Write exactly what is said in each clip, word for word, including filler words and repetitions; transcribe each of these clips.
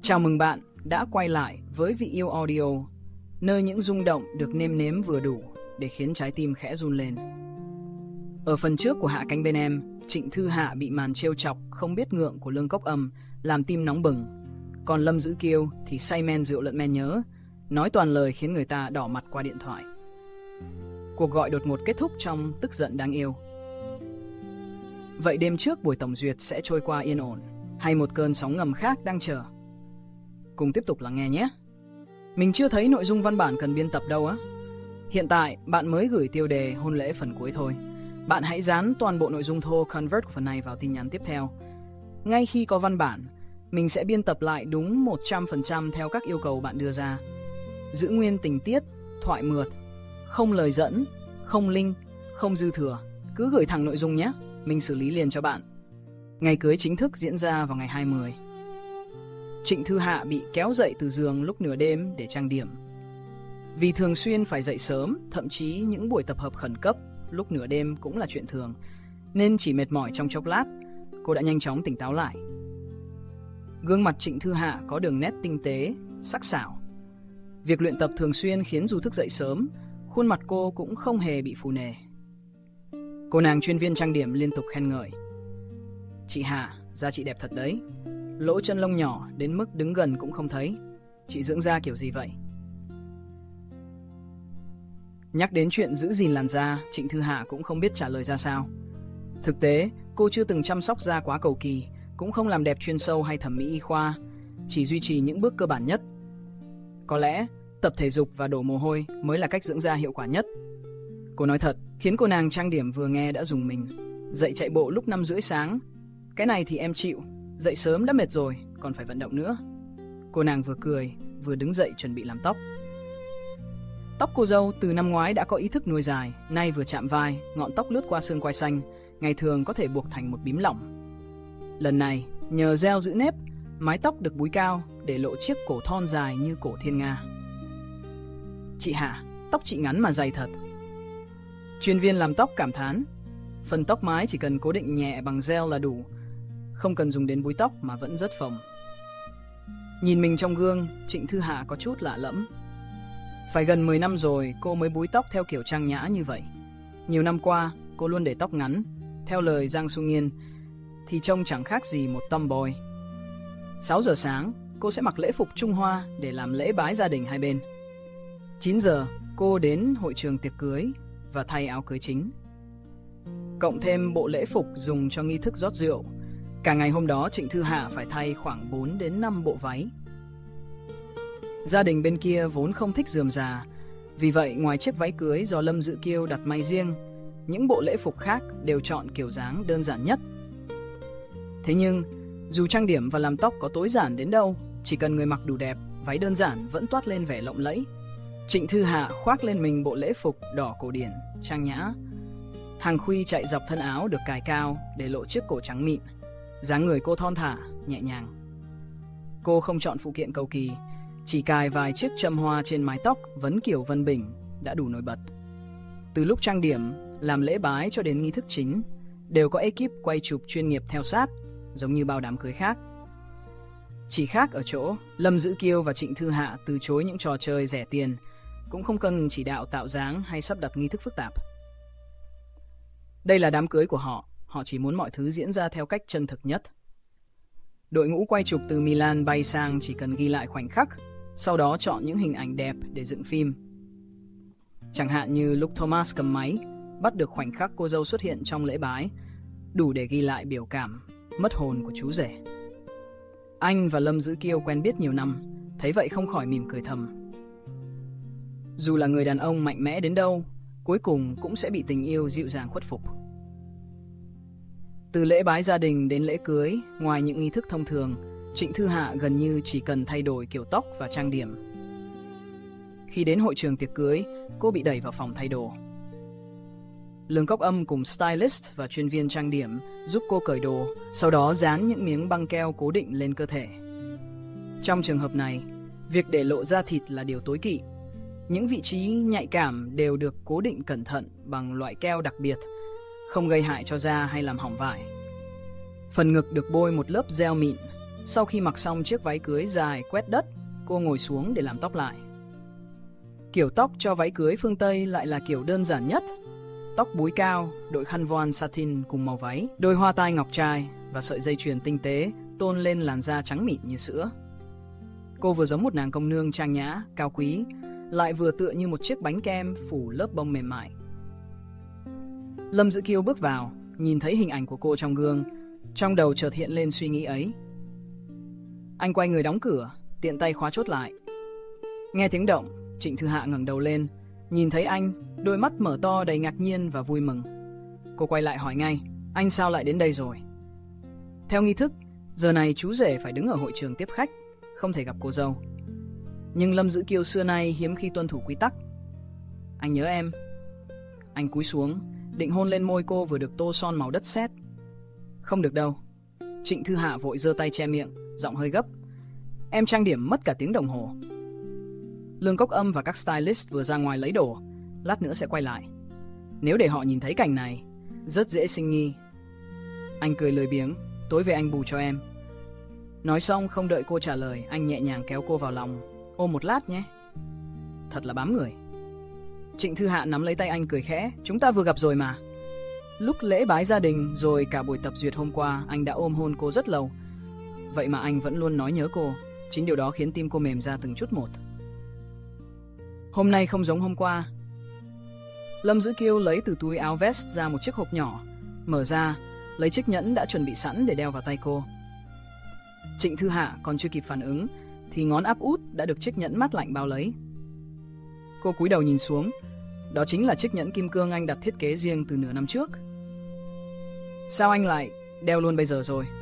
Chào mừng bạn đã quay lại với Vị Yêu Audio, nơi những rung động được nêm nếm vừa đủ để khiến trái tim khẽ run lên. Ở phần trước của Hạ Cánh Bên Em, Trịnh Thư Hạ bị màn trêu chọc không biết ngượng của Lương Cốc Âm làm tim nóng bừng. Còn Lâm Dữ Kiêu thì say men rượu lẫn men nhớ, nói toàn lời khiến người ta đỏ mặt qua điện thoại. Cuộc gọi đột ngột kết thúc trong tức giận đáng yêu. Vậy đêm trước buổi tổng duyệt sẽ trôi qua yên ổn, hay một cơn sóng ngầm khác đang chờ? Cùng tiếp tục lắng nghe nhé. Mình chưa thấy nội dung văn bản cần biên tập đâu á. Hiện tại bạn mới gửi tiêu đề hôn lễ phần cuối thôi. Bạn hãy dán toàn bộ nội dung thô convert của phần này vào tin nhắn tiếp theo. Ngay khi có văn bản, mình sẽ biên tập lại đúng một trăm phần trăm theo các yêu cầu bạn đưa ra. Giữ nguyên tình tiết, thoại mượt, không lời dẫn, không link, không dư thừa. Cứ gửi thẳng nội dung nhé, mình xử lý liền cho bạn. Ngày cưới chính thức diễn ra vào ngày hai mươi. Trịnh Thư Hạ bị kéo dậy từ giường lúc nửa đêm để trang điểm. Vì thường xuyên phải dậy sớm, thậm chí những buổi tập hợp khẩn cấp lúc nửa đêm cũng là chuyện thường, nên chỉ mệt mỏi trong chốc lát, cô đã nhanh chóng tỉnh táo lại. Gương mặt Trịnh Thư Hạ có đường nét tinh tế, sắc sảo. Việc luyện tập thường xuyên khiến dù thức dậy sớm, khuôn mặt cô cũng không hề bị phù nề. Cô nàng chuyên viên trang điểm liên tục khen ngợi. Chị Hạ, da chị đẹp thật đấy. Lỗ chân lông nhỏ đến mức đứng gần cũng không thấy. Chị dưỡng da kiểu gì vậy? Nhắc đến chuyện giữ gìn làn da, Trịnh Thư Hạ cũng không biết trả lời ra sao. Thực tế, cô chưa từng chăm sóc da quá cầu kỳ, cũng không làm đẹp chuyên sâu hay thẩm mỹ y khoa, chỉ duy trì những bước cơ bản nhất. Có lẽ, tập thể dục và đổ mồ hôi mới là cách dưỡng da hiệu quả nhất. Cô nói thật, khiến cô nàng trang điểm vừa nghe đã rùng mình. Dậy chạy bộ lúc năm rưỡi sáng. Cái này thì em chịu, dậy sớm đã mệt rồi, còn phải vận động nữa. Cô nàng vừa cười, vừa đứng dậy chuẩn bị làm tóc. Tóc cô dâu từ năm ngoái đã có ý thức nuôi dài, nay vừa chạm vai, ngọn tóc lướt qua xương quai xanh, ngày thường có thể buộc thành một bím lỏng. Lần này, nhờ gel giữ nếp, mái tóc được búi cao để lộ chiếc cổ thon dài như cổ thiên nga. Chị Hạ, tóc chị ngắn mà dày thật. Chuyên viên làm tóc cảm thán, phần tóc mái chỉ cần cố định nhẹ bằng gel là đủ, không cần dùng đến búi tóc mà vẫn rất phồng. Nhìn mình trong gương, Trịnh Thư Hạ có chút lạ lẫm. Phải gần mười năm rồi cô mới búi tóc theo kiểu trang nhã như vậy. Nhiều năm qua, cô luôn để tóc ngắn. Theo lời Giang Xu Nghiên, thì trông chẳng khác gì một tomboy. sáu giờ sáng, cô sẽ mặc lễ phục Trung Hoa để làm lễ bái gia đình hai bên. chín giờ, cô đến hội trường tiệc cưới và thay áo cưới chính. Cộng thêm bộ lễ phục dùng cho nghi thức rót rượu, cả ngày hôm đó Trịnh Thư Hạ phải thay khoảng bốn đến năm bộ váy. Gia đình bên kia vốn không thích rườm rà, vì vậy ngoài chiếc váy cưới do Lâm Dữ Kiêu đặt may riêng, những bộ lễ phục khác đều chọn kiểu dáng đơn giản nhất. Thế nhưng, dù trang điểm và làm tóc có tối giản đến đâu, chỉ cần người mặc đủ đẹp, váy đơn giản vẫn toát lên vẻ lộng lẫy. Trịnh Thư Hạ khoác lên mình bộ lễ phục đỏ cổ điển, trang nhã. Hàng khuy chạy dọc thân áo được cài cao để lộ chiếc cổ trắng mịn. Dáng người cô thon thả, nhẹ nhàng. Cô không chọn phụ kiện cầu kỳ, chỉ cài vài chiếc châm hoa trên mái tóc vấn kiểu Vân Bình đã đủ nổi bật. Từ lúc trang điểm, làm lễ bái cho đến nghi thức chính, đều có ekip quay chụp chuyên nghiệp theo sát, giống như bao đám cưới khác. Chỉ khác ở chỗ, Lâm Dữ Kiêu và Trịnh Thư Hạ từ chối những trò chơi rẻ tiền, cũng không cần chỉ đạo tạo dáng hay sắp đặt nghi thức phức tạp. Đây là đám cưới của họ, họ chỉ muốn mọi thứ diễn ra theo cách chân thực nhất. Đội ngũ quay chụp từ Milan bay sang chỉ cần ghi lại khoảnh khắc, sau đó chọn những hình ảnh đẹp để dựng phim. Chẳng hạn như lúc Thomas cầm máy, bắt được khoảnh khắc cô dâu xuất hiện trong lễ bái, đủ để ghi lại biểu cảm, mất hồn của chú rể. Anh và Lâm Dữ Kiêu quen biết nhiều năm, thấy vậy không khỏi mỉm cười thầm. Dù là người đàn ông mạnh mẽ đến đâu, cuối cùng cũng sẽ bị tình yêu dịu dàng khuất phục. Từ lễ bái gia đình đến lễ cưới, ngoài những nghi thức thông thường, Trịnh Thư Hạ gần như chỉ cần thay đổi kiểu tóc và trang điểm. Khi đến hội trường tiệc cưới, cô bị đẩy vào phòng thay đồ. Lương Cốc Âm cùng stylist và chuyên viên trang điểm giúp cô cởi đồ, sau đó dán những miếng băng keo cố định lên cơ thể. Trong trường hợp này, việc để lộ da thịt là điều tối kỵ. Những vị trí nhạy cảm đều được cố định cẩn thận bằng loại keo đặc biệt, không gây hại cho da hay làm hỏng vải. Phần ngực được bôi một lớp gel mịn, Sau khi mặc xong chiếc váy cưới dài quét đất, cô ngồi xuống để làm tóc lại. Kiểu tóc cho váy cưới phương Tây lại là kiểu đơn giản nhất. Tóc búi cao, đội khăn voan satin cùng màu váy, đôi hoa tai ngọc trai và sợi dây chuyền tinh tế tôn lên làn da trắng mịn như sữa. Cô vừa giống một nàng công nương trang nhã, cao quý, lại vừa tựa như một chiếc bánh kem phủ lớp bông mềm mại. Lâm Dữ Kiêu bước vào, nhìn thấy hình ảnh của cô trong gương, trong đầu chợt hiện lên suy nghĩ ấy. Anh quay người đóng cửa, tiện tay khóa chốt lại. Nghe tiếng động, Trịnh Thư Hạ ngẩng đầu lên, nhìn thấy anh, đôi mắt mở to đầy ngạc nhiên và vui mừng. Cô quay lại hỏi ngay, anh sao lại đến đây rồi? Theo nghi thức, giờ này chú rể phải đứng ở hội trường tiếp khách, không thể gặp cô dâu. Nhưng Lâm Dữ Kiêu xưa nay hiếm khi tuân thủ quy tắc. Anh nhớ em. Anh cúi xuống, định hôn lên môi cô vừa được tô son màu đất sét. Không được đâu. Trịnh Thư Hạ vội giơ tay che miệng, giọng hơi gấp. Em trang điểm mất cả tiếng đồng hồ. Lương Cốc Âm và các stylist vừa ra ngoài lấy đồ, lát nữa sẽ quay lại. Nếu để họ nhìn thấy cảnh này, rất dễ sinh nghi. Anh cười lười biếng, tối về anh bù cho em. Nói xong không đợi cô trả lời, anh nhẹ nhàng kéo cô vào lòng. Ôm một lát nhé. Thật là bám người. Trịnh Thư Hạ nắm lấy tay anh cười khẽ. Chúng ta vừa gặp rồi mà. Lúc lễ bái gia đình rồi cả buổi tập duyệt hôm qua, anh đã ôm hôn cô rất lâu. Vậy mà anh vẫn luôn nói nhớ cô. Chính điều đó khiến tim cô mềm ra từng chút một. Hôm nay không giống hôm qua. Lâm Dữ Kiêu lấy từ túi áo vest ra một chiếc hộp nhỏ, mở ra, lấy chiếc nhẫn đã chuẩn bị sẵn để đeo vào tay cô. Trịnh Thư Hạ còn chưa kịp phản ứng thì ngón áp út đã được chiếc nhẫn mát lạnh bao lấy. Cô cúi đầu nhìn xuống, đó chính là chiếc nhẫn kim cương anh đặt thiết kế riêng từ nửa năm trước. Sao anh lại đeo luôn bây giờ rồi?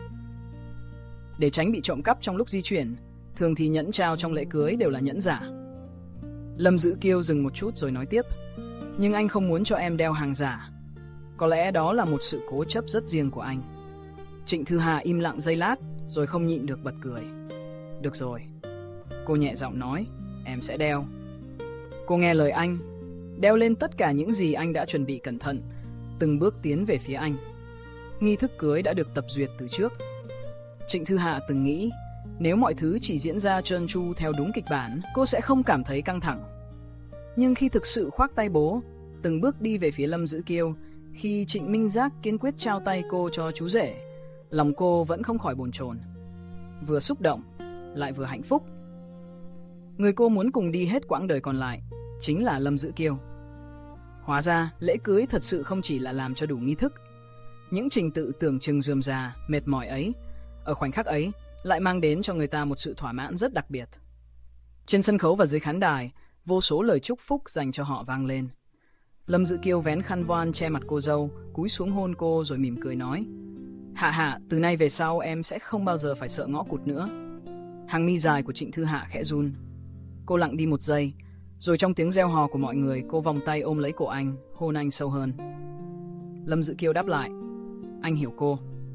Để tránh bị trộm cắp trong lúc di chuyển, thường thì nhẫn trao trong lễ cưới đều là nhẫn giả. Lâm Dữ Kiêu dừng một chút rồi nói tiếp. Nhưng anh không muốn cho em đeo hàng giả. Có lẽ đó là một sự cố chấp rất riêng của anh. Trịnh Thư Hà im lặng giây lát rồi không nhịn được bật cười. Được rồi, cô nhẹ giọng nói, em sẽ đeo. Cô nghe lời anh, đeo lên tất cả những gì anh đã chuẩn bị cẩn thận, từng bước tiến về phía anh. Nghi thức cưới đã được tập duyệt từ trước. Trịnh Thư Hạ từng nghĩ, nếu mọi thứ chỉ diễn ra trơn tru theo đúng kịch bản, cô sẽ không cảm thấy căng thẳng. Nhưng khi thực sự khoác tay bố, từng bước đi về phía Lâm Dữ Kiêu, khi Trịnh Minh Giác kiên quyết trao tay cô cho chú rể, lòng cô vẫn không khỏi bồn chồn, vừa xúc động, lại vừa hạnh phúc. Người cô muốn cùng đi hết quãng đời còn lại chính là Lâm Dữ Kiêu. Hóa ra, lễ cưới thật sự không chỉ là làm cho đủ nghi thức. Những trình tự tưởng chừng rườm rà, mệt mỏi ấy, ở khoảnh khắc ấy, lại mang đến cho người ta một sự thỏa mãn rất đặc biệt. Trên sân khấu và dưới khán đài, vô số lời chúc phúc dành cho họ vang lên. Lâm Dữ Kiêu vén khăn voan che mặt cô dâu, cúi xuống hôn cô rồi mỉm cười nói, Hạ Hạ, từ nay về sau em sẽ không bao giờ phải sợ ngõ cụt nữa. Hàng mi dài của Trịnh Thư Hạ khẽ run. Cô lặng đi một giây, rồi trong tiếng reo hò của mọi người, cô vòng tay ôm lấy cổ anh, hôn anh sâu hơn. Lâm Dữ Kiêu đáp lại, anh hiểu cô.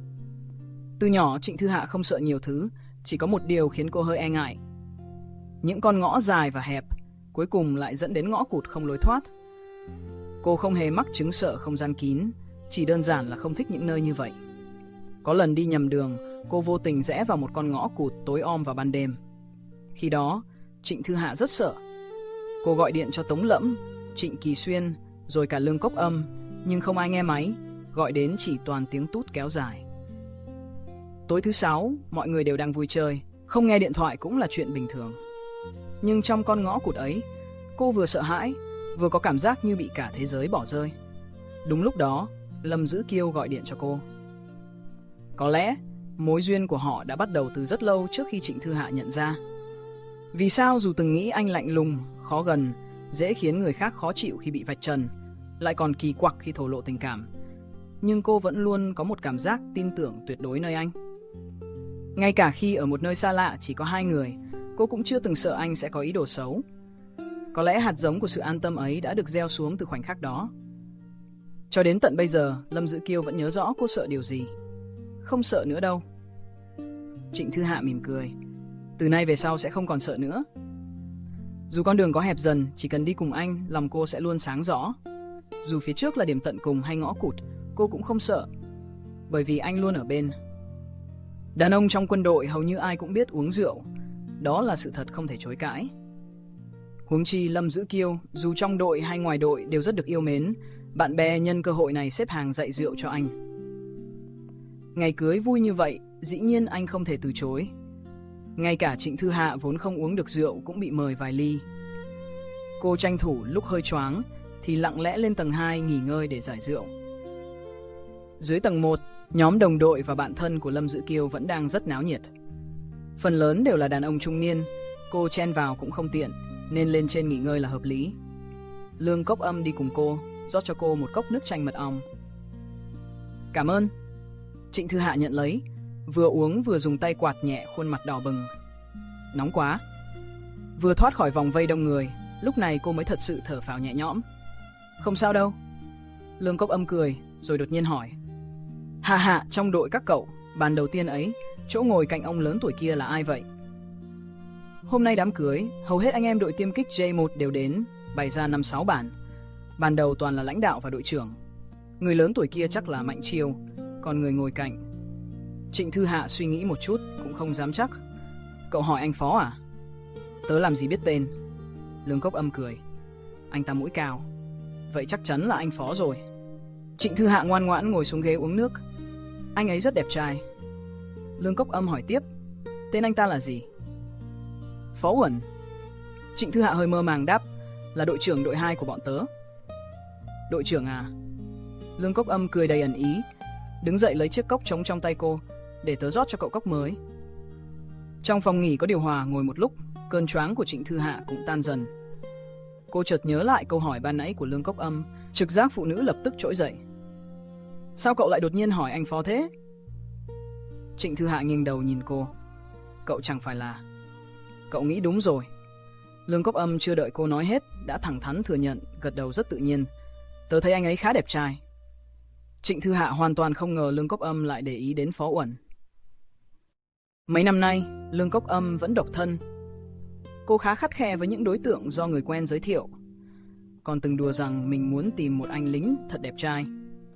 Từ nhỏ Trịnh Thư Hạ không sợ nhiều thứ, chỉ có một điều khiến cô hơi e ngại. Những con ngõ dài và hẹp, cuối cùng lại dẫn đến ngõ cụt không lối thoát. Cô không hề mắc chứng sợ không gian kín, chỉ đơn giản là không thích những nơi như vậy. Có lần đi nhầm đường, cô vô tình rẽ vào một con ngõ cụt tối om vào ban đêm. Khi đó, Trịnh Thư Hạ rất sợ. Cô gọi điện cho Tống Lẫm, Trịnh Kỳ Xuyên, rồi cả Lương Cốc Âm, nhưng không ai nghe máy, gọi đến chỉ toàn tiếng tút kéo dài. Tối thứ sáu, mọi người đều đang vui chơi, không nghe điện thoại cũng là chuyện bình thường. Nhưng trong con ngõ cụt ấy, cô vừa sợ hãi, vừa có cảm giác như bị cả thế giới bỏ rơi. Đúng lúc đó, Lâm Dữ Kiêu gọi điện cho cô. Có lẽ, mối duyên của họ đã bắt đầu từ rất lâu trước khi Trịnh Thư Hạ nhận ra. Vì sao dù từng nghĩ anh lạnh lùng, khó gần, dễ khiến người khác khó chịu khi bị vạch trần, lại còn kỳ quặc khi thổ lộ tình cảm, nhưng cô vẫn luôn có một cảm giác tin tưởng tuyệt đối nơi anh. Ngay cả khi ở một nơi xa lạ chỉ có hai người, cô cũng chưa từng sợ anh sẽ có ý đồ xấu. Có lẽ hạt giống của sự an tâm ấy đã được gieo xuống từ khoảnh khắc đó. Cho đến tận bây giờ, Lâm Dữ Kiêu vẫn nhớ rõ cô sợ điều gì. Không sợ nữa đâu. Trịnh Thư Hạ mỉm cười. Từ nay về sau sẽ không còn sợ nữa. Dù con đường có hẹp dần, chỉ cần đi cùng anh, lòng cô sẽ luôn sáng rõ. Dù phía trước là điểm tận cùng hay ngõ cụt, cô cũng không sợ, bởi vì anh luôn ở bên. Đàn ông trong quân đội hầu như ai cũng biết uống rượu, đó là sự thật không thể chối cãi. Huống chi Lâm Dữ Kiêu, dù trong đội hay ngoài đội đều rất được yêu mến, bạn bè nhân cơ hội này xếp hàng dạy rượu cho anh. Ngày cưới vui như vậy, dĩ nhiên anh không thể từ chối. Ngay cả Trịnh Thư Hạ vốn không uống được rượu cũng bị mời vài ly. Cô tranh thủ lúc hơi choáng thì lặng lẽ lên tầng hai nghỉ ngơi để giải rượu. Dưới tầng một, nhóm đồng đội và bạn thân của Lâm Dữ Kiêu vẫn đang rất náo nhiệt. Phần lớn đều là đàn ông trung niên, cô chen vào cũng không tiện, nên lên trên nghỉ ngơi là hợp lý. Lương Cốc Âm đi cùng cô, rót cho cô một cốc nước chanh mật ong. Cảm ơn. Trịnh Thư Hạ nhận lấy, vừa uống vừa dùng tay quạt nhẹ khuôn mặt đỏ bừng. Nóng quá. Vừa thoát khỏi vòng vây đông người, lúc này cô mới thật sự thở phào nhẹ nhõm. Không sao đâu. Lương Cốc Âm cười, rồi đột nhiên hỏi. Hạ hạ, trong đội các cậu, bàn đầu tiên ấy, chỗ ngồi cạnh ông lớn tuổi kia là ai vậy? Hôm nay đám cưới, hầu hết anh em đội tiêm kích J một đều đến, bày ra năm sáu bàn. Bàn đầu toàn là lãnh đạo và đội trưởng. Người lớn tuổi kia chắc là Mạnh Chiêu, còn người ngồi cạnh. Trịnh Thư Hạ suy nghĩ một chút, cũng không dám chắc. Cậu hỏi anh Phó à? Tớ làm gì biết tên. Lương Cốc Âm cười. Anh ta mũi cao. Vậy chắc chắn là anh Phó rồi. Trịnh Thư Hạ ngoan ngoãn ngồi xuống ghế uống nước. Anh ấy rất đẹp trai. Lương Cốc Âm hỏi tiếp. Tên anh ta là gì? Phó Uẩn. Trịnh Thư Hạ hơi mơ màng đáp. Là đội trưởng đội hai của bọn tớ. Đội trưởng à? Lương Cốc Âm cười đầy ẩn ý, đứng dậy lấy chiếc cốc trống trong tay cô. Để tớ rót cho cậu cốc mới. Trong phòng nghỉ có điều hòa, ngồi một lúc, cơn choáng của Trịnh Thư Hạ cũng tan dần. Cô chợt nhớ lại câu hỏi ban nãy của Lương Cốc Âm, trực giác phụ nữ lập tức trỗi dậy. Sao cậu lại đột nhiên hỏi anh Phó thế? Trịnh Thư Hạ nghiêng đầu nhìn cô. Cậu chẳng phải là... Cậu nghĩ đúng rồi. Lương Cốc Âm chưa đợi cô nói hết, đã thẳng thắn thừa nhận, gật đầu rất tự nhiên. Tớ thấy anh ấy khá đẹp trai. Trịnh Thư Hạ hoàn toàn không ngờ Lương Cốc Âm lại để ý đến Phó Uẩn. Mấy năm nay, Lương Cốc Âm vẫn độc thân. Cô khá khắt khe với những đối tượng do người quen giới thiệu. Còn từng đùa rằng mình muốn tìm một anh lính thật đẹp trai.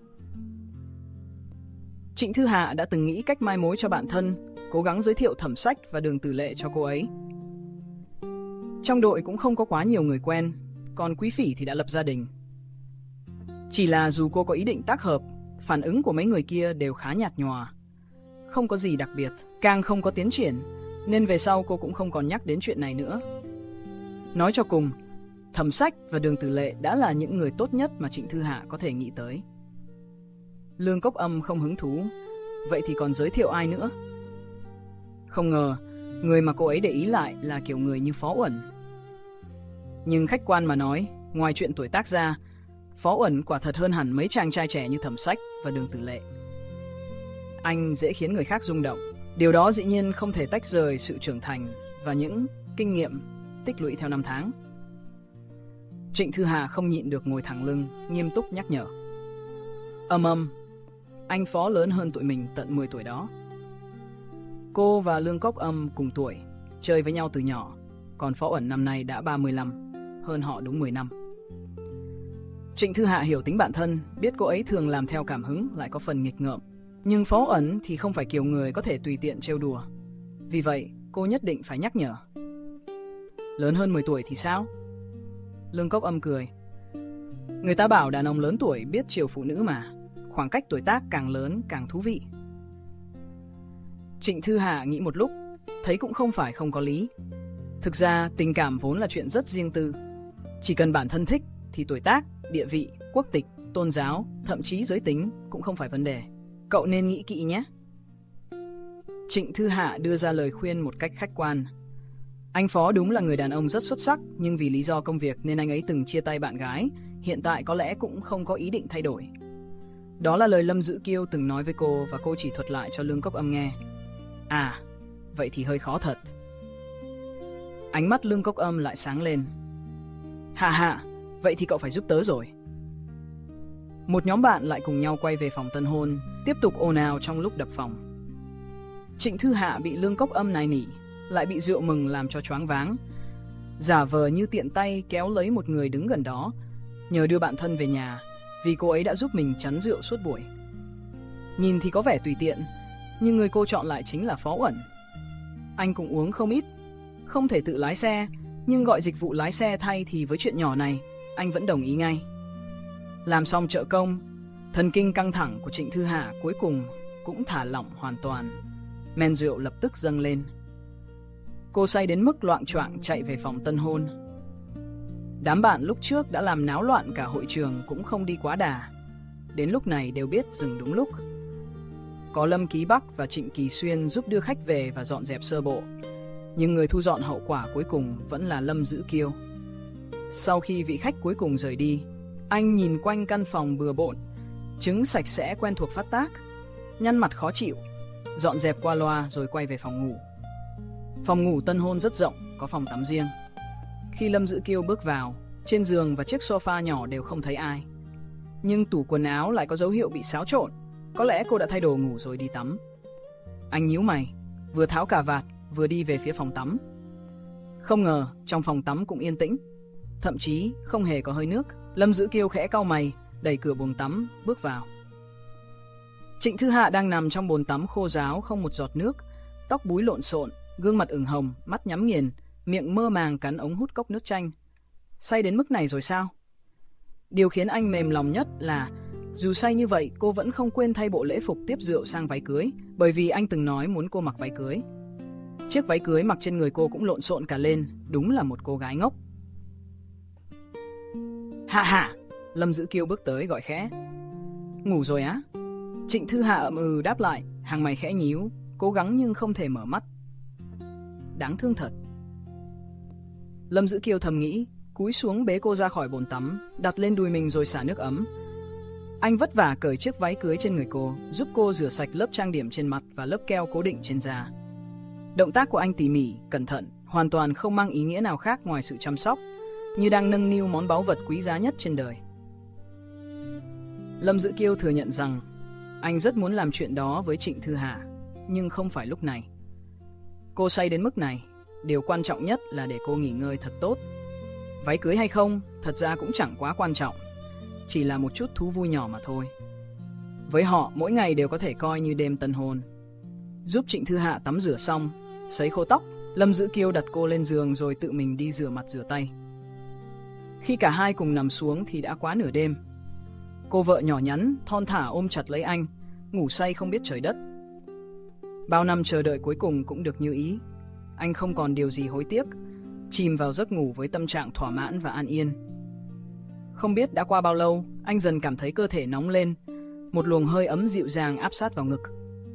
Trịnh Thư Hạ đã từng nghĩ cách mai mối cho bạn thân, cố gắng giới thiệu Thẩm Sách và Đường Tử Lệ cho cô ấy. Trong đội cũng không có quá nhiều người quen, còn Quý Phỉ thì đã lập gia đình. Chỉ là dù cô có ý định tác hợp, phản ứng của mấy người kia đều khá nhạt nhòa. Không có gì đặc biệt, càng không có tiến triển, nên về sau cô cũng không còn nhắc đến chuyện này nữa. Nói cho cùng, Thẩm Sách và Đường Tử Lệ đã là những người tốt nhất mà Trịnh Thư Hạ có thể nghĩ tới. Lương Cốc Âm không hứng thú, vậy thì còn giới thiệu ai nữa? Không ngờ, người mà cô ấy để ý lại là kiểu người như Phó Uẩn. Nhưng khách quan mà nói, ngoài chuyện tuổi tác ra, Phó Uẩn quả thật hơn hẳn mấy chàng trai trẻ như Thẩm Sách và Đường Tử Lệ. Anh dễ khiến người khác rung động. Điều đó dĩ nhiên không thể tách rời sự trưởng thành và những kinh nghiệm tích lũy theo năm tháng. Trịnh Thư Hạ không nhịn được ngồi thẳng lưng, nghiêm túc nhắc nhở. Âm âm, anh Phó lớn hơn tụi mình tận mười tuổi đó. Cô và Lương Cốc Âm cùng tuổi, chơi với nhau từ nhỏ, còn Phó Uẩn năm nay đã ba mươi lăm, hơn họ đúng mười năm. Trịnh Thư Hạ hiểu tính bạn thân, biết cô ấy thường làm theo cảm hứng, lại có phần nghịch ngợm. Nhưng Phó Uẩn thì không phải kiểu người có thể tùy tiện trêu đùa. Vì vậy, cô nhất định phải nhắc nhở. Lớn hơn mười tuổi thì sao? Lương Cốc Âm cười. Người ta bảo đàn ông lớn tuổi biết chiều phụ nữ mà. Khoảng cách tuổi tác càng lớn càng thú vị. Trịnh Thư Hạ nghĩ một lúc, thấy cũng không phải không có lý. Thực ra tình cảm vốn là chuyện rất riêng tư. Chỉ cần bản thân thích thì tuổi tác, địa vị, quốc tịch, tôn giáo, thậm chí giới tính cũng không phải vấn đề. Cậu nên nghĩ kỹ nhé. Trịnh Thư Hạ đưa ra lời khuyên một cách khách quan. Anh Phó đúng là người đàn ông rất xuất sắc, nhưng vì lý do công việc nên anh ấy từng chia tay bạn gái, hiện tại có lẽ cũng không có ý định thay đổi. Đó là lời Lâm Dữ Kiêu từng nói với cô và cô chỉ thuật lại cho Lương Cốc Âm nghe. À, vậy thì hơi khó thật. Ánh mắt Lương Cốc Âm lại sáng lên. Hạ hạ, vậy thì cậu phải giúp tớ rồi. Một nhóm bạn lại cùng nhau quay về phòng tân hôn, tiếp tục ồn ào trong lúc đập phòng. Trịnh Thư Hạ bị Lương Cốc Âm nài nỉ, lại bị rượu mừng làm cho choáng váng. Giả vờ như tiện tay kéo lấy một người đứng gần đó, nhờ đưa bạn thân về nhà, vì cô ấy đã giúp mình chắn rượu suốt buổi. Nhìn thì có vẻ tùy tiện, nhưng người cô chọn lại chính là Phó Uẩn. Anh cũng uống không ít, không thể tự lái xe, nhưng gọi dịch vụ lái xe thay thì với chuyện nhỏ này, anh vẫn đồng ý ngay. Làm xong trợ công, thần kinh căng thẳng của Trịnh Thư Hạ cuối cùng cũng thả lỏng hoàn toàn. Men rượu lập tức dâng lên. Cô say đến mức loạng choạng chạy về phòng tân hôn. Đám bạn lúc trước đã làm náo loạn cả hội trường cũng không đi quá đà. Đến lúc này đều biết dừng đúng lúc. Có Lâm Ký Bắc và Trịnh Kỳ Xuyên giúp đưa khách về và dọn dẹp sơ bộ, nhưng người thu dọn hậu quả cuối cùng vẫn là Lâm Dữ Kiêu. Sau khi vị khách cuối cùng rời đi, anh nhìn quanh căn phòng bừa bộn, trứng sạch sẽ quen thuộc phát tác, nhăn mặt khó chịu, dọn dẹp qua loa rồi quay về phòng ngủ. Phòng ngủ tân hôn rất rộng, có phòng tắm riêng. Khi Lâm Dữ Kiêu bước vào, trên giường và chiếc sofa nhỏ đều không thấy ai. Nhưng tủ quần áo lại có dấu hiệu bị xáo trộn, có lẽ cô đã thay đồ ngủ rồi đi tắm. Anh nhíu mày, vừa tháo cà vạt, vừa đi về phía phòng tắm. Không ngờ, trong phòng tắm cũng yên tĩnh, thậm chí không hề có hơi nước. Lâm Dữ Kiêu khẽ cau mày, đẩy cửa buồng tắm, bước vào. Trịnh Thư Hạ đang nằm trong bồn tắm khô ráo không một giọt nước, tóc búi lộn xộn, gương mặt ửng hồng, mắt nhắm nghiền, miệng mơ màng cắn ống hút cốc nước chanh. Say đến mức này rồi sao? Điều khiến anh mềm lòng nhất là dù say như vậy, cô vẫn không quên thay bộ lễ phục tiếp rượu sang váy cưới, bởi vì anh từng nói muốn cô mặc váy cưới. Chiếc váy cưới mặc trên người cô cũng lộn xộn cả lên, đúng là một cô gái ngốc. Hạ Hạ! Lâm Dữ Kiêu bước tới gọi khẽ. Ngủ rồi á? Trịnh Thư Hạ ậm ừ đáp lại, hàng mày khẽ nhíu, cố gắng nhưng không thể mở mắt. Đáng thương thật. Lâm Dữ Kiêu thầm nghĩ, cúi xuống bế cô ra khỏi bồn tắm, đặt lên đùi mình rồi xả nước ấm. Anh vất vả cởi chiếc váy cưới trên người cô, giúp cô rửa sạch lớp trang điểm trên mặt và lớp keo cố định trên da. Động tác của anh tỉ mỉ, cẩn thận, hoàn toàn không mang ý nghĩa nào khác ngoài sự chăm sóc, như đang nâng niu món báu vật quý giá nhất trên đời. Lâm Dữ Kiêu thừa nhận rằng anh rất muốn làm chuyện đó với Trịnh Thư Hạ, nhưng không phải lúc này. Cô say đến mức này, điều quan trọng nhất là để cô nghỉ ngơi thật tốt. Váy cưới hay không, thật ra cũng chẳng quá quan trọng, chỉ là một chút thú vui nhỏ mà thôi. Với họ, mỗi ngày đều có thể coi như đêm tân hôn. Giúp Trịnh Thư Hạ tắm rửa xong, sấy khô tóc, Lâm Dữ Kiêu đặt cô lên giường rồi tự mình đi rửa mặt rửa tay. Khi cả hai cùng nằm xuống thì đã quá nửa đêm. Cô vợ nhỏ nhắn, thon thả ôm chặt lấy anh, ngủ say không biết trời đất. Bao năm chờ đợi cuối cùng cũng được như ý. Anh không còn điều gì hối tiếc, chìm vào giấc ngủ với tâm trạng thỏa mãn và an yên. Không biết đã qua bao lâu, anh dần cảm thấy cơ thể nóng lên, một luồng hơi ấm dịu dàng áp sát vào ngực.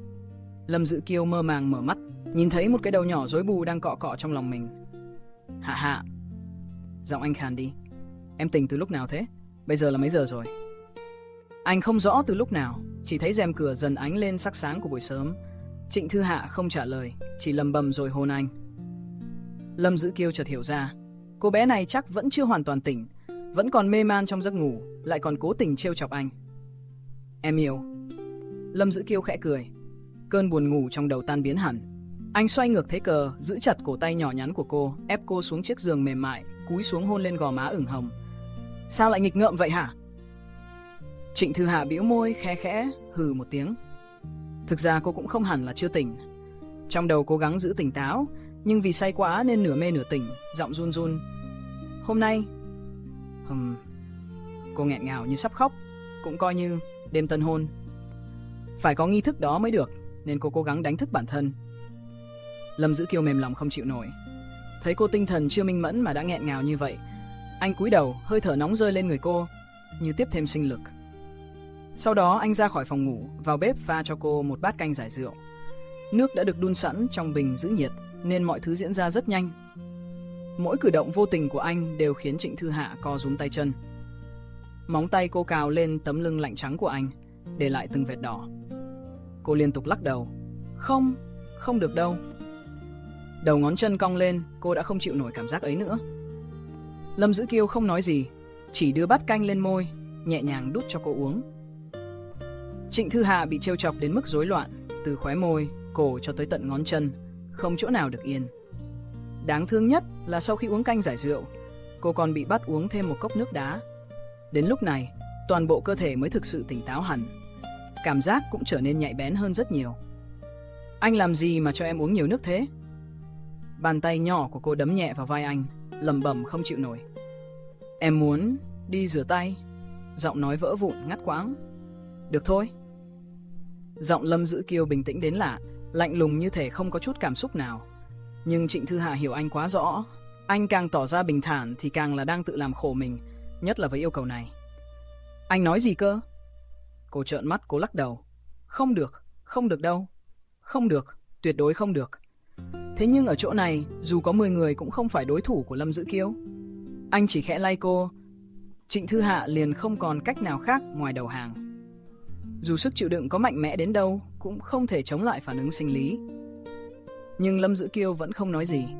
Lâm Dữ Kiêu mơ màng mở mắt, nhìn thấy một cái đầu nhỏ rối bù đang cọ cọ trong lòng mình. Hạ Hạ. Giọng anh khàn đi. Em tỉnh từ lúc nào thế? Bây giờ là mấy giờ rồi? Anh không rõ từ lúc nào, chỉ thấy rèm cửa dần ánh lên sắc sáng của buổi sớm. Trịnh Thư Hạ không trả lời, chỉ lầm bầm rồi hôn anh. Lâm Dữ Kiêu chợt hiểu ra, cô bé này chắc vẫn chưa hoàn toàn tỉnh, vẫn còn mê man trong giấc ngủ, lại còn cố tình trêu chọc anh. Em yêu. Lâm Dữ Kiêu khẽ cười, cơn buồn ngủ trong đầu tan biến hẳn. Anh xoay ngược thế cờ, giữ chặt cổ tay nhỏ nhắn của cô, ép cô xuống chiếc giường mềm mại, cúi xuống hôn lên gò má ửng hồng. Sao lại nghịch ngợm vậy hả? Trịnh Thư Hạ bĩu môi khẽ khẽ hừ một tiếng. Thực ra cô cũng không hẳn là chưa tỉnh. Trong đầu cố gắng giữ tỉnh táo, nhưng vì say quá nên nửa mê nửa tỉnh, giọng run run. Hôm nay... Hừm... Cô nghẹn ngào như sắp khóc, cũng coi như đêm tân hôn. Phải có nghi thức đó mới được, nên cô cố gắng đánh thức bản thân. Lâm Dữ Kiêu mềm lòng không chịu nổi. Thấy cô tinh thần chưa minh mẫn mà đã nghẹn ngào như vậy, anh cúi đầu, hơi thở nóng rơi lên người cô, như tiếp thêm sinh lực. Sau đó anh ra khỏi phòng ngủ, vào bếp pha cho cô một bát canh giải rượu. Nước đã được đun sẵn trong bình giữ nhiệt, nên mọi thứ diễn ra rất nhanh. Mỗi cử động vô tình của anh đều khiến Trịnh Thư Hạ co rúm tay chân. Móng tay cô cào lên tấm lưng lạnh trắng của anh, để lại từng vệt đỏ. Cô liên tục lắc đầu. Không, không được đâu. Đầu ngón chân cong lên, cô đã không chịu nổi cảm giác ấy nữa. Lâm Dữ Kiêu không nói gì, chỉ đưa bát canh lên môi, nhẹ nhàng đút cho cô uống. Trịnh Thư Hạ bị trêu chọc đến mức rối loạn, từ khóe môi, cổ cho tới tận ngón chân, không chỗ nào được yên. Đáng thương nhất là sau khi uống canh giải rượu, cô còn bị bắt uống thêm một cốc nước đá. Đến lúc này, toàn bộ cơ thể mới thực sự tỉnh táo hẳn. Cảm giác cũng trở nên nhạy bén hơn rất nhiều. Anh làm gì mà cho em uống nhiều nước thế? Bàn tay nhỏ của cô đấm nhẹ vào vai anh, lẩm bẩm không chịu nổi. Em muốn đi rửa tay. Giọng nói vỡ vụn ngắt quãng. Được thôi. Giọng Lâm Dữ Kiêu bình tĩnh đến lạ, lạnh lùng như thể không có chút cảm xúc nào. Nhưng Trịnh Thư Hạ hiểu anh quá rõ. Anh càng tỏ ra bình thản thì càng là đang tự làm khổ mình, nhất là với yêu cầu này. Anh nói gì cơ? Cô trợn mắt, cố lắc đầu. Không được, không được đâu. Không được, tuyệt đối không được. Thế nhưng ở chỗ này, dù có mười người cũng không phải đối thủ của Lâm Dữ Kiêu. Anh chỉ khẽ lay cô. Trịnh Thư Hạ liền không còn cách nào khác ngoài đầu hàng. Dù sức chịu đựng có mạnh mẽ đến đâu, cũng không thể chống lại phản ứng sinh lý. Nhưng Lâm Dữ Kiêu vẫn không nói gì.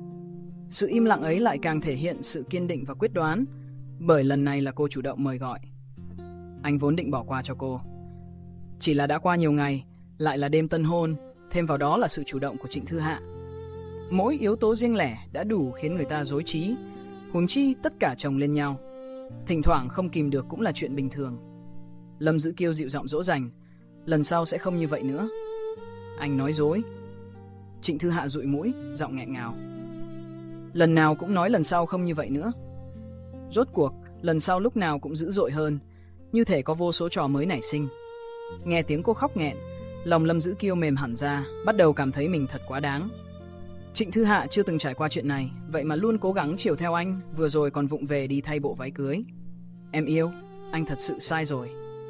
Sự im lặng ấy lại càng thể hiện sự kiên định và quyết đoán, bởi lần này là cô chủ động mời gọi. Anh vốn định bỏ qua cho cô. Chỉ là đã qua nhiều ngày, lại là đêm tân hôn, thêm vào đó là sự chủ động của Trịnh Thư Hạ. Mỗi yếu tố riêng lẻ đã đủ khiến người ta rối trí, huống chi tất cả chồng lên nhau. Thỉnh thoảng không kìm được cũng là chuyện bình thường. Lâm Dữ Kiêu dịu giọng dỗ dành. Lần sau sẽ không như vậy nữa. Anh nói dối. Trịnh Thư Hạ dụi mũi, giọng nghẹn ngào. Lần nào cũng nói lần sau không như vậy nữa. Rốt cuộc, lần sau lúc nào cũng dữ dội hơn, như thể có vô số trò mới nảy sinh. Nghe tiếng cô khóc nghẹn, lòng Lâm Dữ Kiêu mềm hẳn ra, bắt đầu cảm thấy mình thật quá đáng. Trịnh Thư Hạ chưa từng trải qua chuyện này, vậy mà luôn cố gắng chiều theo anh, vừa rồi còn vụng về đi thay bộ váy cưới. Em yêu, anh thật sự sai rồi.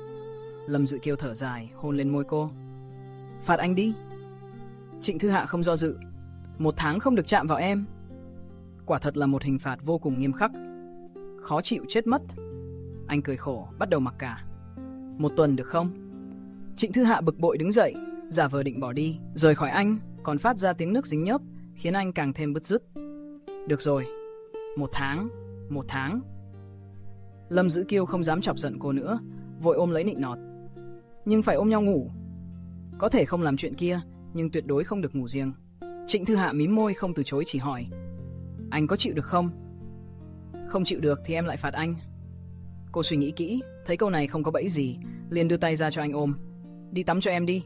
Lâm Dữ Kiêu thở dài, hôn lên môi cô. Phạt anh đi. Trịnh Thư Hạ không do dự. Một tháng không được chạm vào em. Quả thật là một hình phạt vô cùng nghiêm khắc. Khó chịu chết mất. Anh cười khổ, bắt đầu mặc cả. Một tuần được không? Trịnh Thư Hạ bực bội đứng dậy, giả vờ định bỏ đi, rời khỏi anh, còn phát ra tiếng nước dính nhớp, khiến anh càng thêm bứt rứt. Được rồi, một tháng, một tháng. Lâm Dữ Kiêu không dám chọc giận cô nữa, vội ôm lấy nịnh nọt. Nhưng phải ôm nhau ngủ. Có thể không làm chuyện kia, nhưng tuyệt đối không được ngủ riêng. Trịnh Thư Hạ mím môi không từ chối, chỉ hỏi. Anh có chịu được không? Không chịu được thì em lại phạt anh. Cô suy nghĩ kỹ, thấy câu này không có bẫy gì, liền đưa tay ra cho anh ôm. Đi tắm cho em đi.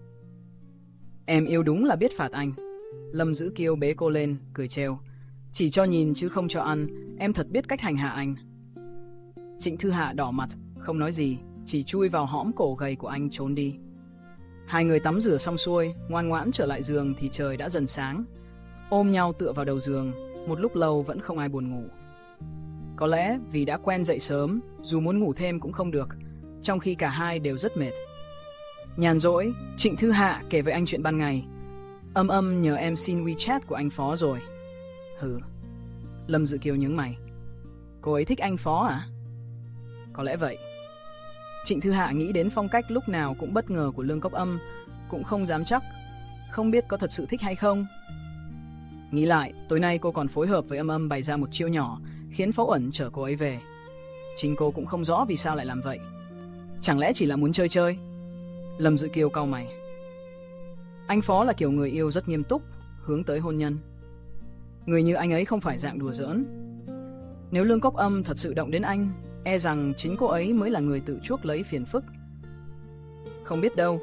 Em yêu đúng là biết phạt anh. Lâm Dữ Kiêu bế cô lên, cười trêu. Chỉ cho nhìn chứ không cho ăn, em thật biết cách hành hạ anh. Trịnh Thư Hạ đỏ mặt, không nói gì, chỉ chui vào hõm cổ gầy của anh trốn đi. Hai người tắm rửa xong xuôi, ngoan ngoãn trở lại giường thì trời đã dần sáng. Ôm nhau tựa vào đầu giường, một lúc lâu vẫn không ai buồn ngủ. Có lẽ vì đã quen dậy sớm, dù muốn ngủ thêm cũng không được, trong khi cả hai đều rất mệt. Nhàn rỗi, Trịnh Thư Hạ kể với anh chuyện ban ngày. Âm âm nhờ em xin WeChat của anh Phó rồi. Hừ. Lâm Dữ Kiêu nhướng mày. Cô ấy thích anh Phó à? Có lẽ vậy. Trịnh Thư Hạ nghĩ đến phong cách lúc nào cũng bất ngờ của Lương Cốc Âm, cũng không dám chắc, không biết có thật sự thích hay không. Nghĩ lại, tối nay cô còn phối hợp với Âm Âm bày ra một chiêu nhỏ, khiến Phó Uẩn chở cô ấy về. Chính cô cũng không rõ vì sao lại làm vậy. Chẳng lẽ chỉ là muốn chơi chơi? Lâm Dữ Kiêu cau mày. Anh Phó là kiểu người yêu rất nghiêm túc, hướng tới hôn nhân. Người như anh ấy không phải dạng đùa giỡn. Nếu Lương Cốc Âm thật sự động đến anh, e rằng chính cô ấy mới là người tự chuốc lấy phiền phức. Không biết đâu.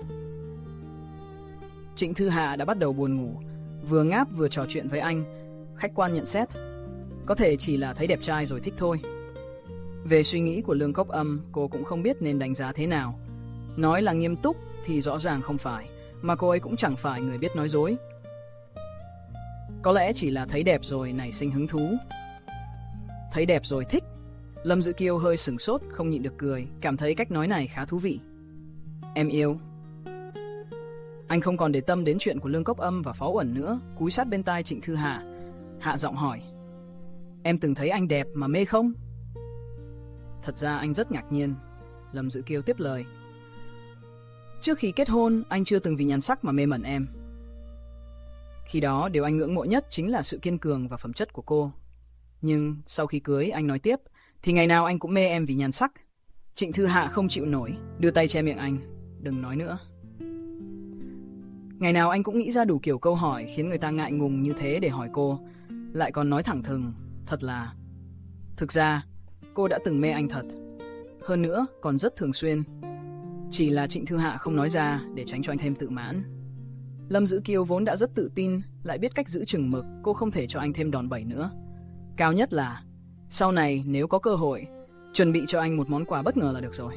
Trịnh Thư Hạ đã bắt đầu buồn ngủ, vừa ngáp vừa trò chuyện với anh. Khách quan nhận xét, có thể chỉ là thấy đẹp trai rồi thích thôi. Về suy nghĩ của Lương Cốc Âm, cô cũng không biết nên đánh giá thế nào. Nói là nghiêm túc thì rõ ràng không phải, mà cô ấy cũng chẳng phải người biết nói dối. Có lẽ chỉ là thấy đẹp rồi nảy sinh hứng thú. Thấy đẹp rồi thích. Lâm Dữ Kiêu hơi sửng sốt, không nhịn được cười, cảm thấy cách nói này khá thú vị. Em yêu. Anh không còn để tâm đến chuyện của Lương Cốc Âm và Phó Uẩn nữa, cúi sát bên tai Trịnh Thư Hạ, hạ giọng hỏi. Em từng thấy anh đẹp mà mê không? Thật ra anh rất ngạc nhiên. Lâm Dữ Kiêu tiếp lời. Trước khi kết hôn, anh chưa từng vì nhan sắc mà mê mẩn em. Khi đó, điều anh ngưỡng mộ nhất chính là sự kiên cường và phẩm chất của cô. Nhưng sau khi cưới, anh nói tiếp, thì ngày nào anh cũng mê em vì nhan sắc. Trịnh Thư Hạ không chịu nổi, đưa tay che miệng anh. Đừng nói nữa. Ngày nào anh cũng nghĩ ra đủ kiểu câu hỏi khiến người ta ngại ngùng như thế để hỏi cô, lại còn nói thẳng thừng, thật là... Thực ra, cô đã từng mê anh thật. Hơn nữa, còn rất thường xuyên. Chỉ là Trịnh Thư Hạ không nói ra để tránh cho anh thêm tự mãn. Lâm Dữ Kiêu vốn đã rất tự tin, lại biết cách giữ chừng mực, cô không thể cho anh thêm đòn bẩy nữa. Cao nhất là, sau này nếu có cơ hội, chuẩn bị cho anh một món quà bất ngờ là được rồi.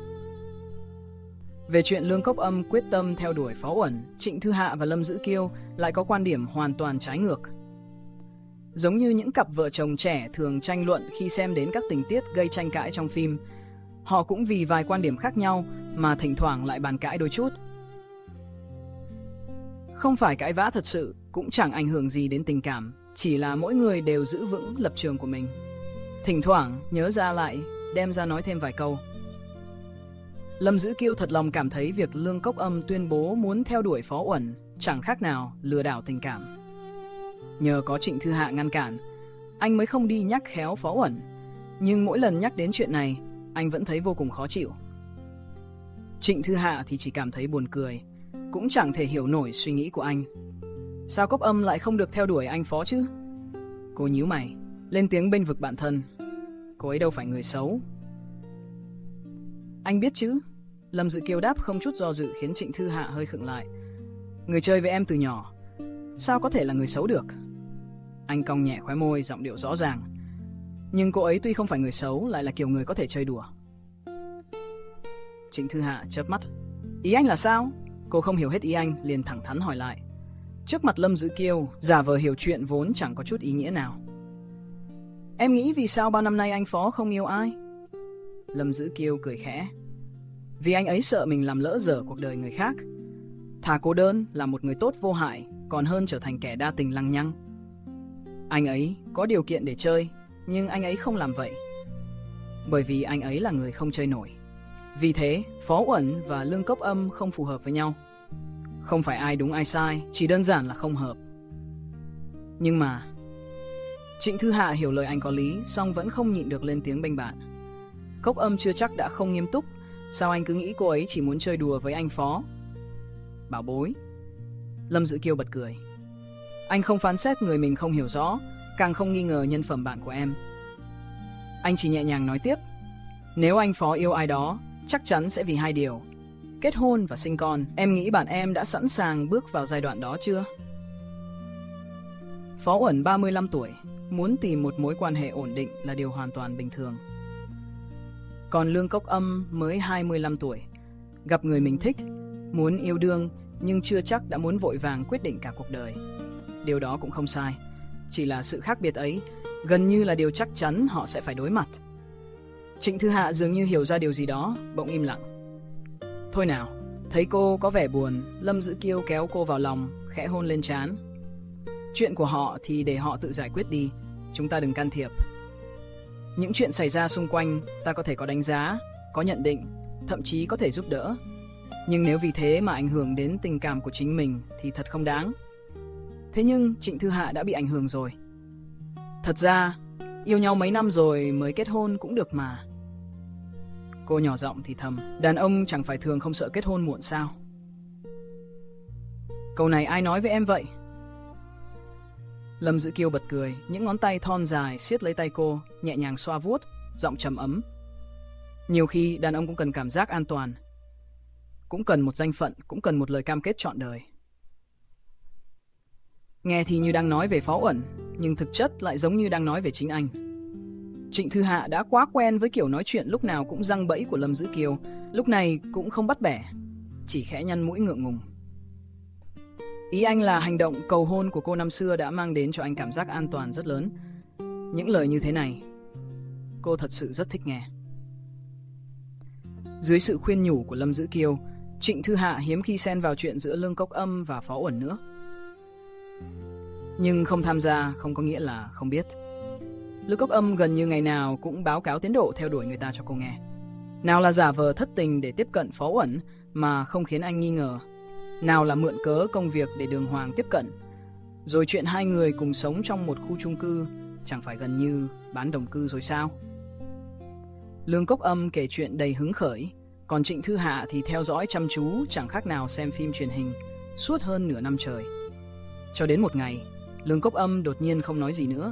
Về chuyện Lương Cốc Âm quyết tâm theo đuổi Phó Uẩn, Trịnh Thư Hạ và Lâm Dữ Kiêu lại có quan điểm hoàn toàn trái ngược. Giống như những cặp vợ chồng trẻ thường tranh luận khi xem đến các tình tiết gây tranh cãi trong phim, họ cũng vì vài quan điểm khác nhau mà thỉnh thoảng lại bàn cãi đôi chút. Không phải cãi vã thật sự, cũng chẳng ảnh hưởng gì đến tình cảm, chỉ là mỗi người đều giữ vững lập trường của mình. Thỉnh thoảng nhớ ra lại, đem ra nói thêm vài câu. Lâm Dữ Kiêu thật lòng cảm thấy việc Lương Cốc Âm tuyên bố muốn theo đuổi Phó Uẩn chẳng khác nào lừa đảo tình cảm. Nhờ có Trịnh Thư Hạ ngăn cản, anh mới không đi nhắc khéo Phó Uẩn, nhưng mỗi lần nhắc đến chuyện này, anh vẫn thấy vô cùng khó chịu. Trịnh Thư Hạ thì chỉ cảm thấy buồn cười, cũng chẳng thể hiểu nổi suy nghĩ của anh. Sao Cốc Âm lại không được theo đuổi anh Phó chứ? Cô nhíu mày, lên tiếng bênh vực bạn thân. Cô ấy đâu phải người xấu. Anh biết chứ? Lâm Dữ Kiêu đáp không chút do dự khiến Trịnh Thư Hạ hơi khựng lại. Người chơi với em từ nhỏ, sao có thể là người xấu được? Anh cong nhẹ khóe môi, giọng điệu rõ ràng. Nhưng cô ấy tuy không phải người xấu, lại là kiểu người có thể chơi đùa. Trịnh Thư Hạ chớp mắt. Ý anh là sao? Cô không hiểu hết ý anh, liền thẳng thắn hỏi lại. Trước mặt Lâm Dữ Kiêu, giả vờ hiểu chuyện vốn chẳng có chút ý nghĩa nào. Em nghĩ vì sao bao năm nay anh Phó không yêu ai? Lâm Dữ Kiêu cười khẽ. Vì anh ấy sợ mình làm lỡ dở cuộc đời người khác. Thà cô đơn là một người tốt vô hại, còn hơn trở thành kẻ đa tình lăng nhăng. Anh ấy có điều kiện để chơi, nhưng anh ấy không làm vậy. Bởi vì anh ấy là người không chơi nổi. Vì thế, Phó Uẩn và Lương Cốc Âm không phù hợp với nhau. Không phải ai đúng ai sai, chỉ đơn giản là không hợp. Nhưng mà... Trịnh Thư Hạ hiểu lời anh có lý, song vẫn không nhịn được lên tiếng bênh bạn. Cốc Âm chưa chắc đã không nghiêm túc, sao anh cứ nghĩ cô ấy chỉ muốn chơi đùa với anh Phó? Bảo bối. Lâm Dữ Kiêu bật cười. Anh không phán xét người mình không hiểu rõ, càng không nghi ngờ nhân phẩm bạn của em. Anh chỉ nhẹ nhàng nói tiếp. Nếu anh Phó yêu ai đó, chắc chắn sẽ vì hai điều: kết hôn và sinh con. Em nghĩ bạn em đã sẵn sàng bước vào giai đoạn đó chưa? Phó Uẩn ba mươi lăm tuổi, muốn tìm một mối quan hệ ổn định là điều hoàn toàn bình thường. Còn Lương Cốc Âm mới hai mươi lăm tuổi, gặp người mình thích, muốn yêu đương nhưng chưa chắc đã muốn vội vàng quyết định cả cuộc đời. Điều đó cũng không sai, chỉ là sự khác biệt ấy gần như là điều chắc chắn họ sẽ phải đối mặt. Trịnh Thư Hạ dường như hiểu ra điều gì đó, bỗng im lặng. Thôi nào, thấy cô có vẻ buồn, Lâm Dữ Kiêu kéo cô vào lòng, khẽ hôn lên trán. Chuyện của họ thì để họ tự giải quyết đi, chúng ta đừng can thiệp. Những chuyện xảy ra xung quanh ta có thể có đánh giá, có nhận định, thậm chí có thể giúp đỡ. Nhưng nếu vì thế mà ảnh hưởng đến tình cảm của chính mình thì thật không đáng. Thế nhưng Trịnh Thư Hạ đã bị ảnh hưởng rồi. Thật ra, yêu nhau mấy năm rồi mới kết hôn cũng được mà. Cô nhỏ giọng thì thầm, đàn ông chẳng phải thường không sợ kết hôn muộn sao? Câu này ai nói với em vậy? Lâm Dữ Kiêu bật cười, những ngón tay thon dài siết lấy tay cô, nhẹ nhàng xoa vuốt, giọng trầm ấm. Nhiều khi đàn ông cũng cần cảm giác an toàn, cũng cần một danh phận, cũng cần một lời cam kết trọn đời. Nghe thì như đang nói về Phó Uẩn, nhưng thực chất lại giống như đang nói về chính anh. Trịnh Thư Hạ đã quá quen với kiểu nói chuyện lúc nào cũng giăng bẫy của Lâm Dữ Kiêu, lúc này cũng không bắt bẻ, chỉ khẽ nhăn mũi ngượng ngùng. Ý anh là hành động cầu hôn của cô năm xưa đã mang đến cho anh cảm giác an toàn rất lớn. Những lời như thế này, cô thật sự rất thích nghe. Dưới sự khuyên nhủ của Lâm Dữ Kiêu, Trịnh Thư Hạ hiếm khi xen vào chuyện giữa Lương Cốc Âm và Phó Uẩn nữa. Nhưng không tham gia không có nghĩa là không biết. Lương Cốc Âm gần như ngày nào cũng báo cáo tiến độ theo đuổi người ta cho cô nghe. Nào là giả vờ thất tình để tiếp cận Phó Uẩn mà không khiến anh nghi ngờ, nào là mượn cớ công việc để đường hoàng tiếp cận. Rồi chuyện hai người cùng sống trong một khu chung cư chẳng phải gần như bán đồng cư rồi sao? Lương Cốc Âm kể chuyện đầy hứng khởi, còn Trịnh Thư Hạ thì theo dõi chăm chú chẳng khác nào xem phim truyền hình suốt hơn nửa năm trời. Cho đến một ngày, Lương Cốc Âm đột nhiên không nói gì nữa.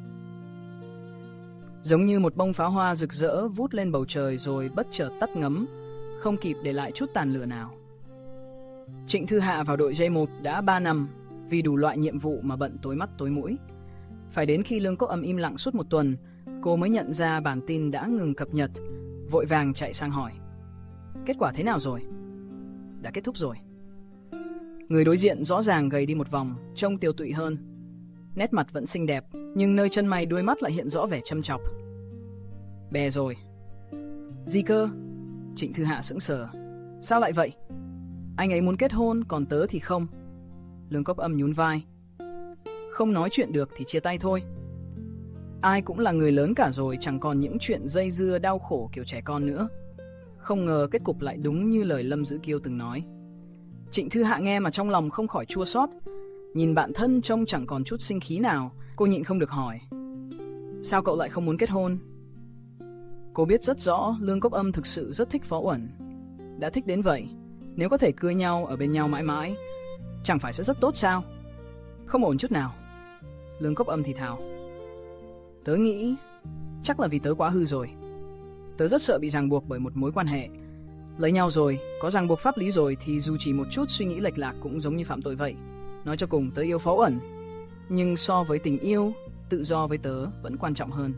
Giống như một bông pháo hoa rực rỡ vút lên bầu trời rồi bất chợt tắt ngấm, không kịp để lại chút tàn lửa nào. Trịnh Thư Hạ vào đội J một đã ba năm, vì đủ loại nhiệm vụ mà bận tối mắt tối mũi. Phải đến khi Lương Cốc Âm im lặng suốt một tuần, cô mới nhận ra bản tin đã ngừng cập nhật, vội vàng chạy sang hỏi. Kết quả thế nào rồi? Đã kết thúc rồi. Người đối diện rõ ràng gầy đi một vòng, trông tiều tụy hơn. Nét mặt vẫn xinh đẹp, nhưng nơi chân mày đuôi mắt lại hiện rõ vẻ châm chọc. Bè rồi. Gì cơ? Trịnh Thư Hạ sững sờ. Sao lại vậy? Anh ấy muốn kết hôn, còn tớ thì không. Lương Cốc Âm nhún vai. Không nói chuyện được thì chia tay thôi. Ai cũng là người lớn cả rồi, chẳng còn những chuyện dây dưa đau khổ kiểu trẻ con nữa. Không ngờ kết cục lại đúng như lời Lâm Dữ Kiêu từng nói. Trịnh Thư Hạ nghe mà trong lòng không khỏi chua xót. Nhìn bạn thân trông chẳng còn chút sinh khí nào, cô nhịn không được hỏi. Sao cậu lại không muốn kết hôn? Cô biết rất rõ Lương Cốc Âm thực sự rất thích Phó Uẩn. Đã thích đến vậy, nếu có thể cưới nhau ở bên nhau mãi mãi, chẳng phải sẽ rất tốt sao? Không ổn chút nào. Lương Cốc Âm thì thào. Tớ nghĩ chắc là vì tớ quá hư rồi. Tớ rất sợ bị ràng buộc bởi một mối quan hệ. Lấy nhau rồi, có ràng buộc pháp lý rồi thì dù chỉ một chút suy nghĩ lệch lạc cũng giống như phạm tội vậy. Nói cho cùng tớ yêu Phó Uẩn, nhưng so với tình yêu, tự do với tớ vẫn quan trọng hơn.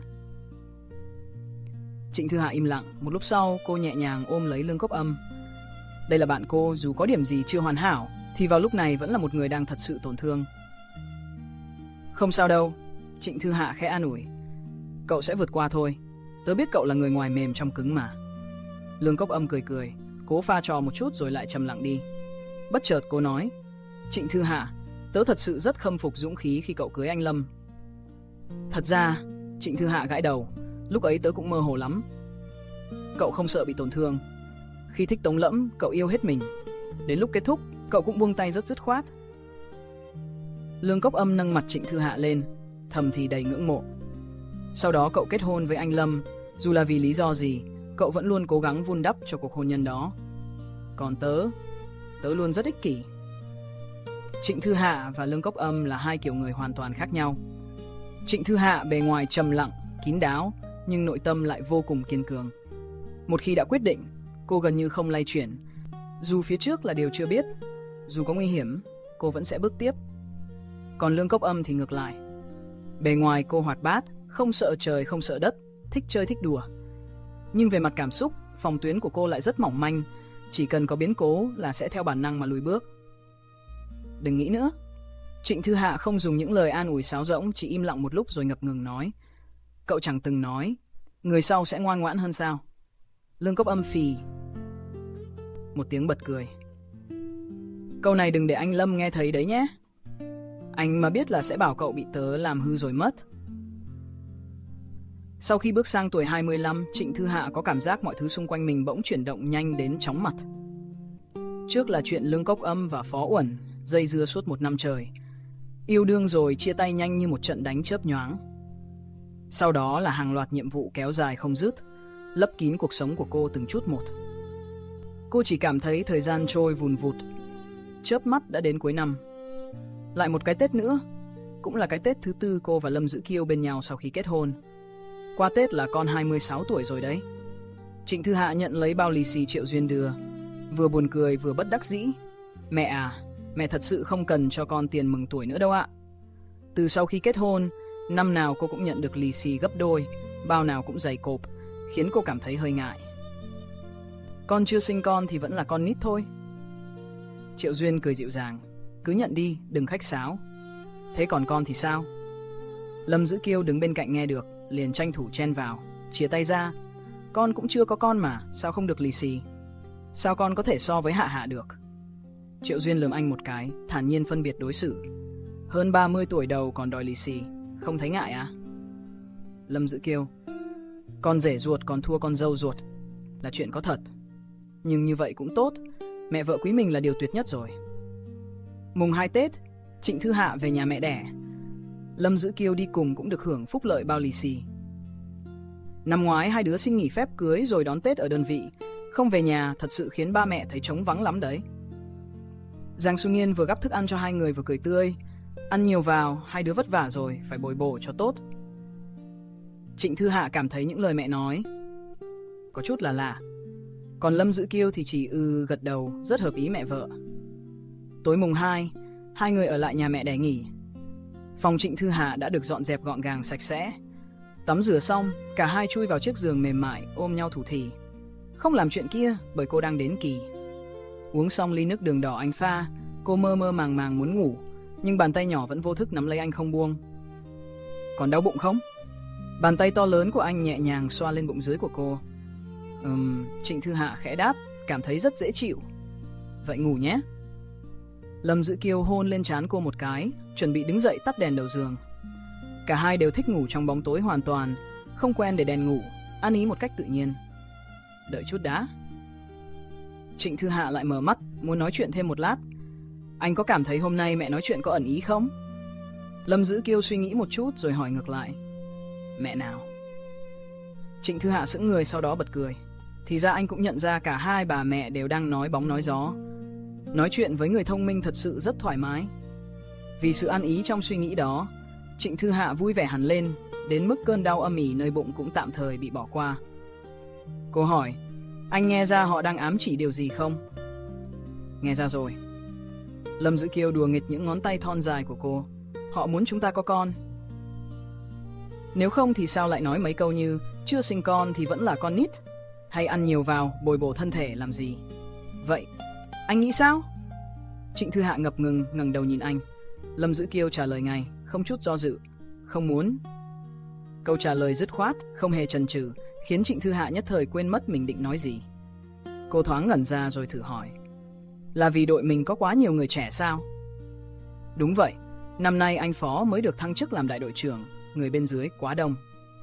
Trịnh Thư Hạ im lặng, một lúc sau cô nhẹ nhàng ôm lấy Lương Cốc Âm. Đây là bạn cô, dù có điểm gì chưa hoàn hảo thì vào lúc này vẫn là một người đang thật sự tổn thương. Không sao đâu, Trịnh Thư Hạ khẽ an ủi. Cậu sẽ vượt qua thôi, tớ biết cậu là người ngoài mềm trong cứng mà. Lương Cốc Âm cười cười, cố pha trò một chút rồi lại trầm lặng đi. Bất chợt cô nói, Trịnh Thư Hạ, tớ thật sự rất khâm phục dũng khí khi cậu cưới anh Lâm. Thật ra, Trịnh Thư Hạ gãi đầu, lúc ấy tớ cũng mơ hồ lắm. Cậu không sợ bị tổn thương. Khi thích Tống Lẫm, cậu yêu hết mình. Đến lúc kết thúc, cậu cũng buông tay rất dứt khoát. Lương Cốc Âm nâng mặt Trịnh Thư Hạ lên, thầm thì đầy ngưỡng mộ. Sau đó cậu kết hôn với anh Lâm, dù là vì lý do gì, cậu vẫn luôn cố gắng vun đắp cho cuộc hôn nhân đó. Còn tớ, tớ luôn rất ích kỷ. Trịnh Thư Hạ và Lương Cốc Âm là hai kiểu người hoàn toàn khác nhau. Trịnh Thư Hạ bề ngoài trầm lặng, kín đáo, nhưng nội tâm lại vô cùng kiên cường. Một khi đã quyết định, cô gần như không lay chuyển. Dù phía trước là điều chưa biết, dù có nguy hiểm, cô vẫn sẽ bước tiếp. Còn Lương Cốc Âm thì ngược lại. Bề ngoài cô hoạt bát, không sợ trời không sợ đất, thích chơi thích đùa. Nhưng về mặt cảm xúc, phòng tuyến của cô lại rất mỏng manh, chỉ cần có biến cố là sẽ theo bản năng mà lùi bước. Đừng nghĩ nữa. Trịnh Thư Hạ không dùng những lời an ủi sáo rỗng, chỉ im lặng một lúc rồi ngập ngừng nói. Cậu chẳng từng nói, người sau sẽ ngoan ngoãn hơn sao? Lương Cốc Âm phì một tiếng bật cười. Câu này đừng để anh Lâm nghe thấy đấy nhé. Anh mà biết là sẽ bảo cậu bị tớ làm hư rồi mất. Sau khi bước sang tuổi hai mươi lăm, Trịnh Thư Hạ có cảm giác mọi thứ xung quanh mình bỗng chuyển động nhanh đến chóng mặt. Trước là chuyện Lương Cốc Âm và Phó Uẩn dây dưa suốt một năm trời. Yêu đương rồi chia tay nhanh như một trận đánh chớp nhoáng. Sau đó là hàng loạt nhiệm vụ kéo dài không dứt, lấp kín cuộc sống của cô từng chút một. Cô chỉ cảm thấy thời gian trôi vùn vụt. Chớp mắt đã đến cuối năm. Lại một cái Tết nữa, cũng là cái Tết thứ tư cô và Lâm Dữ Kiêu bên nhau sau khi kết hôn. Qua Tết là con hai mươi sáu tuổi rồi đấy. Trịnh Thư Hạ nhận lấy bao lì xì Triệu Duyên đưa, vừa buồn cười vừa bất đắc dĩ. Mẹ à, mẹ thật sự không cần cho con tiền mừng tuổi nữa đâu ạ. Từ sau khi kết hôn, năm nào cô cũng nhận được lì xì gấp đôi, bao nào cũng dày cộp, khiến cô cảm thấy hơi ngại. Con chưa sinh con thì vẫn là con nít thôi. Triệu Duyên cười dịu dàng, cứ nhận đi, đừng khách sáo. Thế còn con thì sao? Lâm Dữ Kiêu đứng bên cạnh nghe được, liền tranh thủ chen vào, chìa tay ra. Con cũng chưa có con mà, sao không được lì xì? Sao con có thể so với Hạ Hạ được? Triệu Duyên lườm anh một cái, thản nhiên phân biệt đối xử. Hơn ba mươi tuổi đầu còn đòi lì xì, không thấy ngại à? Lâm Dữ Kiêu, con rể ruột còn thua con dâu ruột, là chuyện có thật. Nhưng như vậy cũng tốt, mẹ vợ quý mình là điều tuyệt nhất rồi. Mùng hai Tết, Trịnh Thư Hạ về nhà mẹ đẻ. Lâm Dữ Kiêu đi cùng cũng được hưởng phúc lợi bao lì xì. Năm ngoái hai đứa xin nghỉ phép cưới rồi đón Tết ở đơn vị, không về nhà thật sự khiến ba mẹ thấy trống vắng lắm đấy. Giang Xu Nghiên vừa gắp thức ăn cho hai người vừa cười tươi. Ăn nhiều vào, hai đứa vất vả rồi, phải bồi bổ cho tốt. Trịnh Thư Hạ cảm thấy những lời mẹ nói có chút là lạ. Còn Lâm Dữ Kiêu thì chỉ ư gật đầu, rất hợp ý mẹ vợ. Tối mùng hai, hai người ở lại nhà mẹ đẻ nghỉ. Phòng Trịnh Thư Hạ đã được dọn dẹp gọn gàng sạch sẽ. Tắm rửa xong, cả hai chui vào chiếc giường mềm mại ôm nhau thủ thỉ. Không làm chuyện kia bởi cô đang đến kỳ. Uống xong ly nước đường đỏ anh pha, cô mơ mơ màng màng muốn ngủ, nhưng bàn tay nhỏ vẫn vô thức nắm lấy anh không buông. Còn đau bụng không? Bàn tay to lớn của anh nhẹ nhàng xoa lên bụng dưới của cô. Ừm, Trịnh Thư Hạ khẽ đáp, cảm thấy rất dễ chịu. Vậy ngủ nhé. Lâm Dữ Kiêu hôn lên trán cô một cái, chuẩn bị đứng dậy tắt đèn đầu giường. Cả hai đều thích ngủ trong bóng tối hoàn toàn, không quen để đèn ngủ, ăn ý một cách tự nhiên. Đợi chút đã. Trịnh Thư Hạ lại mở mắt, muốn nói chuyện thêm một lát. Anh có cảm thấy hôm nay mẹ nói chuyện có ẩn ý không? Lâm Dữ Kiêu suy nghĩ một chút rồi hỏi ngược lại. Mẹ nào? Trịnh Thư Hạ sững người sau đó bật cười. Thì ra anh cũng nhận ra cả hai bà mẹ đều đang nói bóng nói gió. Nói chuyện với người thông minh thật sự rất thoải mái. Vì sự ăn ý trong suy nghĩ đó, Trịnh Thư Hạ vui vẻ hẳn lên, đến mức cơn đau âm ỉ nơi bụng cũng tạm thời bị bỏ qua. Cô hỏi, anh nghe ra họ đang ám chỉ điều gì không? Nghe ra rồi. Lâm Dữ Kiêu đùa nghịch những ngón tay thon dài của cô. Họ muốn chúng ta có con. Nếu không thì sao lại nói mấy câu như chưa sinh con thì vẫn là con nít, hay ăn nhiều vào bồi bổ thân thể làm gì? Vậy anh nghĩ sao? Trịnh Thư Hạ ngập ngừng ngẩng đầu nhìn anh. Lâm Dữ Kiêu trả lời ngay, không chút do dự. Không muốn. Câu trả lời dứt khoát, không hề chần chừ, khiến Trịnh Thư Hạ nhất thời quên mất mình định nói gì. Cô thoáng ngẩn ra rồi thử hỏi. Là vì đội mình có quá nhiều người trẻ sao? Đúng vậy, năm nay anh Phó mới được thăng chức làm đại đội trưởng, người bên dưới quá đông.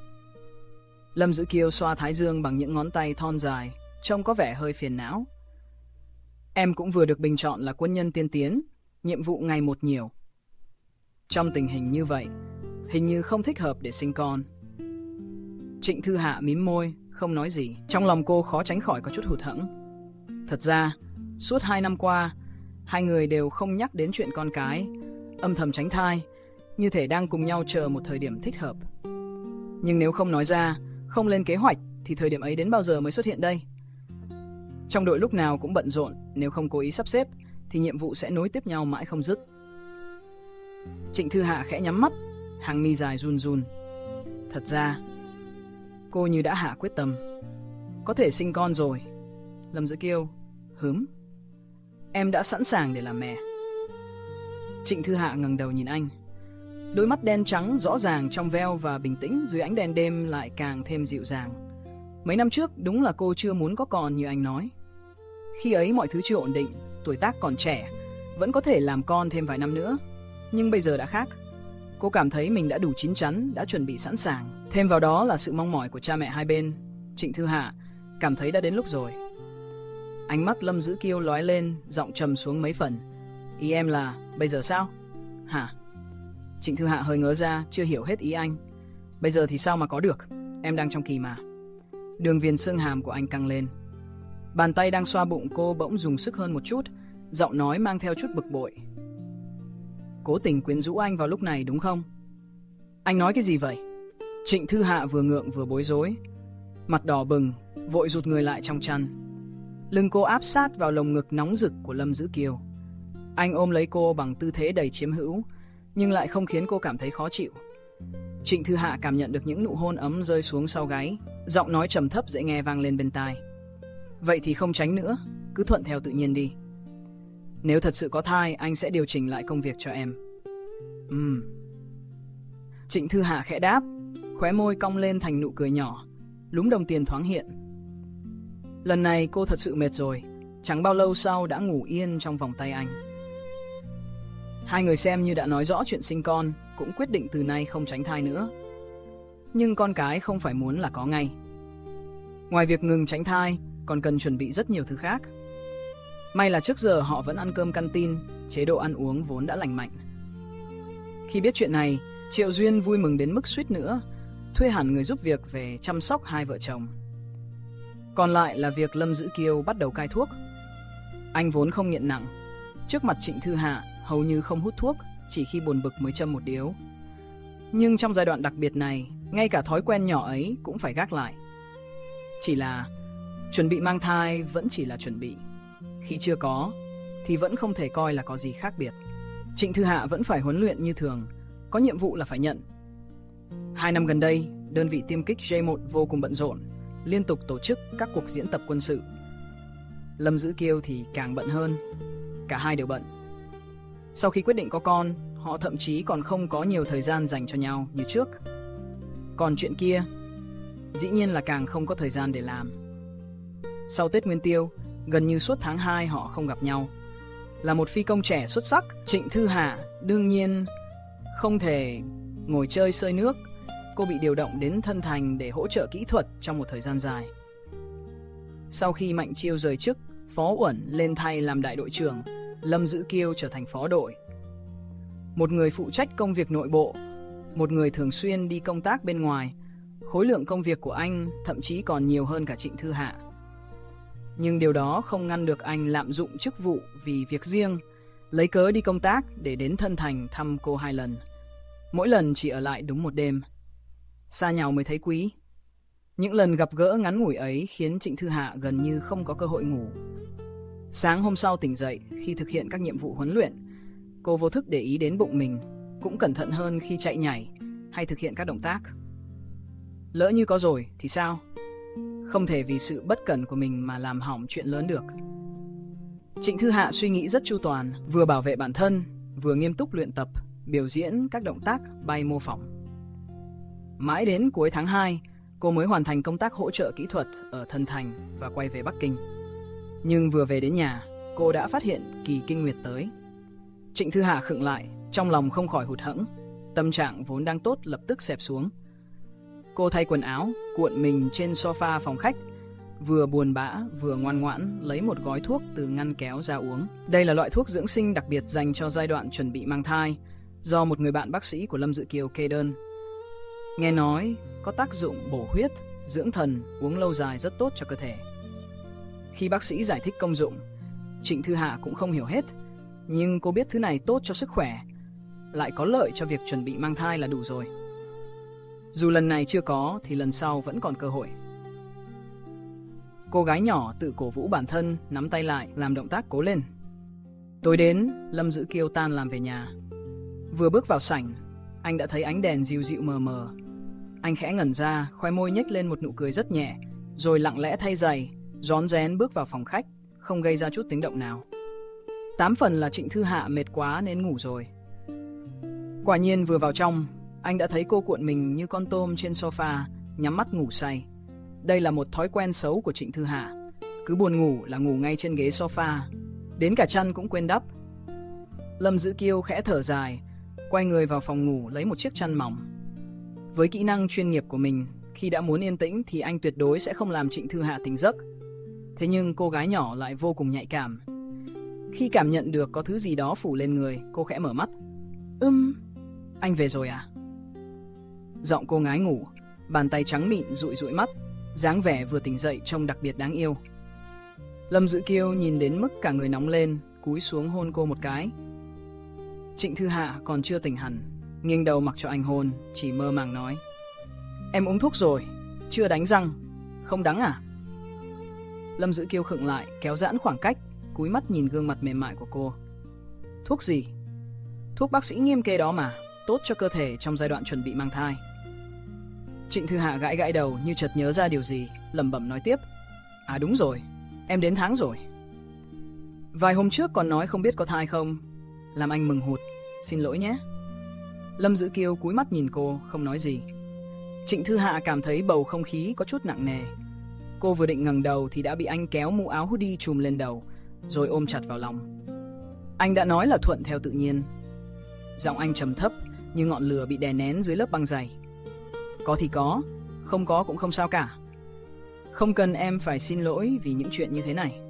Lâm Dữ Kiêu xoa thái dương bằng những ngón tay thon dài, trông có vẻ hơi phiền não. Em cũng vừa được bình chọn là quân nhân tiên tiến, nhiệm vụ ngày một nhiều. Trong tình hình như vậy, hình như không thích hợp để sinh con. Trịnh Thư Hạ mím môi, không nói gì. Trong lòng cô khó tránh khỏi có chút hụt hẫng. Thật ra, suốt hai năm qua, hai người đều không nhắc đến chuyện con cái, âm thầm tránh thai, như thể đang cùng nhau chờ một thời điểm thích hợp. Nhưng nếu không nói ra, không lên kế hoạch, thì thời điểm ấy đến bao giờ mới xuất hiện đây? Trong đội lúc nào cũng bận rộn, nếu không cố ý sắp xếp, thì nhiệm vụ sẽ nối tiếp nhau mãi không dứt. Trịnh Thư Hạ khẽ nhắm mắt, hàng mi dài run run. Thật ra, cô như đã hạ quyết tâm. Có thể sinh con rồi. Lâm Dữ Kiêu, hứm. Em đã sẵn sàng để làm mẹ. Trịnh Thư Hạ ngẩng đầu nhìn anh. Đôi mắt đen trắng rõ ràng trong veo và bình tĩnh dưới ánh đèn đêm lại càng thêm dịu dàng. Mấy năm trước đúng là cô chưa muốn có con như anh nói. Khi ấy mọi thứ chưa ổn định, tuổi tác còn trẻ, vẫn có thể làm con thêm vài năm nữa. Nhưng bây giờ đã khác. Cô cảm thấy mình đã đủ chín chắn, đã chuẩn bị sẵn sàng. Thêm vào đó là sự mong mỏi của cha mẹ hai bên. Trịnh Thư Hạ cảm thấy đã đến lúc rồi. Ánh mắt Lâm Dữ Kiêu lóe lên, giọng trầm xuống mấy phần. Ý em là, bây giờ sao? Hả? Trịnh Thư Hạ hơi ngớ ra, chưa hiểu hết ý anh. Bây giờ thì sao mà có được, em đang trong kỳ mà. Đường viền xương hàm của anh căng lên. Bàn tay đang xoa bụng cô bỗng dùng sức hơn một chút, giọng nói mang theo chút bực bội. Cố tình quyến rũ anh vào lúc này đúng không? Anh nói cái gì vậy? Trịnh Thư Hạ vừa ngượng vừa bối rối. Mặt đỏ bừng, vội rụt người lại trong chăn. Lưng cô áp sát vào lồng ngực nóng rực của Lâm Dữ Kiêu. Anh ôm lấy cô bằng tư thế đầy chiếm hữu, nhưng lại không khiến cô cảm thấy khó chịu. Trịnh Thư Hạ cảm nhận được những nụ hôn ấm rơi xuống sau gáy, giọng nói trầm thấp dễ nghe vang lên bên tai. Vậy thì không tránh nữa, cứ thuận theo tự nhiên đi. Nếu thật sự có thai, anh sẽ điều chỉnh lại công việc cho em. Ừm. Trịnh Thư Hạ khẽ đáp, khóe môi cong lên thành nụ cười nhỏ, lúm đồng tiền thoáng hiện. Lần này cô thật sự mệt rồi, chẳng bao lâu sau đã ngủ yên trong vòng tay anh. Hai người xem như đã nói rõ chuyện sinh con, cũng quyết định từ nay không tránh thai nữa. Nhưng con cái không phải muốn là có ngay. Ngoài việc ngừng tránh thai, còn cần chuẩn bị rất nhiều thứ khác. May là trước giờ họ vẫn ăn cơm canteen, chế độ ăn uống vốn đã lành mạnh. Khi biết chuyện này, Triệu Duyên vui mừng đến mức suýt nữa thuê hẳn người giúp việc về chăm sóc hai vợ chồng. Còn lại là việc Lâm Dữ Kiêu bắt đầu cai thuốc. Anh vốn không nghiện nặng, trước mặt Trịnh Thư Hạ hầu như không hút thuốc, chỉ khi buồn bực mới châm một điếu. Nhưng trong giai đoạn đặc biệt này, ngay cả thói quen nhỏ ấy cũng phải gác lại. Chỉ là chuẩn bị mang thai vẫn chỉ là chuẩn bị. Khi chưa có, thì vẫn không thể coi là có gì khác biệt. Trịnh Thư Hạ vẫn phải huấn luyện như thường, có nhiệm vụ là phải nhận. Hai năm gần đây, đơn vị tiêm kích J một vô cùng bận rộn, liên tục tổ chức các cuộc diễn tập quân sự. Lâm Dữ Kiêu thì càng bận hơn, cả hai đều bận. Sau khi quyết định có con, họ thậm chí còn không có nhiều thời gian dành cho nhau như trước. Còn chuyện kia, dĩ nhiên là càng không có thời gian để làm. Sau Tết Nguyên Tiêu, gần như suốt tháng hai họ không gặp nhau. Là một phi công trẻ xuất sắc, Trịnh Thư Hạ đương nhiên không thể ngồi chơi sơi nước. Cô bị điều động đến Thân Thành để hỗ trợ kỹ thuật trong một thời gian dài. Sau khi Mạnh Chiêu rời chức, Phó Uẩn lên thay làm đại đội trưởng, Lâm Dữ Kiêu trở thành phó đội. Một người phụ trách công việc nội bộ, một người thường xuyên đi công tác bên ngoài. Khối lượng công việc của anh thậm chí còn nhiều hơn cả Trịnh Thư Hạ. Nhưng điều đó không ngăn được anh lạm dụng chức vụ vì việc riêng, lấy cớ đi công tác để đến Thân Thành thăm cô hai lần. Mỗi lần chỉ ở lại đúng một đêm. Xa nhau mới thấy quý. Những lần gặp gỡ ngắn ngủi ấy khiến Trịnh Thư Hạ gần như không có cơ hội ngủ. Sáng hôm sau tỉnh dậy, khi thực hiện các nhiệm vụ huấn luyện, cô vô thức để ý đến bụng mình, cũng cẩn thận hơn khi chạy nhảy hay thực hiện các động tác. Lỡ như có rồi thì sao? Không thể vì sự bất cẩn của mình mà làm hỏng chuyện lớn được. Trịnh Thư Hạ suy nghĩ rất chu toàn, vừa bảo vệ bản thân, vừa nghiêm túc luyện tập, biểu diễn các động tác bay mô phỏng. Mãi đến cuối tháng hai, cô mới hoàn thành công tác hỗ trợ kỹ thuật ở Thân Thành và quay về Bắc Kinh. Nhưng vừa về đến nhà, cô đã phát hiện kỳ kinh nguyệt tới. Trịnh Thư Hạ khựng lại, trong lòng không khỏi hụt hẫng. Tâm trạng vốn đang tốt lập tức xẹp xuống. Cô thay quần áo, cuộn mình trên sofa phòng khách, vừa buồn bã vừa ngoan ngoãn lấy một gói thuốc từ ngăn kéo ra uống. Đây là loại thuốc dưỡng sinh đặc biệt dành cho giai đoạn chuẩn bị mang thai, do một người bạn bác sĩ của Lâm Dữ Kiêu kê đơn. Nghe nói có tác dụng bổ huyết, dưỡng thần, uống lâu dài rất tốt cho cơ thể. Khi bác sĩ giải thích công dụng, Trịnh Thư Hạ cũng không hiểu hết, nhưng cô biết thứ này tốt cho sức khỏe, lại có lợi cho việc chuẩn bị mang thai là đủ rồi. Dù lần này chưa có thì lần sau vẫn còn cơ hội. Cô gái nhỏ tự cổ vũ bản thân, nắm tay lại, làm động tác cố lên. Tối đến, Lâm Dữ Kiêu tan làm về nhà. Vừa bước vào sảnh, anh đã thấy ánh đèn dịu dịu mờ mờ. Anh khẽ ngẩn ra, khoe môi nhếch lên một nụ cười rất nhẹ, rồi lặng lẽ thay giày, rón rén bước vào phòng khách, không gây ra chút tiếng động nào. Tám phần là Trịnh Thư Hạ mệt quá nên ngủ rồi. Quả nhiên vừa vào trong, anh đã thấy cô cuộn mình như con tôm trên sofa, nhắm mắt ngủ say. Đây là một thói quen xấu của Trịnh Thư Hạ, cứ buồn ngủ là ngủ ngay trên ghế sofa, đến cả chăn cũng quên đắp. Lâm Dữ Kiêu khẽ thở dài, quay người vào phòng ngủ lấy một chiếc chăn mỏng. Với kỹ năng chuyên nghiệp của mình, khi đã muốn yên tĩnh thì anh tuyệt đối sẽ không làm Trịnh Thư Hạ tỉnh giấc. Thế nhưng cô gái nhỏ lại vô cùng nhạy cảm. Khi cảm nhận được có thứ gì đó phủ lên người, cô khẽ mở mắt. Ưm, anh về rồi à? Giọng cô ngái ngủ, bàn tay trắng mịn dụi dụi mắt, dáng vẻ vừa tỉnh dậy trông đặc biệt đáng yêu. Lâm Dữ Kiêu nhìn đến mức cả người nóng lên, cúi xuống hôn cô một cái. Trịnh Thư Hạ còn chưa tỉnh hẳn, nghiêng đầu mặc cho anh hôn, chỉ mơ màng nói: Em uống thuốc rồi, chưa đánh răng, không đắng à? Lâm Dữ Kiêu khựng lại, kéo giãn khoảng cách, cúi mắt nhìn gương mặt mềm mại của cô. Thuốc gì? Thuốc bác sĩ nghiêm kê đó mà, tốt cho cơ thể trong giai đoạn chuẩn bị mang thai. Trịnh Thư Hạ gãi gãi đầu như chợt nhớ ra điều gì, lẩm bẩm nói tiếp: À đúng rồi, em đến tháng rồi. Vài hôm trước còn nói không biết có thai không, làm anh mừng hụt, xin lỗi nhé. Lâm Dữ Kiêu cúi mắt nhìn cô, không nói gì. Trịnh Thư Hạ cảm thấy bầu không khí có chút nặng nề. Cô vừa định ngẩng đầu thì đã bị anh kéo mũ áo hoodie trùm lên đầu, rồi ôm chặt vào lòng. Anh đã nói là thuận theo tự nhiên. Giọng anh trầm thấp như ngọn lửa bị đè nén dưới lớp băng dày. Có thì có, không có cũng không sao cả. Không cần em phải xin lỗi vì những chuyện như thế này.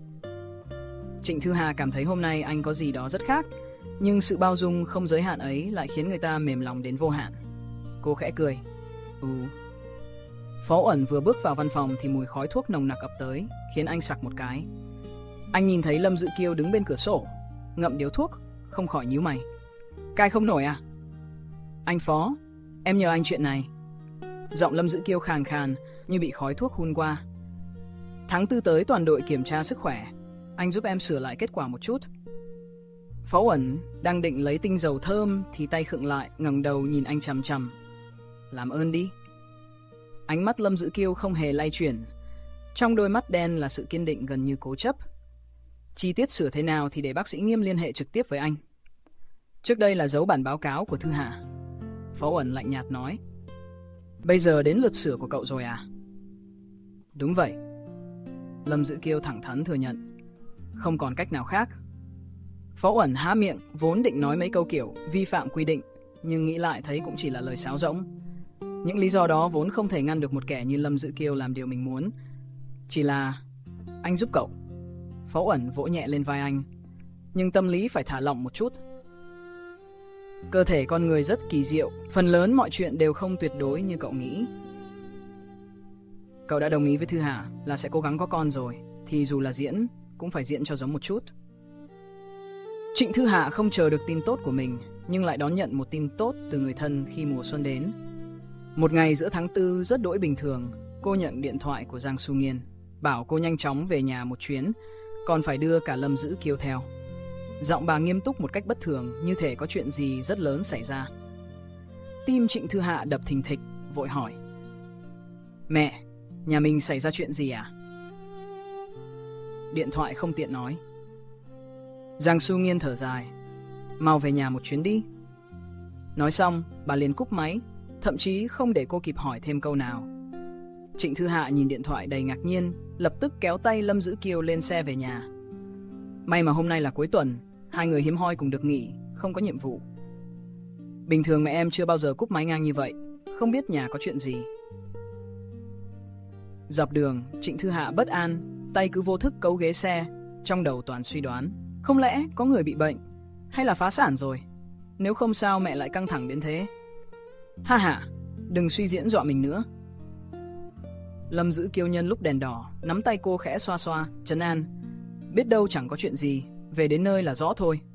Trịnh Thư Hà cảm thấy hôm nay anh có gì đó rất khác, nhưng sự bao dung không giới hạn ấy lại khiến người ta mềm lòng đến vô hạn. Cô khẽ cười. Ừ. Phó Uẩn vừa bước vào văn phòng thì mùi khói thuốc nồng nặc ập tới, khiến anh sặc một cái. Anh nhìn thấy Lâm Dữ Kiêu đứng bên cửa sổ, ngậm điếu thuốc, không khỏi nhíu mày. Cai không nổi à? Anh Phó, em nhờ anh chuyện này. Giọng Lâm Dữ Kiêu khàn khàn như bị khói thuốc hun qua. Tháng tư tới toàn đội kiểm tra sức khỏe. anh giúp em sửa lại kết quả một chút. Phó Uẩn đang định lấy tinh dầu thơm thì tay khựng lại, ngẩng đầu nhìn anh chằm chằm. Làm ơn đi. Ánh mắt Lâm Dữ Kiêu không hề lay chuyển. Trong đôi mắt đen là sự kiên định gần như cố chấp. Chi tiết sửa thế nào thì để bác sĩ Nghiêm liên hệ trực tiếp với anh. Trước đây là dấu bản báo cáo của Thư Hạ. Phó Uẩn lạnh nhạt nói. Bây giờ đến lượt sửa của cậu rồi à? Đúng vậy. Lâm Dữ Kiêu thẳng thắn thừa nhận. Không còn cách nào khác. Phó Uẩn há miệng, vốn định nói mấy câu kiểu vi phạm quy định, nhưng nghĩ lại thấy cũng chỉ là lời sáo rỗng. Những lý do đó vốn không thể ngăn được một kẻ như Lâm Dữ Kiêu làm điều mình muốn. Chỉ là anh giúp cậu. Phó Uẩn vỗ nhẹ lên vai anh, nhưng tâm lý phải thả lỏng một chút. Cơ thể con người rất kỳ diệu, phần lớn mọi chuyện đều không tuyệt đối như cậu nghĩ. Cậu đã đồng ý với Thư Hạ là sẽ cố gắng có con rồi, thì dù là diễn cũng phải diễn cho giống một chút. Trịnh Thư Hạ không chờ được tin tốt của mình, nhưng lại đón nhận một tin tốt từ người thân khi mùa xuân đến. Một ngày giữa tháng tư rất đỗi bình thường, cô nhận điện thoại của Giang Xu Nghiên, bảo cô nhanh chóng về nhà một chuyến, còn phải đưa cả Lâm Dữ Kiêu theo. Giọng bà nghiêm túc một cách bất thường, như thể có chuyện gì rất lớn xảy ra. Tim Trịnh Thư Hạ đập thình thịch, vội hỏi. Mẹ, nhà mình xảy ra chuyện gì à? Điện thoại không tiện nói. Giang Xu Nghiên thở dài. Mau về nhà một chuyến đi. Nói xong, bà liền cúp máy, thậm chí không để cô kịp hỏi thêm câu nào. Trịnh Thư Hạ nhìn điện thoại đầy ngạc nhiên, lập tức kéo tay Lâm Dữ Kiêu lên xe về nhà. May mà hôm nay là cuối tuần, hai người hiếm hoi cùng được nghỉ, không có nhiệm vụ. Bình thường mẹ em chưa bao giờ cúp máy ngang như vậy, không biết nhà có chuyện gì. Dọc đường, Trịnh Thư Hạ bất an, tay cứ vô thức cấu ghế xe, trong đầu toàn suy đoán. Không lẽ có người bị bệnh, hay là phá sản rồi? Nếu không sao mẹ lại căng thẳng đến thế? Ha ha, đừng suy diễn dọa mình nữa. Lâm Dữ Kiêu nhân lúc đèn đỏ, nắm tay cô khẽ xoa xoa, trấn an. Biết đâu chẳng có chuyện gì, về đến nơi là rõ thôi.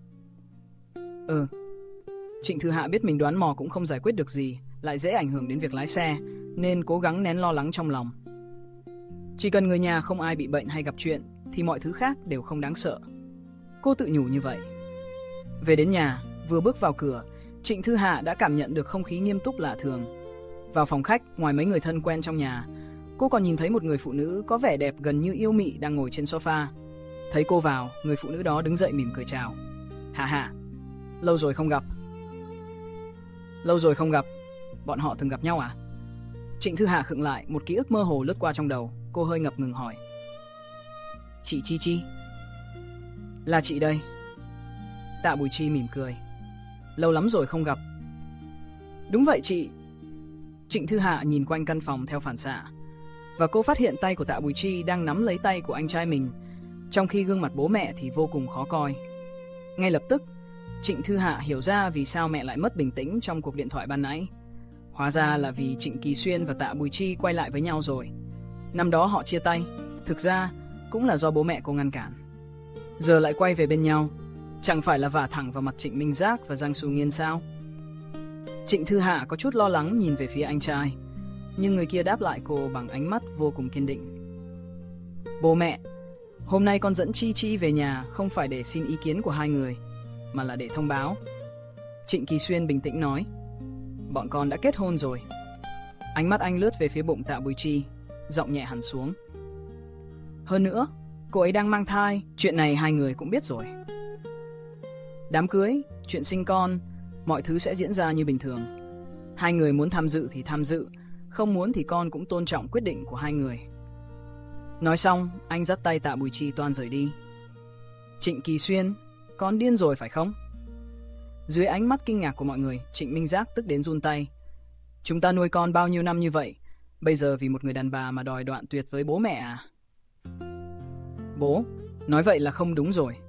Ừ. Trịnh Thư Hạ biết mình đoán mò cũng không giải quyết được gì, lại dễ ảnh hưởng đến việc lái xe, nên cố gắng nén lo lắng trong lòng. Chỉ cần người nhà không ai bị bệnh hay gặp chuyện, thì mọi thứ khác đều không đáng sợ. Cô tự nhủ như vậy. Về đến nhà, vừa bước vào cửa, Trịnh Thư Hạ đã cảm nhận được không khí nghiêm túc lạ thường. Vào phòng khách, ngoài mấy người thân quen trong nhà, cô còn nhìn thấy một người phụ nữ có vẻ đẹp gần như yêu mị đang ngồi trên sofa. Thấy cô vào, người phụ nữ đó đứng dậy mỉm cười chào. Hạ Hạ, lâu rồi không gặp. Lâu rồi không gặp, bọn họ từng gặp nhau à? Trịnh Thư Hạ khựng lại, một ký ức mơ hồ lướt qua trong đầu, cô hơi ngập ngừng hỏi. Chị Chi Chi? Là chị đây. Tạ Bùi Chi mỉm cười. Lâu lắm rồi không gặp. Đúng vậy chị. Trịnh Thư Hạ nhìn quanh căn phòng theo phản xạ, và cô phát hiện tay của Tạ Bùi Chi đang nắm lấy tay của anh trai mình, trong khi gương mặt bố mẹ thì vô cùng khó coi. Ngay lập tức, Trịnh Thư Hạ hiểu ra vì sao mẹ lại mất bình tĩnh trong cuộc điện thoại ban nãy. Hóa ra là vì Trịnh Kỳ Xuyên và Tạ Bùi Chi quay lại với nhau rồi. Năm đó họ chia tay, thực ra cũng là do bố mẹ cô ngăn cản. Giờ lại quay về bên nhau, chẳng phải là vả thẳng vào mặt Trịnh Minh Giác và Giang Xu Nghiên sao? Trịnh Thư Hạ có chút lo lắng nhìn về phía anh trai, nhưng người kia đáp lại cô bằng ánh mắt vô cùng kiên định. Bố mẹ, hôm nay con dẫn Chi Chi về nhà không phải để xin ý kiến của hai người, mà là để thông báo. Trịnh Kỳ Xuyên bình tĩnh nói. Bọn con đã kết hôn rồi. Ánh mắt anh lướt về phía bụng Tạ Bùi Chi, giọng nhẹ hẳn xuống. Hơn nữa, cô ấy đang mang thai, chuyện này hai người cũng biết rồi. Đám cưới, chuyện sinh con, mọi thứ sẽ diễn ra như bình thường. Hai người muốn tham dự thì tham dự, không muốn thì con cũng tôn trọng quyết định của hai người. Nói xong, anh dắt tay Tạ Bùi Chi toan rời đi. Trịnh Kỳ Xuyên, con điên rồi phải không? Dưới ánh mắt kinh ngạc của mọi người, Trịnh Minh Giác tức đến run tay. Chúng ta nuôi con bao nhiêu năm như vậy, bây giờ vì một người đàn bà mà đòi đoạn tuyệt với bố mẹ à? Bố, nói vậy là không đúng rồi.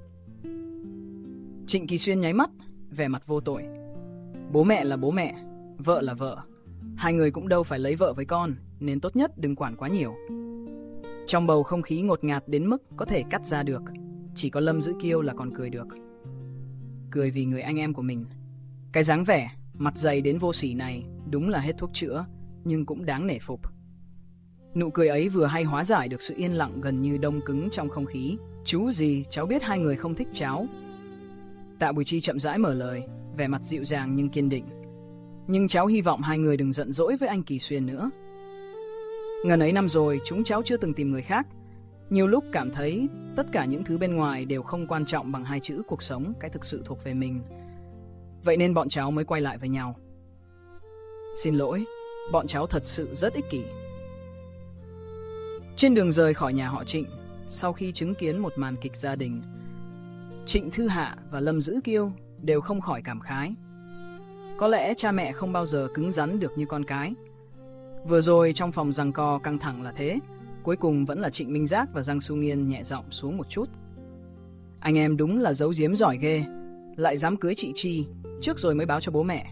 Trịnh Kỳ Xuyên nháy mắt, vẻ mặt vô tội. Bố mẹ là bố mẹ, vợ là vợ. Hai người cũng đâu phải lấy vợ với con, nên tốt nhất đừng quản quá nhiều. Trong bầu không khí ngột ngạt đến mức có thể cắt ra được, chỉ có Lâm Dữ Kiêu là còn cười được. Cười vì người anh em của mình. Cái dáng vẻ, mặt dày đến vô sỉ này đúng là hết thuốc chữa, nhưng cũng đáng nể phục. Nụ cười ấy vừa hay hóa giải được sự yên lặng gần như đông cứng trong không khí, Chú gì, cháu biết hai người không thích cháu. Tạ Bùi Chi chậm rãi mở lời, vẻ mặt dịu dàng nhưng kiên định. Nhưng cháu hy vọng hai người đừng giận dỗi với anh Kỳ Xuyên nữa. Ngần ấy năm rồi chúng cháu chưa từng tìm người khác. Nhiều lúc cảm thấy tất cả những thứ bên ngoài đều không quan trọng bằng hai chữ cuộc sống, cái thực sự thuộc về mình. Vậy nên bọn cháu mới quay lại với nhau. Xin lỗi, bọn cháu thật sự rất ích kỷ. Trên đường rời khỏi nhà họ Trịnh, sau khi chứng kiến một màn kịch gia đình, Trịnh Thư Hạ và Lâm Dữ Kiêu đều không khỏi cảm khái. Có lẽ cha mẹ không bao giờ cứng rắn được như con cái. Vừa rồi trong phòng giằng co căng thẳng là thế, cuối cùng vẫn là Trịnh Minh Giác và Giang Xu Nghiên nhẹ giọng xuống một chút. Anh em đúng là giấu giếm giỏi ghê, lại dám cưới chị Chi trước rồi mới báo cho bố mẹ.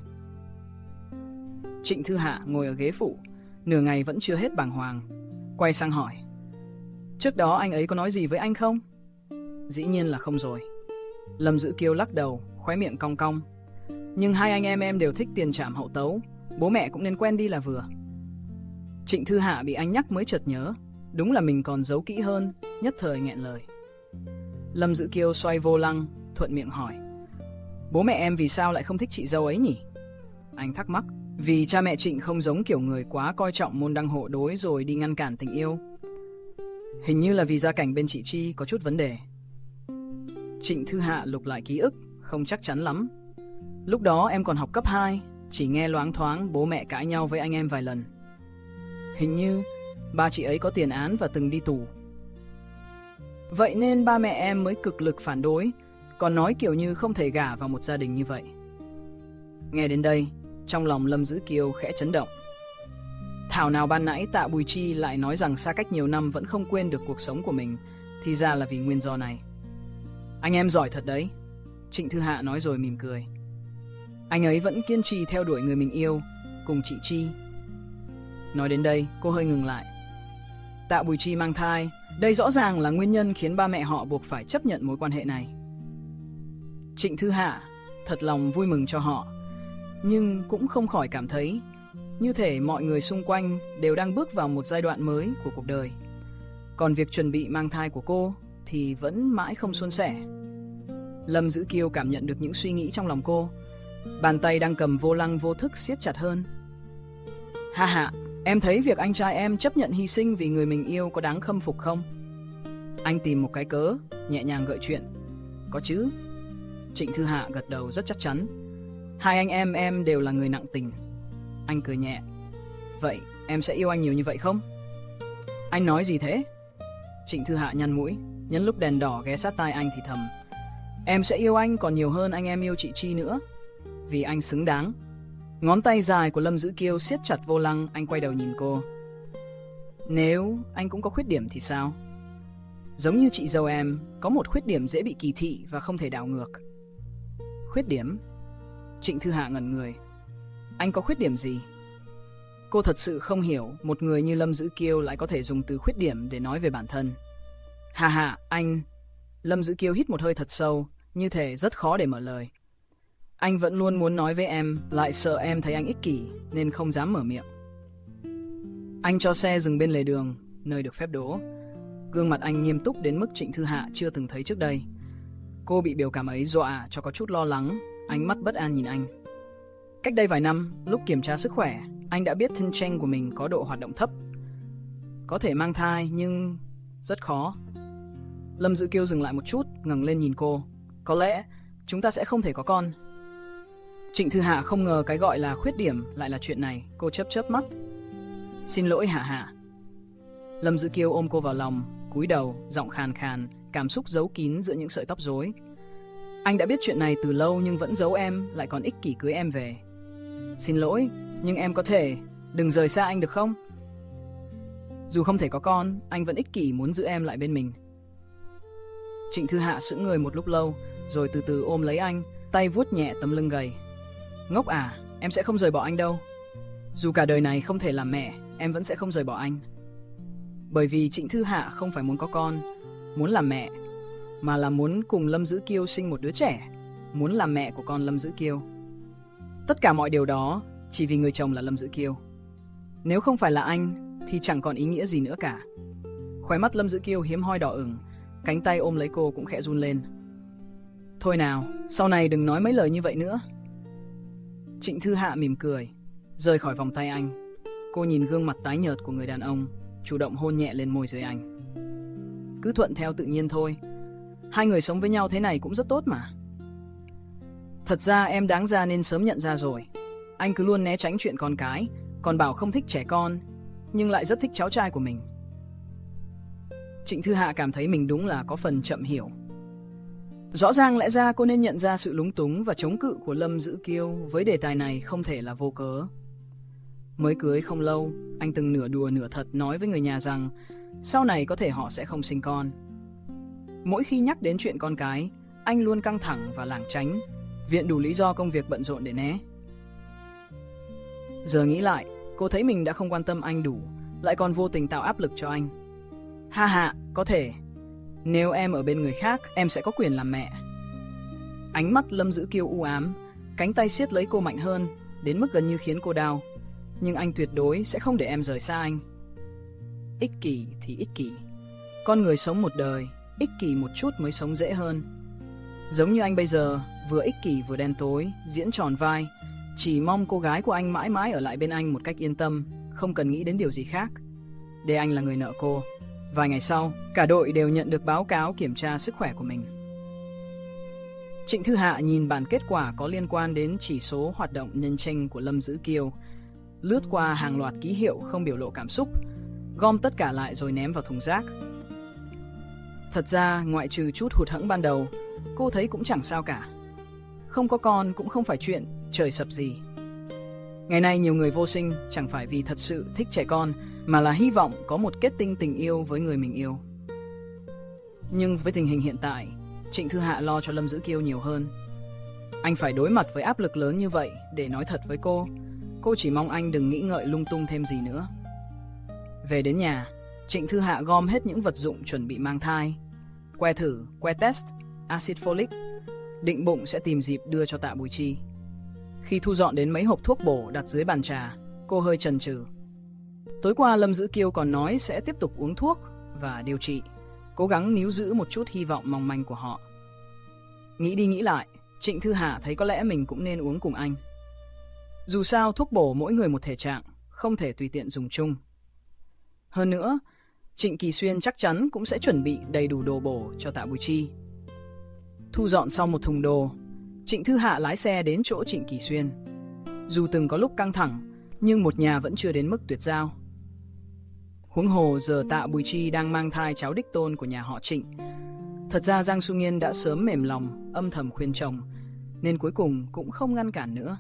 Trịnh Thư Hạ ngồi ở ghế phụ, nửa ngày vẫn chưa hết bàng hoàng, quay sang hỏi: Trước đó anh ấy có nói gì với anh không? Dĩ nhiên là không rồi. Lâm Dữ Kiêu lắc đầu, khóe miệng cong cong. Nhưng hai anh em em đều thích tiền trảm hậu tấu, bố mẹ cũng nên quen đi là vừa. Trịnh Thư Hạ bị anh nhắc mới chợt nhớ, đúng là mình còn giấu kỹ hơn, nhất thời nghẹn lời. Lâm Dữ Kiêu xoay vô lăng, thuận miệng hỏi: Bố mẹ em vì sao lại không thích chị dâu ấy nhỉ? Anh thắc mắc, vì cha mẹ Trịnh không giống kiểu người quá coi trọng môn đăng hộ đối rồi đi ngăn cản tình yêu. Hình như là vì gia cảnh bên chị Chi có chút vấn đề. Trịnh Thư Hạ lục lại ký ức, không chắc chắn lắm. Lúc đó em còn học cấp hai, chỉ nghe loáng thoáng bố mẹ cãi nhau với anh em vài lần. Hình như ba chị ấy có tiền án và từng đi tù. Vậy nên ba mẹ em mới cực lực phản đối, còn nói kiểu như không thể gả vào một gia đình như vậy. Nghe đến đây, trong lòng Lâm Dữ Kiêu khẽ chấn động. Thảo nào ban nãy Tạ Bùi Chi lại nói rằng xa cách nhiều năm vẫn không quên được cuộc sống của mình, thì ra là vì nguyên do này. Anh em giỏi thật đấy, Trịnh Thư Hạ nói rồi mỉm cười. Anh ấy vẫn kiên trì theo đuổi người mình yêu, cùng chị Chi. Nói đến đây, cô hơi ngừng lại. Tạ Bùi Chi mang thai, đây rõ ràng là nguyên nhân khiến ba mẹ họ buộc phải chấp nhận mối quan hệ này. Trịnh Thư Hạ thật lòng vui mừng cho họ, nhưng cũng không khỏi cảm thấy như thể mọi người xung quanh đều đang bước vào một giai đoạn mới của cuộc đời. Còn việc chuẩn bị mang thai của cô thì vẫn mãi không suôn sẻ. Lâm Dữ Kiêu cảm nhận được những suy nghĩ trong lòng cô, bàn tay đang cầm vô lăng vô thức siết chặt hơn. Ha ha, em thấy việc anh trai em chấp nhận hy sinh vì người mình yêu có đáng khâm phục không? Anh tìm một cái cớ, nhẹ nhàng gợi chuyện. Có chứ. Trịnh Thư Hạ gật đầu rất chắc chắn. Hai anh em em đều là người nặng tình. Anh cười nhẹ. Vậy em sẽ yêu anh nhiều như vậy không? Anh nói gì thế? Trịnh Thư Hạ nhăn mũi, nhân lúc đèn đỏ ghé sát tai anh thì thầm. Em sẽ yêu anh còn nhiều hơn anh em yêu chị Chi nữa, vì anh xứng đáng. Ngón tay dài của Lâm Dữ Kiêu siết chặt vô lăng, anh quay đầu nhìn cô. Nếu anh cũng có khuyết điểm thì sao? Giống như chị dâu em, có một khuyết điểm dễ bị kỳ thị và không thể đảo ngược. Khuyết điểm? Trịnh Thư Hạ ngẩn người. Anh có khuyết điểm gì? Cô thật sự không hiểu một người như Lâm Dữ Kiêu lại có thể dùng từ khuyết điểm để nói về bản thân. Hà hà, anh... Lâm Dữ Kiêu hít một hơi thật sâu, như thể rất khó để mở lời. Anh vẫn luôn muốn nói với em, lại sợ em thấy anh ích kỷ, nên không dám mở miệng. Anh cho xe dừng bên lề đường, nơi được phép đỗ. Gương mặt anh nghiêm túc đến mức Trịnh Thư Hạ chưa từng thấy trước đây. Cô bị biểu cảm ấy dọa cho có chút lo lắng, ánh mắt bất an nhìn anh. Cách đây vài năm, lúc kiểm tra sức khỏe, anh đã biết thân tranh của mình có độ hoạt động thấp. Có thể mang thai nhưng rất khó. Lâm Dữ Kiêu dừng lại một chút, ngẩng lên nhìn cô. Có lẽ chúng ta sẽ không thể có con. Trịnh Thư Hạ không ngờ cái gọi là khuyết điểm lại là chuyện này. Cô chớp chớp mắt. Xin lỗi Hạ Hạ. Lâm Dữ Kiêu ôm cô vào lòng, cúi đầu, giọng khàn khàn, cảm xúc giấu kín giữa những sợi tóc rối. Anh đã biết chuyện này từ lâu nhưng vẫn giấu em, lại còn ích kỷ cưới em về. Xin lỗi, nhưng em có thể đừng rời xa anh được không? Dù không thể có con, anh vẫn ích kỷ muốn giữ em lại bên mình. Trịnh Thư Hạ sững người một lúc lâu, rồi từ từ ôm lấy anh, tay vuốt nhẹ tấm lưng gầy. Ngốc à, em sẽ không rời bỏ anh đâu. Dù cả đời này không thể làm mẹ, em vẫn sẽ không rời bỏ anh. Bởi vì Trịnh Thư Hạ không phải muốn có con, muốn làm mẹ, mà là muốn cùng Lâm Dữ Kiêu sinh một đứa trẻ, muốn làm mẹ của con Lâm Dữ Kiêu. Tất cả mọi điều đó chỉ vì người chồng là Lâm Dữ Kiêu. Nếu không phải là anh thì chẳng còn ý nghĩa gì nữa cả. Khóe mắt Lâm Dữ Kiêu hiếm hoi đỏ ửng, cánh tay ôm lấy cô cũng khẽ run lên. Thôi nào, sau này đừng nói mấy lời như vậy nữa. Trịnh Thư Hạ mỉm cười, rời khỏi vòng tay anh. Cô nhìn gương mặt tái nhợt của người đàn ông, chủ động hôn nhẹ lên môi dưới anh. Cứ thuận theo tự nhiên thôi. Hai người sống với nhau thế này cũng rất tốt mà. Thật ra em đáng ra nên sớm nhận ra rồi. Anh cứ luôn né tránh chuyện con cái, còn bảo không thích trẻ con, nhưng lại rất thích cháu trai của mình. Trịnh Thư Hạ cảm thấy mình đúng là có phần chậm hiểu. Rõ ràng lẽ ra cô nên nhận ra sự lúng túng và chống cự của Lâm Dữ Kiêu với đề tài này không thể là vô cớ. Mới cưới không lâu, anh từng nửa đùa nửa thật nói với người nhà rằng sau này có thể họ sẽ không sinh con. Mỗi khi nhắc đến chuyện con cái, anh luôn căng thẳng và lảng tránh, viện đủ lý do công việc bận rộn để né. Giờ nghĩ lại, cô thấy mình đã không quan tâm anh đủ, lại còn vô tình tạo áp lực cho anh. Ha ha, có thể. Nếu em ở bên người khác, em sẽ có quyền làm mẹ. Ánh mắt Lâm Dữ Kiêu u ám, cánh tay siết lấy cô mạnh hơn, đến mức gần như khiến cô đau. Nhưng anh tuyệt đối sẽ không để em rời xa anh. Ích kỷ thì ích kỷ. Con người sống một đời, ích kỷ một chút mới sống dễ hơn. Giống như anh bây giờ, vừa ích kỷ vừa đen tối, diễn tròn vai, chỉ mong cô gái của anh mãi mãi ở lại bên anh một cách yên tâm, không cần nghĩ đến điều gì khác. Để anh là người nợ cô. Vài ngày sau, cả đội đều nhận được báo cáo kiểm tra sức khỏe của mình. Trịnh Thư Hạ nhìn bản kết quả có liên quan đến chỉ số hoạt động nhân chênh của Lâm Dữ Kiêu, lướt qua hàng loạt ký hiệu không biểu lộ cảm xúc, gom tất cả lại rồi ném vào thùng rác. Thật ra, ngoại trừ chút hụt hẫng ban đầu, cô thấy cũng chẳng sao cả. Không có con cũng không phải chuyện trời sập gì. Ngày nay nhiều người vô sinh chẳng phải vì thật sự thích trẻ con, mà là hy vọng có một kết tinh tình yêu với người mình yêu. Nhưng với tình hình hiện tại, Trịnh Thư Hạ lo cho Lâm Dữ Kiêu nhiều hơn. Anh phải đối mặt với áp lực lớn như vậy để nói thật với cô. Cô chỉ mong anh đừng nghĩ ngợi lung tung thêm gì nữa. Về đến nhà, Trịnh Thư Hạ gom hết những vật dụng chuẩn bị mang thai. Que thử, que test, acid folic, định bụng sẽ tìm dịp đưa cho Tạ Bùi Chi. Khi thu dọn đến mấy hộp thuốc bổ đặt dưới bàn trà, cô hơi chần chừ. Tối qua Lâm Dữ Kiêu còn nói sẽ tiếp tục uống thuốc và điều trị, cố gắng níu giữ một chút hy vọng mong manh của họ. Nghĩ đi nghĩ lại, Trịnh Thư Hạ thấy có lẽ mình cũng nên uống cùng anh. Dù sao thuốc bổ mỗi người một thể trạng, không thể tùy tiện dùng chung. Hơn nữa, Trịnh Kỳ Xuyên chắc chắn cũng sẽ chuẩn bị đầy đủ đồ bổ cho Tạ Bùi Chi. Thu dọn xong một thùng đồ, Trịnh Thư Hạ lái xe đến chỗ Trịnh Kỳ Xuyên. Dù từng có lúc căng thẳng, nhưng một nhà vẫn chưa đến mức tuyệt giao. Huống hồ giờ Tạ Bùi Chi đang mang thai cháu đích tôn của nhà họ Trịnh. Thật ra Giang Xu Nghiên đã sớm mềm lòng, âm thầm khuyên chồng, nên cuối cùng cũng không ngăn cản nữa.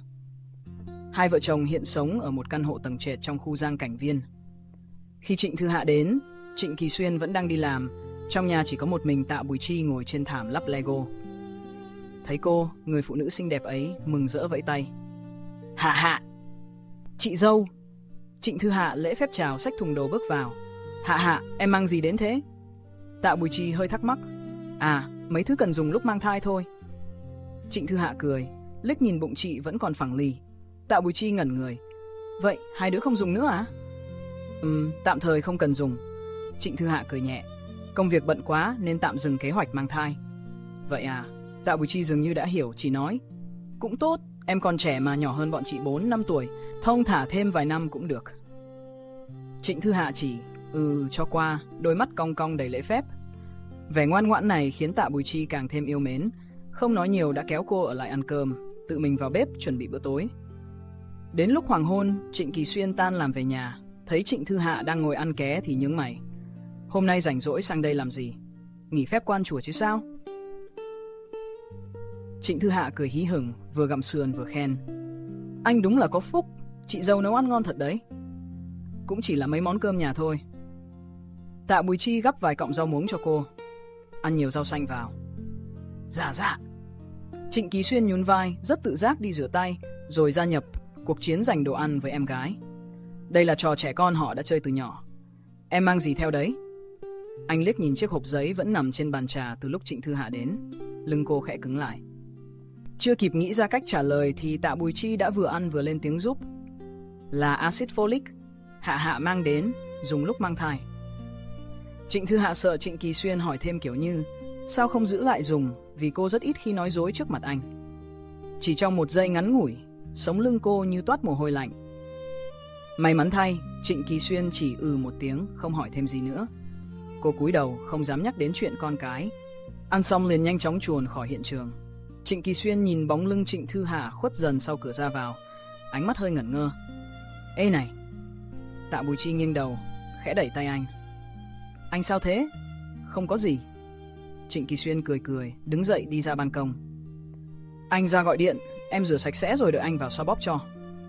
Hai vợ chồng hiện sống ở một căn hộ tầng trệt trong khu Giang Cảnh Viên. Khi Trịnh Thư Hạ đến, Trịnh Kỳ Xuyên vẫn đang đi làm. Trong nhà chỉ có một mình Tạ Bùi Chi ngồi trên thảm lắp Lego. Thấy cô, người phụ nữ xinh đẹp ấy mừng rỡ vẫy tay. Hạ hạ! Chị dâu! Trịnh Thư Hạ lễ phép chào xách thùng đồ bước vào. Hạ hạ, em mang gì đến thế? Tạ Bùi Chi hơi thắc mắc. À, mấy thứ cần dùng lúc mang thai thôi. Trịnh Thư Hạ cười, liếc nhìn bụng chị vẫn còn phẳng lì. Tạ Bùi Chi ngẩn người. Vậy, hai đứa không dùng nữa à? Ừm, tạm thời không cần dùng. Trịnh Thư Hạ cười nhẹ. Công việc bận quá nên tạm dừng kế hoạch mang thai. Vậy à? Tạ Bùi Chi dường như đã hiểu, chỉ nói. Cũng tốt, em còn trẻ mà, nhỏ hơn bọn chị bốn năm tuổi, thong thả thêm vài năm cũng được. Trịnh Thư Hạ chỉ, ừ cho qua, đôi mắt cong cong đầy lễ phép. Vẻ ngoan ngoãn này khiến Tạ Bùi Chi càng thêm yêu mến, không nói nhiều đã kéo cô ở lại ăn cơm, tự mình vào bếp chuẩn bị bữa tối. Đến lúc hoàng hôn, Trịnh Kỳ Xuyên tan làm về nhà, thấy Trịnh Thư Hạ đang ngồi ăn ké thì nhướng mày. Hôm nay rảnh rỗi sang đây làm gì? Nghỉ phép quan chùa chứ sao? Trịnh Thư Hạ cười hí hửng, vừa gặm sườn vừa khen. Anh đúng là có phúc, chị dâu nấu ăn ngon thật đấy. Cũng chỉ là mấy món cơm nhà thôi. Tạ Bùi Chi gắp vài cọng rau muống cho cô. Ăn nhiều rau xanh vào. Dạ dạ. Trịnh Kỳ Xuyên nhún vai, rất tự giác đi rửa tay, rồi gia nhập cuộc chiến giành đồ ăn với em gái. Đây là trò trẻ con họ đã chơi từ nhỏ. Em mang gì theo đấy? Anh liếc nhìn chiếc hộp giấy vẫn nằm trên bàn trà từ lúc Trịnh Thư Hạ đến. Lưng cô khẽ cứng lại. Chưa kịp nghĩ ra cách trả lời thì Tạ Bùi Chi đã vừa ăn vừa lên tiếng giúp. Là acid folic, Hạ Hạ mang đến, dùng lúc mang thai. Trịnh Thư Hạ sợ Trịnh Kỳ Xuyên hỏi thêm kiểu như sao không giữ lại dùng, vì cô rất ít khi nói dối trước mặt anh. Chỉ trong một giây ngắn ngủi, sống lưng cô như toát mồ hôi lạnh. May mắn thay, Trịnh Kỳ Xuyên chỉ ừ một tiếng, không hỏi thêm gì nữa. Cô cúi đầu, không dám nhắc đến chuyện con cái. Ăn xong liền nhanh chóng chuồn khỏi hiện trường. Trịnh Kỳ Xuyên nhìn bóng lưng Trịnh Thư Hạ khuất dần sau cửa ra vào, ánh mắt hơi ngẩn ngơ. Ê này! Tạ Bùi Chi nghiêng đầu, khẽ đẩy tay anh. Anh sao thế? Không có gì. Trịnh Kỳ Xuyên cười cười, đứng dậy đi ra ban công. Anh ra gọi điện, em rửa sạch sẽ rồi đợi anh vào xoa bóp cho.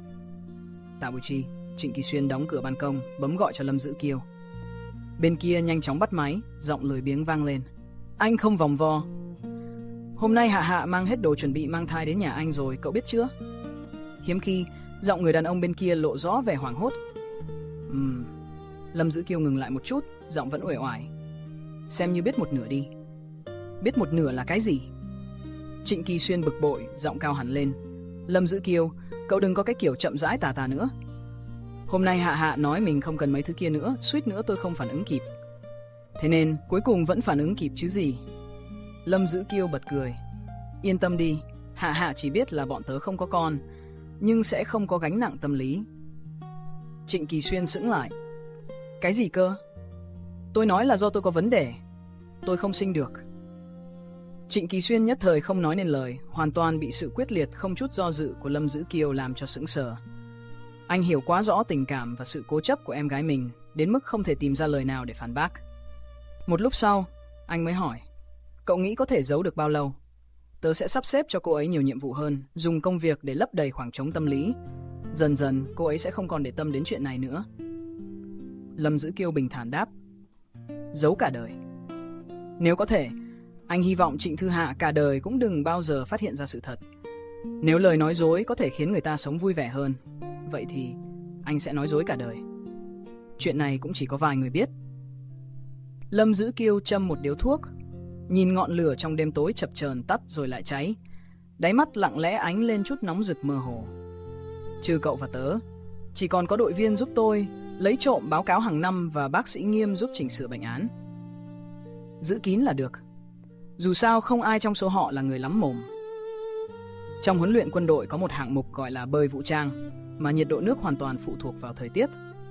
Tạ Bùi Chi, Trịnh Kỳ Xuyên đóng cửa ban công, bấm gọi cho Lâm Dữ Kiêu. Bên kia nhanh chóng bắt máy, giọng lười biếng vang lên. Anh không vòng vo. Hôm nay Hạ Hạ mang hết đồ chuẩn bị mang thai đến nhà anh rồi, cậu biết chưa? Hiếm khi, giọng người đàn ông bên kia lộ rõ vẻ hoảng hốt. Ừm. Lâm Dữ Kiêu ngừng lại một chút, giọng vẫn uể oải. Xem như biết một nửa đi. Biết một nửa là cái gì? Trịnh Kỳ Xuyên bực bội, giọng cao hẳn lên. Lâm Dữ Kiêu, cậu đừng có cái kiểu chậm rãi tà tà nữa. Hôm nay Hạ Hạ nói mình không cần mấy thứ kia nữa, suýt nữa tôi không phản ứng kịp. Thế nên cuối cùng vẫn phản ứng kịp chứ gì. Lâm Dữ Kiêu bật cười. Yên tâm đi, Hạ Hạ chỉ biết là bọn tớ không có con, nhưng sẽ không có gánh nặng tâm lý. Trịnh Kỳ Xuyên sững lại. Cái gì cơ? Tôi nói là do tôi có vấn đề. Tôi không sinh được. Trịnh Kỳ Xuyên nhất thời không nói nên lời, hoàn toàn bị sự quyết liệt không chút do dự của Lâm Dữ Kiêu làm cho sững sờ. Anh hiểu quá rõ tình cảm và sự cố chấp của em gái mình, đến mức không thể tìm ra lời nào để phản bác. Một lúc sau, anh mới hỏi. Cậu nghĩ có thể giấu được bao lâu? Tớ sẽ sắp xếp cho cô ấy nhiều nhiệm vụ hơn, dùng công việc để lấp đầy khoảng trống tâm lý. Dần dần, cô ấy sẽ không còn để tâm đến chuyện này nữa. Lâm Dữ Kiêu bình thản đáp. Giấu cả đời. Nếu có thể, anh hy vọng Trịnh Thư Hạ cả đời cũng đừng bao giờ phát hiện ra sự thật. Nếu lời nói dối có thể khiến người ta sống vui vẻ hơn, vậy thì anh sẽ nói dối cả đời. Chuyện này cũng chỉ có vài người biết. Lâm Dữ Kiêu châm một điếu thuốc, nhìn ngọn lửa trong đêm tối chập chờn tắt rồi lại cháy. Đáy mắt lặng lẽ ánh lên chút nóng rực mơ hồ. Trừ cậu và tớ, chỉ còn có đội viên giúp tôi lấy trộm báo cáo hàng năm và bác sĩ Nghiêm giúp chỉnh sửa bệnh án. Giữ kín là được. Dù sao không ai trong số họ là người lắm mồm. Trong huấn luyện quân đội có một hạng mục gọi là bơi vũ trang, mà nhiệt độ nước hoàn toàn phụ thuộc vào thời tiết.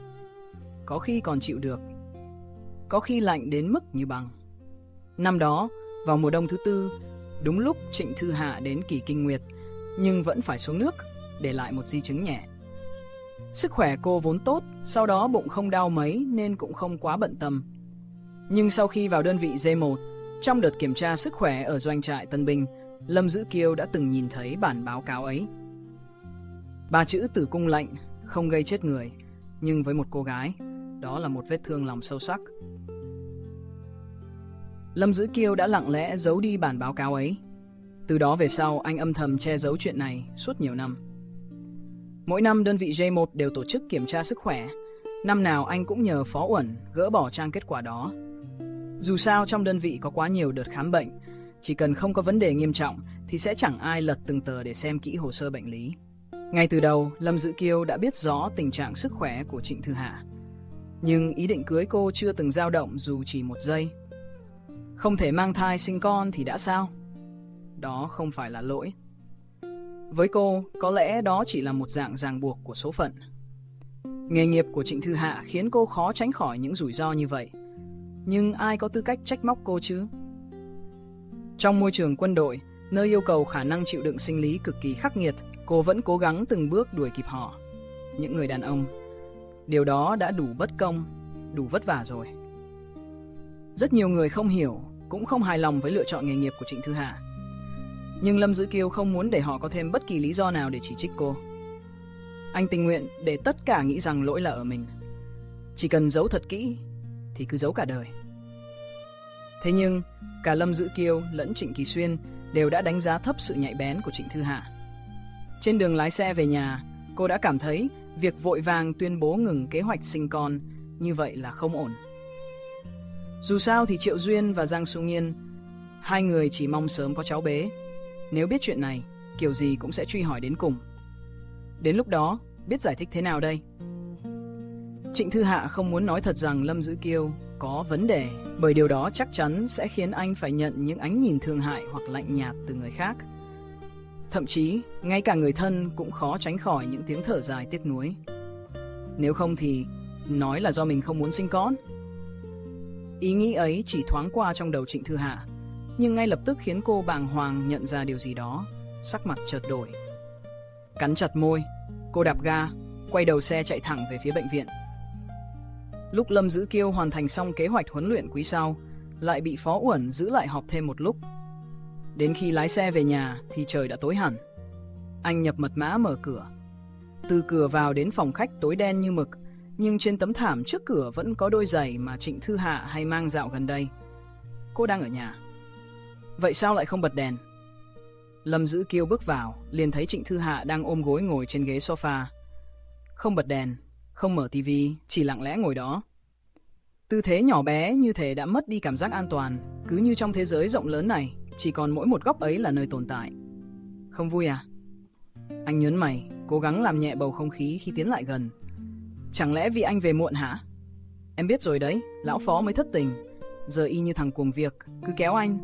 Có khi còn chịu được, có khi lạnh đến mức như băng. Năm đó, vào mùa đông thứ tư, đúng lúc Trịnh Thư Hạ đến kỳ kinh nguyệt, nhưng vẫn phải xuống nước, để lại một di chứng nhẹ. Sức khỏe cô vốn tốt, sau đó bụng không đau mấy nên cũng không quá bận tâm. Nhưng sau khi vào đơn vị D một, trong đợt kiểm tra sức khỏe ở doanh trại Tân Binh, Lâm Dữ Kiêu đã từng nhìn thấy bản báo cáo ấy. Ba chữ tử cung lệnh không gây chết người, nhưng với một cô gái, đó là một vết thương lòng sâu sắc. Lâm Dữ Kiêu đã lặng lẽ giấu đi bản báo cáo ấy. Từ đó về sau, anh âm thầm che giấu chuyện này suốt nhiều năm. Mỗi năm đơn vị J một đều tổ chức kiểm tra sức khỏe. Năm nào anh cũng nhờ Phó Uẩn gỡ bỏ trang kết quả đó. Dù sao trong đơn vị có quá nhiều đợt khám bệnh, chỉ cần không có vấn đề nghiêm trọng thì sẽ chẳng ai lật từng tờ để xem kỹ hồ sơ bệnh lý. Ngay từ đầu, Lâm Dữ Kiêu đã biết rõ tình trạng sức khỏe của Trịnh Thư Hạ. Nhưng ý định cưới cô chưa từng dao động dù chỉ một giây. Không thể mang thai sinh con thì đã sao? Đó không phải là lỗi. Với cô, có lẽ đó chỉ là một dạng ràng buộc của số phận. Nghề nghiệp của Trịnh Thư Hạ khiến cô khó tránh khỏi những rủi ro như vậy. Nhưng ai có tư cách trách móc cô chứ? Trong môi trường quân đội, nơi yêu cầu khả năng chịu đựng sinh lý cực kỳ khắc nghiệt, cô vẫn cố gắng từng bước đuổi kịp họ. Những người đàn ông, điều đó đã đủ bất công, đủ vất vả rồi. Rất nhiều người không hiểu, cũng không hài lòng với lựa chọn nghề nghiệp của Trịnh Thư Hạ. Nhưng Lâm Dữ Kiêu không muốn để họ có thêm bất kỳ lý do nào để chỉ trích cô. Anh tình nguyện để tất cả nghĩ rằng lỗi là ở mình. Chỉ cần giấu thật kỹ thì cứ giấu cả đời. Thế nhưng cả Lâm Dữ Kiêu lẫn Trịnh Kỳ Xuyên đều đã đánh giá thấp sự nhạy bén của Trịnh Thư Hạ. Trên đường lái xe về nhà, cô đã cảm thấy việc vội vàng tuyên bố ngừng kế hoạch sinh con như vậy là không ổn. Dù sao thì Triệu Duyên và Giang Xu Nghiên, hai người chỉ mong sớm có cháu bé. Nếu biết chuyện này, kiểu gì cũng sẽ truy hỏi đến cùng. Đến lúc đó, biết giải thích thế nào đây? Trịnh Thư Hạ không muốn nói thật rằng Lâm Dữ Kiêu có vấn đề, bởi điều đó chắc chắn sẽ khiến anh phải nhận những ánh nhìn thương hại hoặc lạnh nhạt từ người khác. Thậm chí, ngay cả người thân cũng khó tránh khỏi những tiếng thở dài tiếc nuối. Nếu không thì nói là do mình không muốn sinh con. Ý nghĩ ấy chỉ thoáng qua trong đầu Trịnh Thư Hạ, nhưng ngay lập tức khiến cô bàng hoàng nhận ra điều gì đó, sắc mặt chợt đổi. Cắn chặt môi, cô đạp ga, quay đầu xe chạy thẳng về phía bệnh viện. Lúc Lâm Dữ Kiêu hoàn thành xong kế hoạch huấn luyện quý sau, lại bị Phó Uẩn giữ lại họp thêm một lúc. Đến khi lái xe về nhà thì trời đã tối hẳn. Anh nhập mật mã mở cửa. Từ cửa vào đến phòng khách tối đen như mực, nhưng trên tấm thảm trước cửa vẫn có đôi giày mà Trịnh Thư Hạ hay mang dạo gần đây. Cô đang ở nhà. Vậy sao lại không bật đèn? Lâm Dữ Kiêu bước vào, liền thấy Trịnh Thư Hạ đang ôm gối ngồi trên ghế sofa. Không bật đèn, không mở tivi, chỉ lặng lẽ ngồi đó. Tư thế nhỏ bé như thể đã mất đi cảm giác an toàn, cứ như trong thế giới rộng lớn này, chỉ còn mỗi một góc ấy là nơi tồn tại. Không vui à? Anh nhớn mày, cố gắng làm nhẹ bầu không khí khi tiến lại gần. Chẳng lẽ vì anh về muộn hả? Em biết rồi đấy, lão Phó mới thất tình, giờ y như thằng cuồng việc, cứ kéo anh.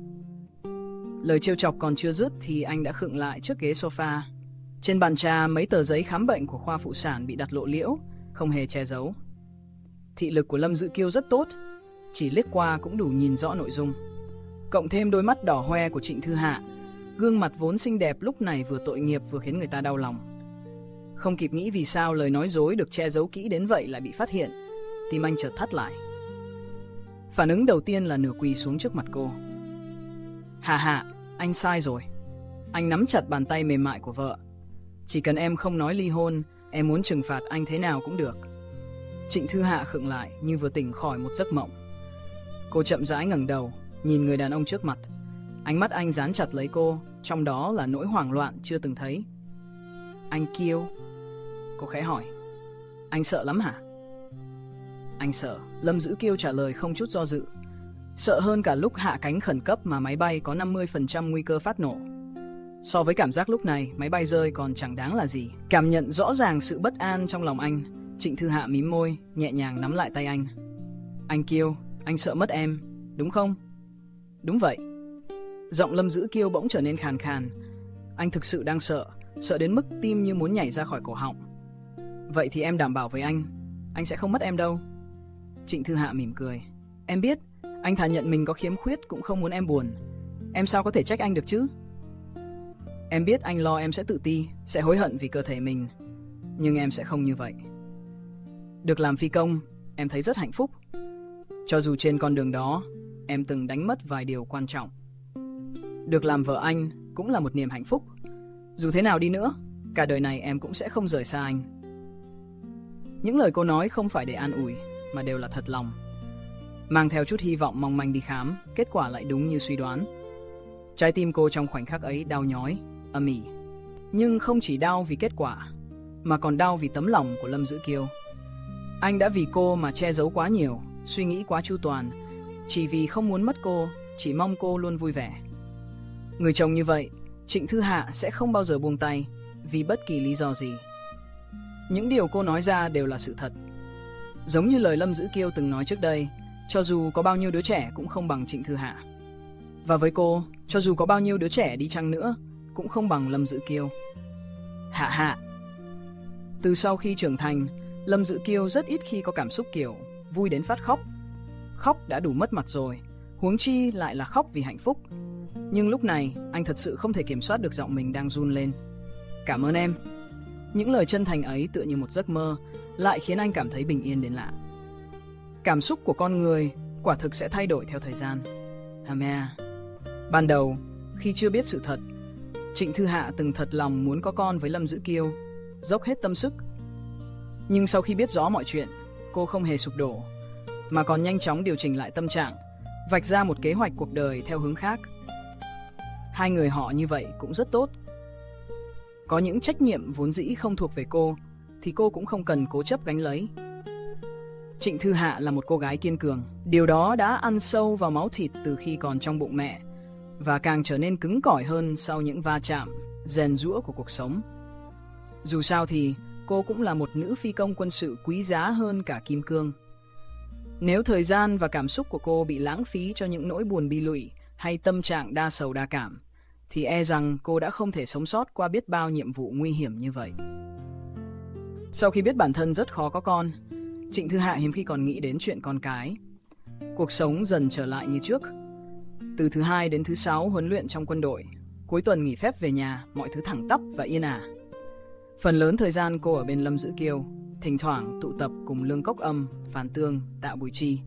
Lời trêu chọc còn chưa dứt thì anh đã khựng lại trước ghế sofa. Trên bàn trà mấy tờ giấy khám bệnh của khoa phụ sản bị đặt lộ liễu, không hề che giấu. Thị lực của Lâm Dữ Kiêu rất tốt, chỉ liếc qua cũng đủ nhìn rõ nội dung. Cộng thêm đôi mắt đỏ hoe của Trịnh Thư Hạ, gương mặt vốn xinh đẹp lúc này vừa tội nghiệp vừa khiến người ta đau lòng. Không kịp nghĩ vì sao lời nói dối được che giấu kỹ đến vậy lại bị phát hiện, tim anh chợt thắt lại. Phản ứng đầu tiên là nửa quỳ xuống trước mặt cô. Hạ Hạ, anh sai rồi. Anh nắm chặt bàn tay mềm mại của vợ. Chỉ cần em không nói ly hôn, em muốn trừng phạt anh thế nào cũng được. Trịnh Thư Hạ khựng lại như vừa tỉnh khỏi một giấc mộng. Cô chậm rãi ngẩng đầu, nhìn người đàn ông trước mặt. Ánh mắt anh dán chặt lấy cô, trong đó là nỗi hoảng loạn chưa từng thấy. Anh Kiêu? Cô khẽ hỏi. Anh sợ lắm hả? Anh sợ, Lâm Dữ Kiêu trả lời không chút do dự. Sợ hơn cả lúc hạ cánh khẩn cấp mà máy bay có năm mươi phần trăm nguy cơ phát nổ. So với cảm giác lúc này, máy bay rơi còn chẳng đáng là gì. Cảm nhận rõ ràng sự bất an trong lòng anh, Trịnh Thư Hạ mím môi, nhẹ nhàng nắm lại tay anh. Anh Kiêu, anh sợ mất em, đúng không? Đúng vậy. Giọng Lâm Dữ Kiêu bỗng trở nên khàn khàn. Anh thực sự đang sợ, sợ đến mức tim như muốn nhảy ra khỏi cổ họng. Vậy thì em đảm bảo với anh, anh sẽ không mất em đâu. Trịnh Thư Hạ mỉm cười. Em biết, anh thà nhận mình có khiếm khuyết cũng không muốn em buồn. Em sao có thể trách anh được chứ? Em biết anh lo em sẽ tự ti, sẽ hối hận vì cơ thể mình. Nhưng em sẽ không như vậy. Được làm phi công, em thấy rất hạnh phúc. Cho dù trên con đường đó, em từng đánh mất vài điều quan trọng. Được làm vợ anh cũng là một niềm hạnh phúc. Dù thế nào đi nữa, cả đời này em cũng sẽ không rời xa anh. Những lời cô nói không phải để an ủi, mà đều là thật lòng. Mang theo chút hy vọng mong manh đi khám, kết quả lại đúng như suy đoán. Trái tim cô trong khoảnh khắc ấy đau nhói, âm ỉ. Nhưng không chỉ đau vì kết quả, mà còn đau vì tấm lòng của Lâm Dữ Kiêu. Anh đã vì cô mà che giấu quá nhiều, suy nghĩ quá chu toàn, chỉ vì không muốn mất cô, chỉ mong cô luôn vui vẻ. Người chồng như vậy, Trịnh Thư Hạ sẽ không bao giờ buông tay, vì bất kỳ lý do gì. Những điều cô nói ra đều là sự thật. Giống như lời Lâm Dữ Kiêu từng nói trước đây, cho dù có bao nhiêu đứa trẻ cũng không bằng Trịnh Thư Hạ. Và với cô, cho dù có bao nhiêu đứa trẻ đi chăng nữa, cũng không bằng Lâm Dữ Kiêu. Hạ Hạ. Từ sau khi trưởng thành, Lâm Dữ Kiêu rất ít khi có cảm xúc kiểu vui đến phát khóc. Khóc đã đủ mất mặt rồi, huống chi lại là khóc vì hạnh phúc. Nhưng lúc này, anh thật sự không thể kiểm soát được giọng mình đang run lên. Cảm ơn em. Những lời chân thành ấy tựa như một giấc mơ, lại khiến anh cảm thấy bình yên đến lạ. Cảm xúc của con người quả thực sẽ thay đổi theo thời gian. Hamea. Ban đầu, khi chưa biết sự thật, Trịnh Thư Hạ từng thật lòng muốn có con với Lâm Dữ Kiêu, dốc hết tâm sức. Nhưng sau khi biết rõ mọi chuyện, cô không hề sụp đổ, mà còn nhanh chóng điều chỉnh lại tâm trạng, vạch ra một kế hoạch cuộc đời theo hướng khác. Hai người họ như vậy cũng rất tốt. Có những trách nhiệm vốn dĩ không thuộc về cô, thì cô cũng không cần cố chấp gánh lấy. Trịnh Thư Hạ là một cô gái kiên cường. Điều đó đã ăn sâu vào máu thịt từ khi còn trong bụng mẹ, và càng trở nên cứng cỏi hơn sau những va chạm, rèn giũa của cuộc sống. Dù sao thì, cô cũng là một nữ phi công quân sự quý giá hơn cả kim cương. Nếu thời gian và cảm xúc của cô bị lãng phí cho những nỗi buồn bi lụy hay tâm trạng đa sầu đa cảm, thì e rằng cô đã không thể sống sót qua biết bao nhiệm vụ nguy hiểm như vậy. Sau khi biết bản thân rất khó có con, Trịnh Thư Hạ hiếm khi còn nghĩ đến chuyện con cái. Cuộc sống dần trở lại như trước. Từ thứ hai đến thứ sáu huấn luyện trong quân đội, cuối tuần nghỉ phép về nhà, mọi thứ thẳng tắp và yên ả. Phần lớn thời gian cô ở bên Lâm Dữ Kiêu, thỉnh thoảng tụ tập cùng Lương Cốc Âm, Phàn Tương, Tạ Bùi Chi.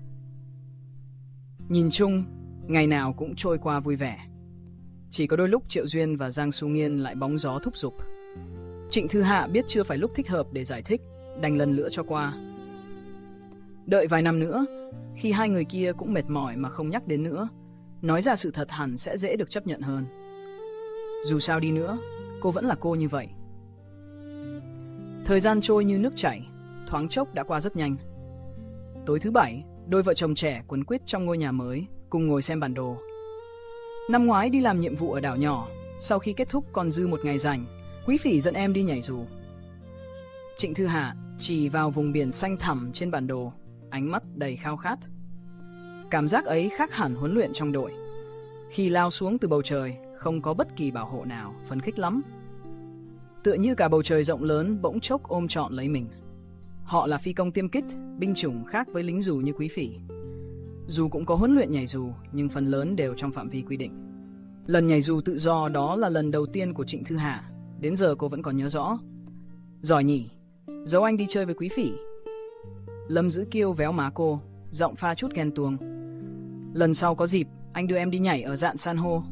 Nhìn chung, ngày nào cũng trôi qua vui vẻ. Chỉ có đôi lúc Triệu Duyên và Giang Xu Nghiên lại bóng gió thúc giục. Trịnh Thư Hạ biết chưa phải lúc thích hợp để giải thích, đành lần lữa cho qua. Đợi vài năm nữa, khi hai người kia cũng mệt mỏi mà không nhắc đến nữa, nói ra sự thật hẳn sẽ dễ được chấp nhận hơn. Dù sao đi nữa, cô vẫn là cô như vậy. Thời gian trôi như nước chảy, thoáng chốc đã qua rất nhanh. Tối thứ bảy, đôi vợ chồng trẻ quấn quýt trong ngôi nhà mới, cùng ngồi xem bản đồ. Năm ngoái đi làm nhiệm vụ ở đảo nhỏ, sau khi kết thúc còn dư một ngày rảnh, Quý Phỉ dẫn em đi nhảy dù. Trịnh Thư Hạ chỉ vào vùng biển xanh thẳm trên bản đồ, ánh mắt đầy khao khát. Cảm giác ấy khác hẳn huấn luyện trong đội. Khi lao xuống từ bầu trời, không có bất kỳ bảo hộ nào, phấn khích lắm. Tựa như cả bầu trời rộng lớn bỗng chốc ôm trọn lấy mình. Họ là phi công tiêm kích, binh chủng khác với lính dù như Quý Phỉ. Dù cũng có huấn luyện nhảy dù, nhưng phần lớn đều trong phạm vi quy định. Lần nhảy dù tự do đó là lần đầu tiên của Trịnh Thư Hạ, đến giờ cô vẫn còn nhớ rõ. Giỏi nhỉ, giấu anh đi chơi với Quý Phỉ. Lâm Dữ Kiêu véo má cô, giọng pha chút ghen tuông. Lần sau có dịp, anh đưa em đi nhảy ở dạn san hô.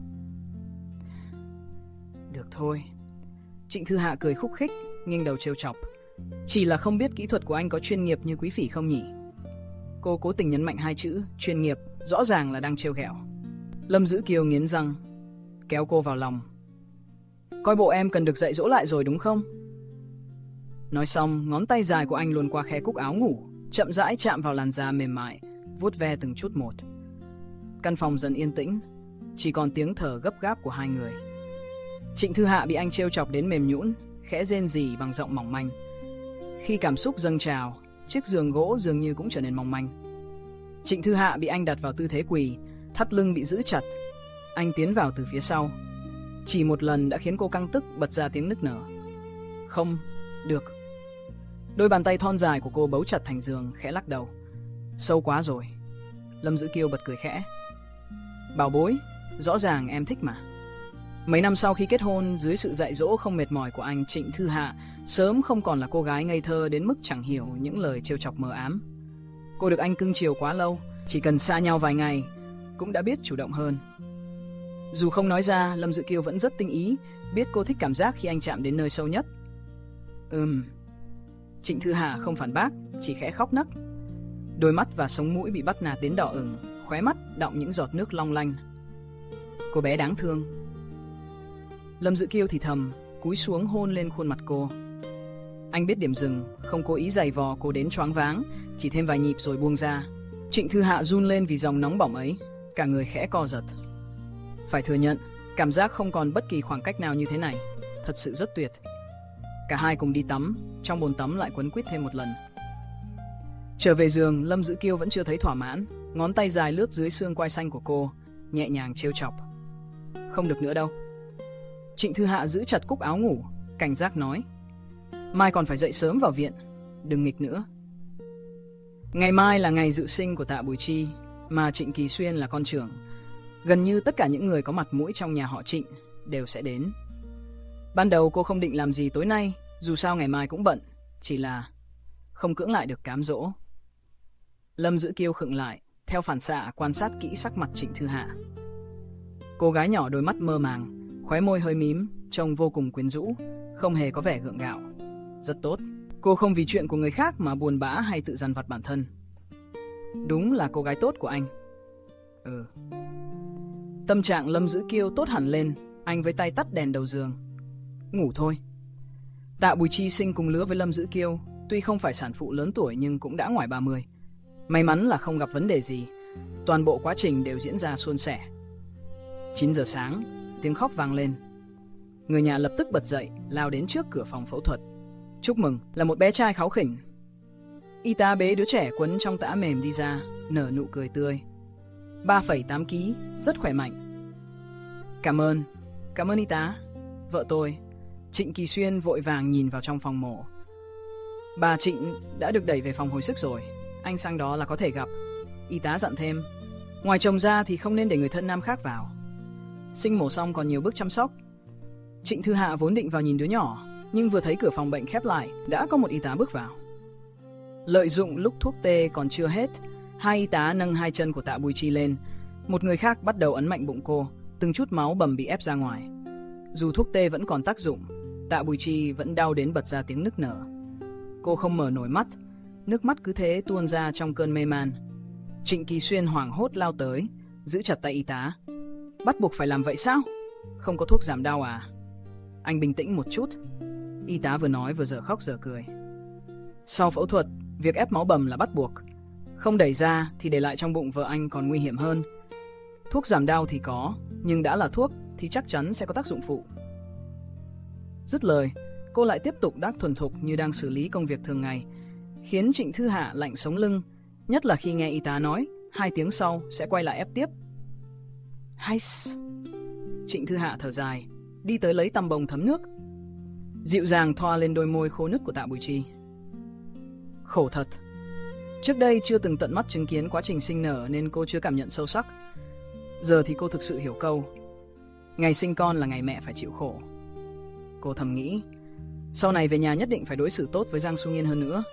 Được thôi. Trịnh Thư Hạ cười khúc khích, nghiêng đầu trêu chọc. Chỉ là không biết kỹ thuật của anh có chuyên nghiệp như Quý Phỉ không nhỉ? Cô cố tình nhấn mạnh hai chữ chuyên nghiệp, rõ ràng là đang trêu ghẹo. Lâm Dữ Kiêu nghiến răng, kéo cô vào lòng. Coi bộ em cần được dạy dỗ lại rồi đúng không? Nói xong, ngón tay dài của anh luồn qua khe cúc áo ngủ, chậm rãi chạm vào làn da mềm mại, vuốt ve từng chút một. Căn phòng dần yên tĩnh, chỉ còn tiếng thở gấp gáp của hai người. Trịnh Thư Hạ bị anh trêu chọc đến mềm nhũn, khẽ rên rỉ bằng giọng mỏng manh. Khi cảm xúc dâng trào, chiếc giường gỗ dường như cũng trở nên mong manh. Trịnh Thư Hạ bị anh đặt vào tư thế quỳ, thắt lưng bị giữ chặt. Anh tiến vào từ phía sau. Chỉ một lần đã khiến cô căng tức bật ra tiếng nức nở. Không, được. Đôi bàn tay thon dài của cô bấu chặt thành giường, khẽ lắc đầu. Sâu quá rồi. Lâm Dữ Kiêu bật cười khẽ. Bảo bối, rõ ràng em thích mà. Mấy năm sau khi kết hôn, dưới sự dạy dỗ không mệt mỏi của anh, Trịnh Thư Hạ sớm không còn là cô gái ngây thơ đến mức chẳng hiểu những lời trêu chọc mờ ám. Cô được anh cưng chiều quá lâu, chỉ cần xa nhau vài ngày cũng đã biết chủ động hơn. Dù không nói ra, Lâm Dữ Kiêu vẫn rất tinh ý, biết cô thích cảm giác khi anh chạm đến nơi sâu nhất. Ừm. Trịnh Thư Hạ không phản bác, chỉ khẽ khóc nấc. Đôi mắt và sống mũi bị bắt nạt đến đỏ ửng, khóe mắt đọng những giọt nước long lanh. Cô bé đáng thương. Lâm Dữ Kiêu thì thầm, cúi xuống hôn lên khuôn mặt cô. Anh biết điểm dừng, không cố ý giày vò cô đến choáng váng, chỉ thêm vài nhịp rồi buông ra. Trịnh Thư Hạ run lên vì dòng nóng bỏng ấy, cả người khẽ co giật. Phải thừa nhận, cảm giác không còn bất kỳ khoảng cách nào như thế này, thật sự rất tuyệt. Cả hai cùng đi tắm, trong bồn tắm lại quấn quýt thêm một lần. Trở về giường, Lâm Dữ Kiêu vẫn chưa thấy thỏa mãn, ngón tay dài lướt dưới xương quai xanh của cô, nhẹ nhàng trêu chọc. Không được nữa đâu. Trịnh Thư Hạ giữ chặt cúc áo ngủ, cảnh giác nói. Mai còn phải dậy sớm vào viện, đừng nghịch nữa. Ngày mai là ngày dự sinh của Tạ Bùi Chi, mà Trịnh Kỳ Xuyên là con trưởng. Gần như tất cả những người có mặt mũi trong nhà họ Trịnh đều sẽ đến. Ban đầu cô không định làm gì tối nay, dù sao ngày mai cũng bận, chỉ là không cưỡng lại được cám dỗ. Lâm Dữ Kiêu khựng lại, theo phản xạ quan sát kỹ sắc mặt Trịnh Thư Hạ. Cô gái nhỏ đôi mắt mơ màng, khóe môi hơi mím, trông vô cùng quyến rũ, không hề có vẻ gượng gạo. Rất tốt, cô không vì chuyện của người khác mà buồn bã hay tự dằn vặt bản thân. Đúng là cô gái tốt của anh. Ừ. Tâm trạng Lâm Dữ Kiêu tốt hẳn lên, anh với tay tắt đèn đầu giường. Ngủ thôi. Tạ Bùi Chi sinh cùng lứa với Lâm Dữ Kiêu, tuy không phải sản phụ lớn tuổi nhưng cũng đã ngoài ba mươi. May mắn là không gặp vấn đề gì, toàn bộ quá trình đều diễn ra suôn sẻ. chín giờ sáng, tiếng khóc vang lên. Người nhà lập tức bật dậy, lao đến trước cửa phòng phẫu thuật. Chúc mừng, là một bé trai kháu khỉnh. Y tá bế đứa trẻ quấn trong tã mềm đi ra, nở nụ cười tươi. ba phẩy tám ki lô gam, rất khỏe mạnh. Cảm ơn, cảm ơn y tá. Vợ tôi, Trịnh Kỳ Xuyên vội vàng nhìn vào trong phòng mổ. Bà Trịnh đã được đẩy về phòng hồi sức rồi, anh sang đó là có thể gặp. Y tá dặn thêm, ngoài chồng ra thì không nên để người thân nam khác vào. Sinh mổ xong còn nhiều bước chăm sóc. Trịnh Thư Hạ vốn định vào nhìn đứa nhỏ, nhưng vừa thấy cửa phòng bệnh khép lại, đã có một y tá bước vào. Lợi dụng lúc thuốc tê còn chưa hết, hai y tá nâng hai chân của Tạ Bùi Chi lên, một người khác bắt đầu ấn mạnh bụng cô, từng chút máu bầm bị ép ra ngoài. Dù thuốc tê vẫn còn tác dụng, Tạ Bùi Chi vẫn đau đến bật ra tiếng nức nở. Cô không mở nổi mắt, nước mắt cứ thế tuôn ra trong cơn mê man. Trịnh Kỳ Xuyên hoảng hốt lao tới, giữ chặt tay y tá. Bắt buộc phải làm vậy sao? Không có thuốc giảm đau à? Anh bình tĩnh một chút. Y tá vừa nói vừa dở khóc dở cười. Sau phẫu thuật, việc ép máu bầm là bắt buộc. Không đẩy ra thì để lại trong bụng vợ anh còn nguy hiểm hơn. Thuốc giảm đau thì có, nhưng đã là thuốc thì chắc chắn sẽ có tác dụng phụ. Dứt lời, cô lại tiếp tục đắc thuần thục như đang xử lý công việc thường ngày, khiến Trịnh Thư Hạ lạnh sống lưng, nhất là khi nghe y tá nói hai tiếng sau sẽ quay lại ép tiếp. Hay Trịnh Thư Hạ thở dài, đi tới lấy tăm bông thấm nước, dịu dàng thoa lên đôi môi khô nứt của Tạ Bùi Chi. Khổ thật. Trước đây chưa từng tận mắt chứng kiến quá trình sinh nở nên cô chưa cảm nhận sâu sắc. Giờ thì cô thực sự hiểu câu, ngày sinh con là ngày mẹ phải chịu khổ. Cô thầm nghĩ, sau này về nhà nhất định phải đối xử tốt với Giang Xu Nghiên hơn nữa.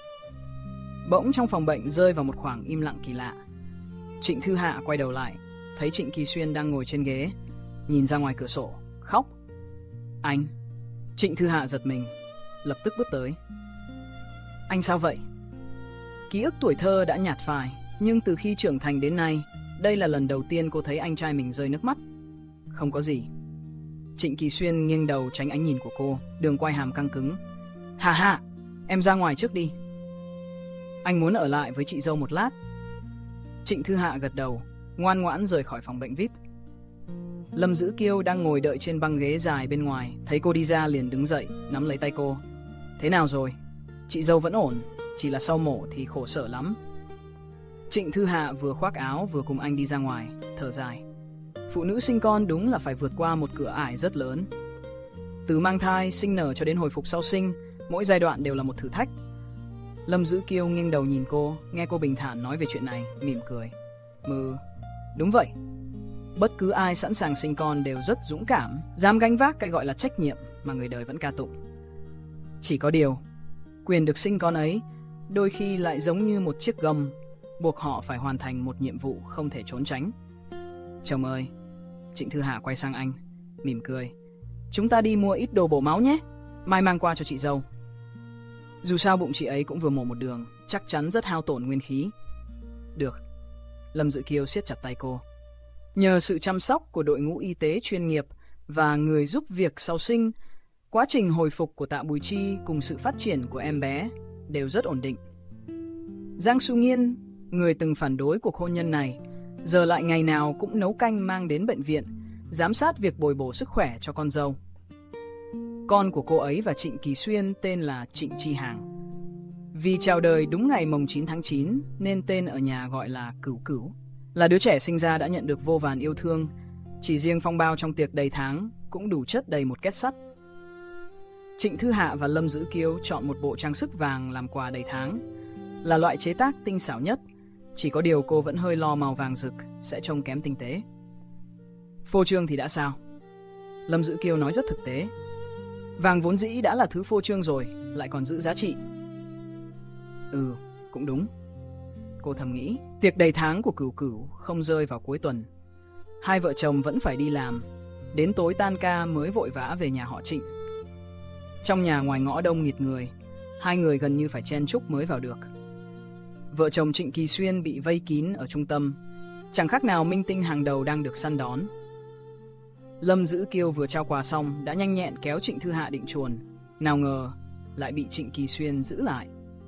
Bỗng trong phòng bệnh rơi vào một khoảng im lặng kỳ lạ. Trịnh Thư Hạ quay đầu lại, thấy Trịnh Kỳ Xuyên đang ngồi trên ghế, nhìn ra ngoài cửa sổ, khóc. Anh! Trịnh Thư Hạ giật mình, lập tức bước tới. Anh sao vậy? Ký ức tuổi thơ đã nhạt phai, nhưng từ khi trưởng thành đến nay, đây là lần đầu tiên cô thấy anh trai mình rơi nước mắt. Không có gì. Trịnh Kỳ Xuyên nghiêng đầu tránh ánh nhìn của cô, đường quai hàm căng cứng. Hà hà, em ra ngoài trước đi. Anh muốn ở lại với chị dâu một lát. Trịnh Thư Hạ gật đầu, ngoan ngoãn rời khỏi phòng bệnh vi ai pi. Lâm Dữ Kiêu đang ngồi đợi trên băng ghế dài bên ngoài, thấy cô đi ra liền đứng dậy, nắm lấy tay cô. Thế nào rồi? Chị dâu vẫn ổn, chỉ là sau mổ thì khổ sở lắm. Trịnh Thư Hạ vừa khoác áo vừa cùng anh đi ra ngoài, thở dài. Phụ nữ sinh con đúng là phải vượt qua một cửa ải rất lớn. Từ mang thai, sinh nở cho đến hồi phục sau sinh, mỗi giai đoạn đều là một thử thách. Lâm Dữ Kiêu nghiêng đầu nhìn cô, nghe cô bình thản nói về chuyện này, mỉm cười. Mừ, đúng vậy. Bất cứ ai sẵn sàng sinh con đều rất dũng cảm, dám gánh vác cái gọi là trách nhiệm mà người đời vẫn ca tụng. Chỉ có điều, quyền được sinh con ấy đôi khi lại giống như một chiếc gông, buộc họ phải hoàn thành một nhiệm vụ không thể trốn tránh. Chồng ơi, Trịnh Thư Hạ quay sang anh, mỉm cười. Chúng ta đi mua ít đồ bổ máu nhé, mai mang qua cho chị dâu. Dù sao bụng chị ấy cũng vừa mổ một đường, chắc chắn rất hao tổn nguyên khí. Được. Lâm Dữ Kiêu siết chặt tay cô. Nhờ sự chăm sóc của đội ngũ y tế chuyên nghiệp và người giúp việc sau sinh, quá trình hồi phục của Tạ Bùi Chi cùng sự phát triển của em bé đều rất ổn định. Giang Xu Nghiên, người từng phản đối cuộc hôn nhân này, giờ lại ngày nào cũng nấu canh mang đến bệnh viện, giám sát việc bồi bổ sức khỏe cho con dâu. Con của cô ấy và Trịnh Kỳ Xuyên tên là Trịnh Chi Hàng. Vì chào đời đúng ngày mồng chín tháng chín nên tên ở nhà gọi là Cửu Cửu. Là đứa trẻ sinh ra đã nhận được vô vàn yêu thương, chỉ riêng phong bao trong tiệc đầy tháng cũng đủ chất đầy một két sắt. Trịnh Thư Hạ và Lâm Dữ Kiêu chọn một bộ trang sức vàng làm quà đầy tháng, là loại chế tác tinh xảo nhất, chỉ có điều cô vẫn hơi lo màu vàng rực sẽ trông kém tinh tế. Phô trương thì đã sao? Lâm Dữ Kiêu nói rất thực tế. Vàng vốn dĩ đã là thứ phô trương rồi, lại còn giữ giá trị. Ừ, cũng đúng. Cô thầm nghĩ, tiệc đầy tháng của Cửu Cửu không rơi vào cuối tuần. Hai vợ chồng vẫn phải đi làm, đến tối tan ca mới vội vã về nhà họ Trịnh. Trong nhà ngoài ngõ đông nghịt người, hai người gần như phải chen chúc mới vào được. Vợ chồng Trịnh Kỳ Xuyên bị vây kín ở trung tâm, chẳng khác nào minh tinh hàng đầu đang được săn đón. Lâm Dữ Kiêu vừa trao quà xong đã nhanh nhẹn kéo Trịnh Thư Hạ định chuồn, nào ngờ lại bị Trịnh Kỳ Xuyên giữ lại.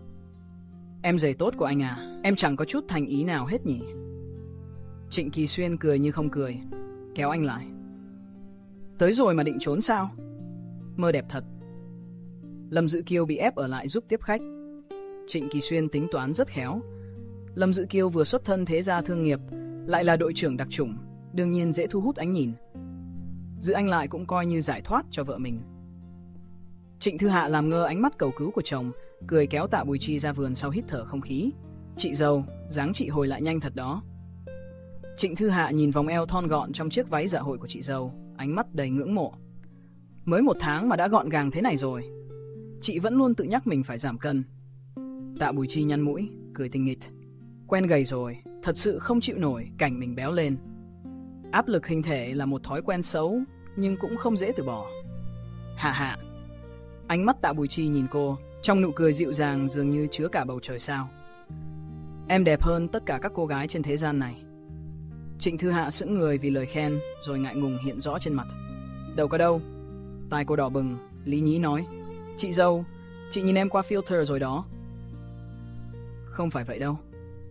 Em rể tốt của anh à, em chẳng có chút thành ý nào hết nhỉ? Trịnh Kỳ Xuyên cười như không cười, kéo anh lại. Tới rồi mà định trốn sao? Mơ đẹp thật. Lâm Dữ Kiêu bị ép ở lại giúp tiếp khách. Trịnh Kỳ Xuyên tính toán rất khéo. Lâm Dữ Kiêu vừa xuất thân thế gia thương nghiệp, lại là đội trưởng đặc chủng, đương nhiên dễ thu hút ánh nhìn. Giữ anh lại cũng coi như giải thoát cho vợ mình. Trịnh Thư Hạ làm ngơ ánh mắt cầu cứu của chồng, cười kéo Tạ Bùi Chi ra vườn sau hít thở không khí. Chị dâu, dáng chị hồi lại nhanh thật đó. Trịnh Thư Hạ nhìn vòng eo thon gọn trong chiếc váy dạ hội của chị dâu, ánh mắt đầy ngưỡng mộ. Mới một tháng mà đã gọn gàng thế này rồi. Chị vẫn luôn tự nhắc mình phải giảm cân. Tạ Bùi Chi nhăn mũi, cười tinh nghịch. Quen gầy rồi, thật sự không chịu nổi cảnh mình béo lên. Áp lực hình thể là một thói quen xấu, nhưng cũng không dễ từ bỏ. Hạ hạ. Ánh mắt Tạ Bùi Chi nhìn cô, trong nụ cười dịu dàng dường như chứa cả bầu trời sao. Em đẹp hơn tất cả các cô gái trên thế gian này. Trịnh Thư Hạ sững người vì lời khen, rồi ngại ngùng hiện rõ trên mặt. Đâu có đâu. Tai cô đỏ bừng, lý nhí nói. Chị dâu, chị nhìn em qua filter rồi đó. Không phải vậy đâu.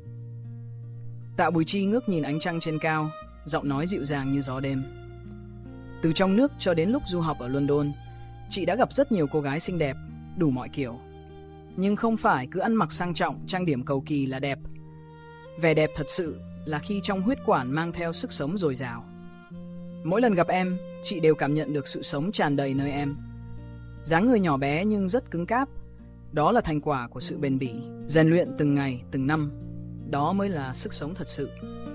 Tạ Bùi Chi ngước nhìn ánh trăng trên cao, giọng nói dịu dàng như gió đêm. Từ trong nước cho đến lúc du học ở London, chị đã gặp rất nhiều cô gái xinh đẹp, đủ mọi kiểu. Nhưng không phải cứ ăn mặc sang trọng, trang điểm cầu kỳ là đẹp. Vẻ đẹp thật sự là khi trong huyết quản mang theo sức sống dồi dào. Mỗi lần gặp em, chị đều cảm nhận được sự sống tràn đầy nơi em. Dáng người nhỏ bé nhưng rất cứng cáp. Đó là thành quả của sự bền bỉ, rèn luyện từng ngày, từng năm. Đó mới là sức sống thật sự.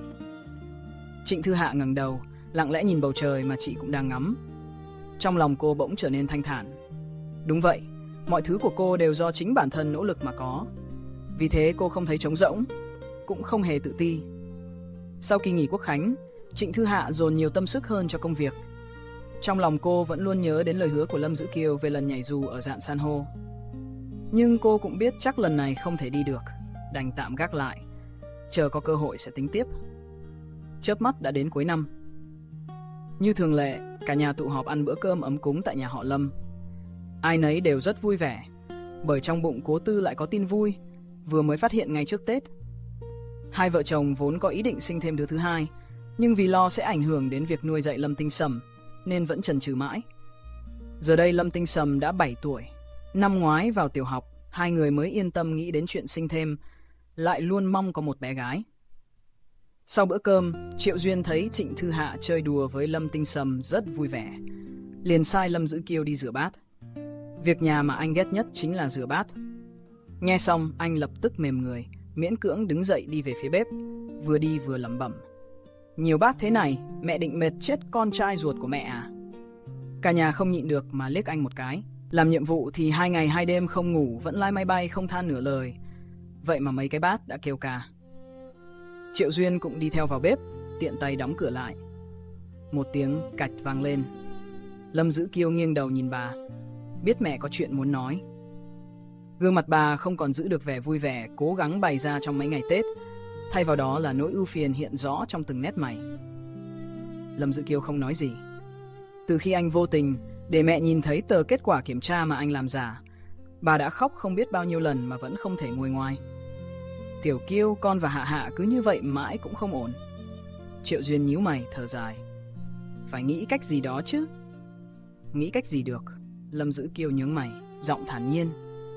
Trịnh Thư Hạ ngẩng đầu, lặng lẽ nhìn bầu trời mà chị cũng đang ngắm. Trong lòng cô bỗng trở nên thanh thản. Đúng vậy, mọi thứ của cô đều do chính bản thân nỗ lực mà có. Vì thế cô không thấy trống rỗng, cũng không hề tự ti. Sau kỳ nghỉ Quốc khánh, Trịnh Thư Hạ dồn nhiều tâm sức hơn cho công việc. Trong lòng cô vẫn luôn nhớ đến lời hứa của Lâm Dữ Kiêu về lần nhảy dù ở Dạn San hô. Nhưng cô cũng biết chắc lần này không thể đi được, đành tạm gác lại, chờ có cơ hội sẽ tính tiếp. Chớp mắt đã đến cuối năm. Như thường lệ, cả nhà tụ họp ăn bữa cơm ấm cúng tại nhà họ Lâm. Ai nấy đều rất vui vẻ, bởi trong bụng Cố Tư lại có tin vui, vừa mới phát hiện ngay trước Tết. Hai vợ chồng vốn có ý định sinh thêm đứa thứ hai, nhưng vì lo sẽ ảnh hưởng đến việc nuôi dạy Lâm Tinh Sầm, nên vẫn chần chừ mãi. Giờ đây Lâm Tinh Sầm đã bảy tuổi, năm ngoái vào tiểu học, hai người mới yên tâm nghĩ đến chuyện sinh thêm, lại luôn mong có một bé gái. Sau bữa cơm, Triệu Duyên thấy Trịnh Thư Hạ chơi đùa với Lâm Tinh Sầm rất vui vẻ, liền sai Lâm Dữ Kiêu đi rửa bát. Việc nhà mà anh ghét nhất chính là rửa bát. Nghe xong, anh lập tức mềm người, miễn cưỡng đứng dậy đi về phía bếp, vừa đi vừa lẩm bẩm. Nhiều bát thế này, mẹ định mệt chết con trai ruột của mẹ à? Cả nhà không nhịn được mà liếc anh một cái. Làm nhiệm vụ thì hai ngày hai đêm không ngủ, vẫn lái máy bay không than nửa lời. Vậy mà mấy cái bát đã kêu ca. Triệu Duyên cũng đi theo vào bếp, tiện tay đóng cửa lại. Một tiếng cạch vang lên. Lâm Dữ Kiêu nghiêng đầu nhìn bà, biết mẹ có chuyện muốn nói. Gương mặt bà không còn giữ được vẻ vui vẻ cố gắng bày ra trong mấy ngày Tết, thay vào đó là nỗi ưu phiền hiện rõ trong từng nét mày. Lâm Dữ Kiêu không nói gì. Từ khi anh vô tình để mẹ nhìn thấy tờ kết quả kiểm tra mà anh làm giả, bà đã khóc không biết bao nhiêu lần mà vẫn không thể nguôi ngoai. Tiểu Kiêu, con và Hạ Hạ cứ như vậy mãi cũng không ổn. Triệu Duyên nhíu mày thở dài. Phải nghĩ cách gì đó chứ. Nghĩ cách gì được? Lâm Dữ Kiêu nhướng mày, giọng thản nhiên.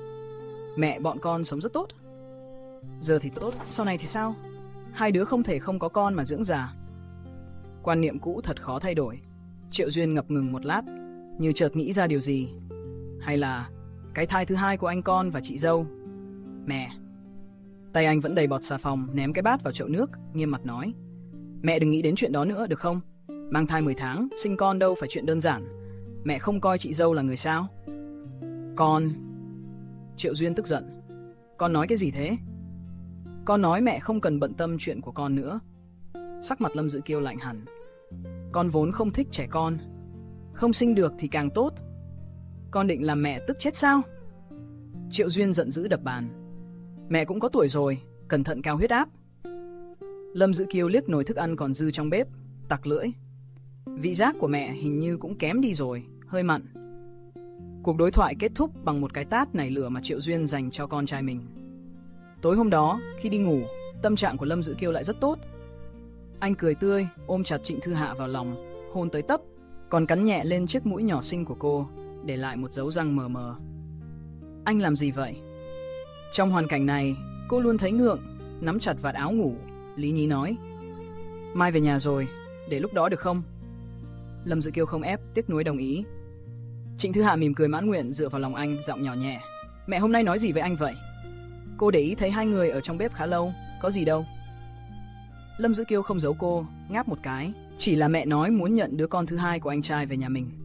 Mẹ bọn con sống rất tốt. Giờ thì tốt, sau này thì sao? Hai đứa không thể không có con mà dưỡng già. Quan niệm cũ thật khó thay đổi. Triệu Duyên ngập ngừng một lát, như chợt nghĩ ra điều gì. Hay là cái thai thứ hai của anh con và chị dâu? Mẹ. Tay anh vẫn đầy bọt xà phòng, ném cái bát vào chậu nước, nghiêm mặt nói. Mẹ đừng nghĩ đến chuyện đó nữa được không? Mang thai mười tháng, sinh con đâu phải chuyện đơn giản. Mẹ không coi chị dâu là người sao? Con... Triệu Duyên tức giận. Con nói cái gì thế? Con nói mẹ không cần bận tâm chuyện của con nữa. Sắc mặt Lâm Dữ Kiêu lạnh hẳn. Con vốn không thích trẻ con. Không sinh được thì càng tốt. Con định làm mẹ tức chết sao? Triệu Duyên giận dữ đập bàn. Mẹ cũng có tuổi rồi, cẩn thận cao huyết áp. Lâm Dữ Kiêu liếc nồi thức ăn còn dư trong bếp, tặc lưỡi. Vị giác của mẹ hình như cũng kém đi rồi, hơi mặn. Cuộc đối thoại kết thúc bằng một cái tát nảy lửa mà Triệu Duyên dành cho con trai mình. Tối hôm đó, khi đi ngủ, tâm trạng của Lâm Dữ Kiêu lại rất tốt. Anh cười tươi, ôm chặt Trịnh Thư Hạ vào lòng, hôn tới tấp, còn cắn nhẹ lên chiếc mũi nhỏ xinh của cô, để lại một dấu răng mờ mờ. Anh làm gì vậy? Trong hoàn cảnh này, cô luôn thấy ngượng, nắm chặt vạt áo ngủ, lý nhí nói. Mai về nhà rồi, để lúc đó được không? Lâm Dữ Kiêu không ép, tiếc nuối đồng ý. Trịnh Thư Hạ mỉm cười mãn nguyện dựa vào lòng anh, giọng nhỏ nhẹ. Mẹ hôm nay nói gì với anh vậy? Cô để ý thấy hai người ở trong bếp khá lâu, có gì đâu. Lâm Dữ Kiêu không giấu cô, ngáp một cái. Chỉ là mẹ nói muốn nhận đứa con thứ hai của anh trai về nhà mình.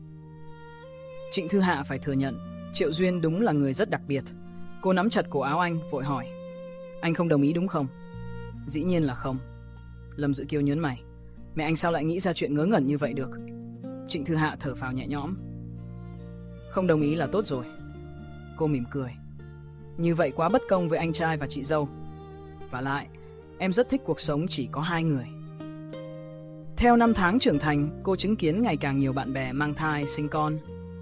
Trịnh Thư Hạ phải thừa nhận, Triệu Duyên đúng là người rất đặc biệt. Cô nắm chặt cổ áo anh, vội hỏi. Anh không đồng ý đúng không? Dĩ nhiên là không. Lâm Dữ Kiêu nhớn mày. Mẹ anh sao lại nghĩ ra chuyện ngớ ngẩn như vậy được? Trịnh Thư Hạ thở phào nhẹ nhõm. Không đồng ý là tốt rồi. Cô mỉm cười. Như vậy quá bất công với anh trai và chị dâu. Và lại, em rất thích cuộc sống chỉ có hai người. Theo năm tháng trưởng thành, cô chứng kiến ngày càng nhiều bạn bè mang thai, sinh con.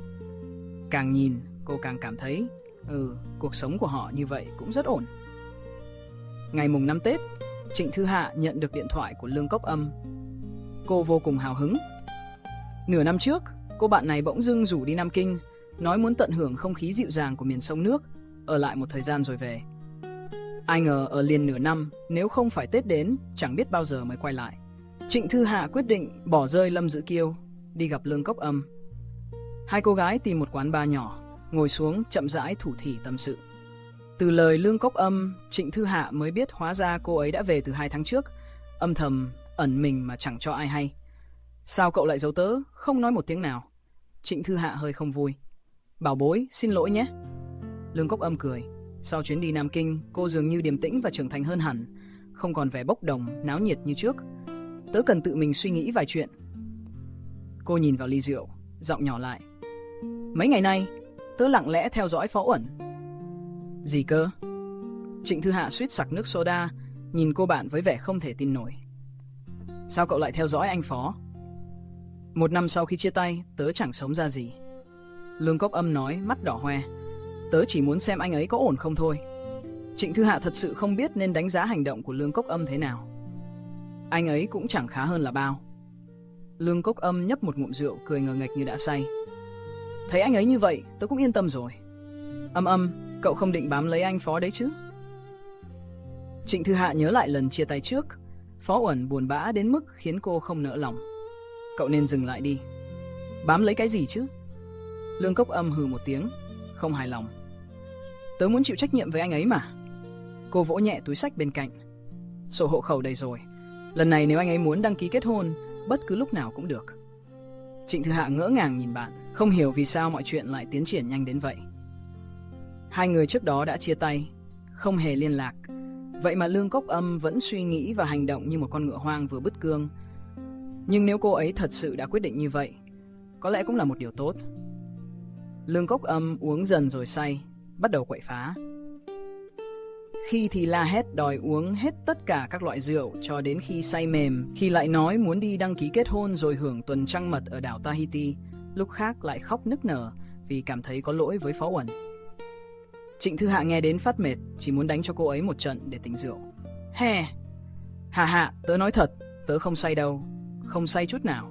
Càng nhìn, cô càng cảm thấy, ừ, cuộc sống của họ như vậy cũng rất ổn. Ngày mùng năm Tết, Trịnh Thư Hạ nhận được điện thoại của Lương Cốc Âm. Cô vô cùng hào hứng. Nửa năm trước, cô bạn này bỗng dưng rủ đi Nam Kinh, nói muốn tận hưởng không khí dịu dàng của miền sông nước, ở lại một thời gian rồi về. Ai ngờ ở liền nửa năm, nếu không phải Tết đến, chẳng biết bao giờ mới quay lại. Trịnh Thư Hạ quyết định bỏ rơi Lâm Dữ Kiêu, đi gặp Lương Cốc Âm. Hai cô gái tìm một quán bar nhỏ, ngồi xuống chậm rãi thủ thỉ tâm sự. Từ lời Lương Cốc Âm, Trịnh Thư Hạ mới biết hóa ra cô ấy đã về từ hai tháng trước, âm thầm, ẩn mình mà chẳng cho ai hay. Sao cậu lại giấu tớ, không nói một tiếng nào? Trịnh Thư Hạ hơi không vui. Bảo bối, xin lỗi nhé. Lương Cốc Âm cười. Sau chuyến đi Nam Kinh, cô dường như điềm tĩnh và trưởng thành hơn hẳn, không còn vẻ bốc đồng, náo nhiệt như trước. Tớ cần tự mình suy nghĩ vài chuyện. Cô nhìn vào ly rượu, giọng nhỏ lại. Mấy ngày nay, tớ lặng lẽ theo dõi Phó Uẩn. Gì cơ? Trịnh Thư Hạ suýt sặc nước soda, nhìn cô bạn với vẻ không thể tin nổi. Sao cậu lại theo dõi anh Phó? Một năm sau khi chia tay, tớ chẳng sống ra gì. Lương Cốc Âm nói, mắt đỏ hoe. Tớ chỉ muốn xem anh ấy có ổn không thôi. Trịnh Thư Hạ thật sự không biết nên đánh giá hành động của Lương Cốc Âm thế nào. Anh ấy cũng chẳng khá hơn là bao. Lương Cốc Âm nhấp một ngụm rượu, cười ngờ nghệch như đã say. Thấy anh ấy như vậy, tớ cũng yên tâm rồi. Âm Âm, cậu không định bám lấy anh Phó đấy chứ? Trịnh Thư Hạ nhớ lại lần chia tay trước. Phó Uẩn buồn bã đến mức khiến cô không nỡ lòng. Cậu nên dừng lại đi. Bám lấy cái gì chứ? Lương Cốc Âm hừ một tiếng, không hài lòng. Tớ muốn chịu trách nhiệm với anh ấy mà. Cô vỗ nhẹ túi xách bên cạnh. Sổ hộ khẩu đầy rồi. Lần này nếu anh ấy muốn đăng ký kết hôn, bất cứ lúc nào cũng được. Trịnh Thư Hạ ngỡ ngàng nhìn bạn, không hiểu vì sao mọi chuyện lại tiến triển nhanh đến vậy. Hai người trước đó đã chia tay, không hề liên lạc. Vậy mà Lương Cốc Âm vẫn suy nghĩ và hành động như một con ngựa hoang vừa bứt cương. Nhưng nếu cô ấy thật sự đã quyết định như vậy, có lẽ cũng là một điều tốt. Lương Cốc Âm uống dần rồi say, bắt đầu quậy phá. Khi thì la hét đòi uống hết tất cả các loại rượu cho đến khi say mềm, khi lại nói muốn đi đăng ký kết hôn rồi hưởng tuần trăng mật ở đảo Tahiti, lúc khác lại khóc nức nở vì cảm thấy có lỗi với Phó Uẩn. Trịnh Thư Hạ nghe đến phát mệt, chỉ muốn đánh cho cô ấy một trận để tỉnh rượu. Hè! Hạ Hạ, tớ nói thật, tớ không say đâu, không say chút nào.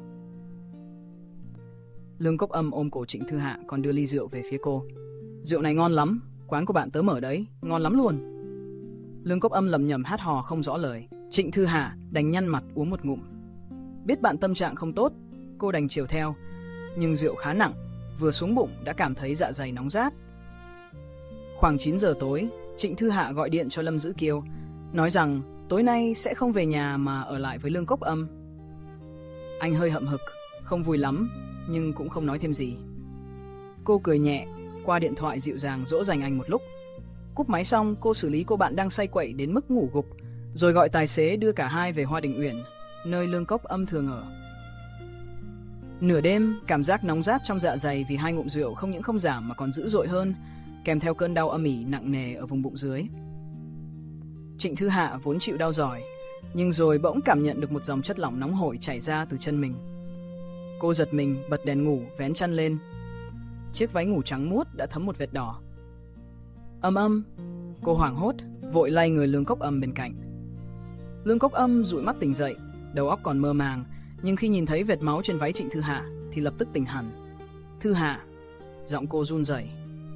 Lương Cốc Âm ôm cổ Trịnh Thư Hạ còn đưa ly rượu về phía cô. Rượu này ngon lắm, quán của bạn tớ mở đấy, ngon lắm luôn. Lương Cốc Âm lầm nhầm hát hò không rõ lời. Trịnh Thư Hạ đành nhăn mặt uống một ngụm. Biết bạn tâm trạng không tốt, cô đành chiều theo. Nhưng rượu khá nặng, vừa xuống bụng đã cảm thấy dạ dày nóng rát. Khoảng chín giờ tối, Trịnh Thư Hạ gọi điện cho Lâm Dữ Kiêu, nói rằng tối nay sẽ không về nhà mà ở lại với Lương Cốc Âm. Anh hơi hậm hực, không vui lắm, nhưng cũng không nói thêm gì. Cô cười nhẹ, qua điện thoại dịu dàng dỗ dành anh một lúc. Cúp máy xong, cô xử lý cô bạn đang say quậy đến mức ngủ gục, rồi gọi tài xế đưa cả hai về Hoa Đình Uyển, nơi Lương Cốc Âm thường ở. Nửa đêm, cảm giác nóng rát trong dạ dày vì hai ngụm rượu không những không giảm mà còn dữ dội hơn, kèm theo cơn đau âm ỉ nặng nề ở vùng bụng dưới. Trịnh Thư Hạ vốn chịu đau giỏi, nhưng rồi bỗng cảm nhận được một dòng chất lỏng nóng hổi chảy ra từ chân mình. Cô giật mình, bật đèn ngủ, vén chăn lên. Chiếc váy ngủ trắng muốt đã thấm một vệt đỏ. Âm Âm, cô hoảng hốt, vội lay người Lương Cốc Âm bên cạnh. Lương Cốc Âm dụi mắt tỉnh dậy, đầu óc còn mơ màng, nhưng khi nhìn thấy vệt máu trên váy Trịnh Thư Hạ thì lập tức tỉnh hẳn. Thư Hạ, giọng cô run rẩy.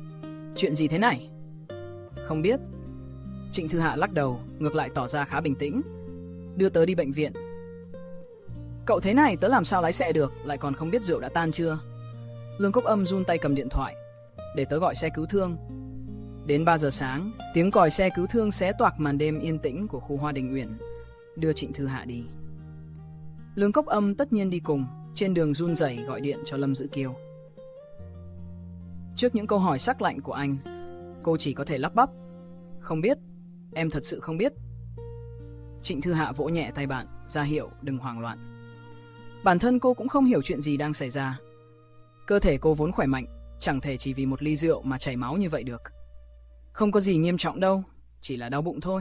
Chuyện gì thế này? Không biết. Trịnh Thư Hạ lắc đầu, ngược lại tỏ ra khá bình tĩnh. Đưa tớ đi bệnh viện. Cậu thế này tớ làm sao lái xe được, lại còn không biết rượu đã tan chưa. Lương Cốc Âm run tay cầm điện thoại. Để tớ gọi xe cứu thương. Đến ba giờ sáng, tiếng còi xe cứu thương xé toạc màn đêm yên tĩnh của khu Hoa Đình Uyển, đưa Trịnh Thư Hạ đi. Lương Cốc Âm tất nhiên đi cùng, trên đường run rẩy gọi điện cho Lâm Dữ Kiêu. Trước những câu hỏi sắc lạnh của anh, cô chỉ có thể lắp bắp. Không biết, em thật sự không biết. Trịnh Thư Hạ vỗ nhẹ tay bạn, ra hiệu đừng hoảng loạn. Bản thân cô cũng không hiểu chuyện gì đang xảy ra. Cơ thể cô vốn khỏe mạnh, chẳng thể chỉ vì một ly rượu mà chảy máu như vậy được. Không có gì nghiêm trọng đâu, chỉ là đau bụng thôi.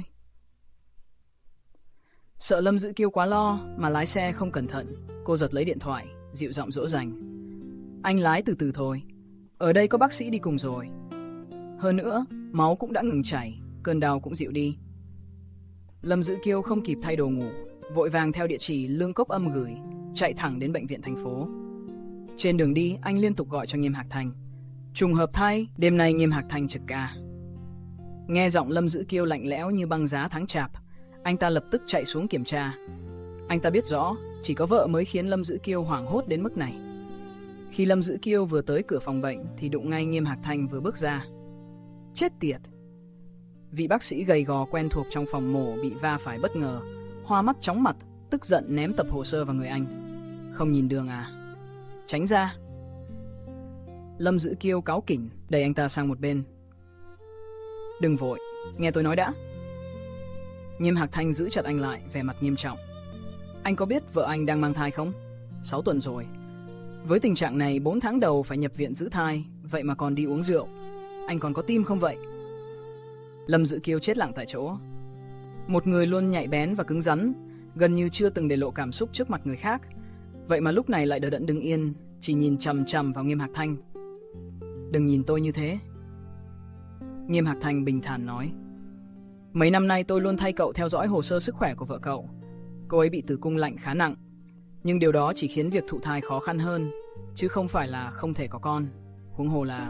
Sợ Lâm Dữ Kiêu quá lo mà lái xe không cẩn thận, cô giật lấy điện thoại, dịu giọng dỗ dành. Anh lái từ từ thôi, ở đây có bác sĩ đi cùng rồi. Hơn nữa, máu cũng đã ngừng chảy, cơn đau cũng dịu đi. Lâm Dữ Kiêu không kịp thay đồ ngủ, vội vàng theo địa chỉ Lương Cốc Âm gửi, chạy thẳng đến bệnh viện thành phố. Trên đường đi, anh liên tục gọi cho Nghiêm Hạc Thành. Trùng hợp thay, đêm nay Nghiêm Hạc Thành trực ca. Nghe giọng Lâm Dữ Kiêu lạnh lẽo như băng giá tháng chạp, anh ta lập tức chạy xuống kiểm tra. Anh ta biết rõ, chỉ có vợ mới khiến Lâm Dữ Kiêu hoảng hốt đến mức này. Khi Lâm Dữ Kiêu vừa tới cửa phòng bệnh thì đụng ngay Nghiêm Hạc Thành vừa bước ra. Chết tiệt! Vị bác sĩ gầy gò quen thuộc trong phòng mổ bị va phải bất ngờ, hoa mắt chóng mặt, tức giận ném tập hồ sơ vào người anh. Không nhìn đường à? Tránh ra! Lâm Dữ Kiêu cáu kỉnh, đẩy anh ta sang một bên. Đừng vội, nghe tôi nói đã. Nghiêm Hạc Thành giữ chặt anh lại, vẻ mặt nghiêm trọng. Anh có biết vợ anh đang mang thai không? Sáu tuần rồi. Với tình trạng này, bốn tháng đầu phải nhập viện giữ thai, vậy mà còn đi uống rượu. Anh còn có tim không vậy? Lâm Dữ Kiêu chết lặng tại chỗ. Một người luôn nhạy bén và cứng rắn, gần như chưa từng để lộ cảm xúc trước mặt người khác, vậy mà lúc này lại đờ đẫn đứng yên, chỉ nhìn chằm chằm vào Nghiêm Hạc Thành. Đừng nhìn tôi như thế. Nghiêm Hạc Thành bình thản nói. Mấy năm nay tôi luôn thay cậu theo dõi hồ sơ sức khỏe của vợ cậu. Cô ấy bị tử cung lạnh khá nặng, nhưng điều đó chỉ khiến việc thụ thai khó khăn hơn, chứ không phải là không thể có con. Huống hồ là...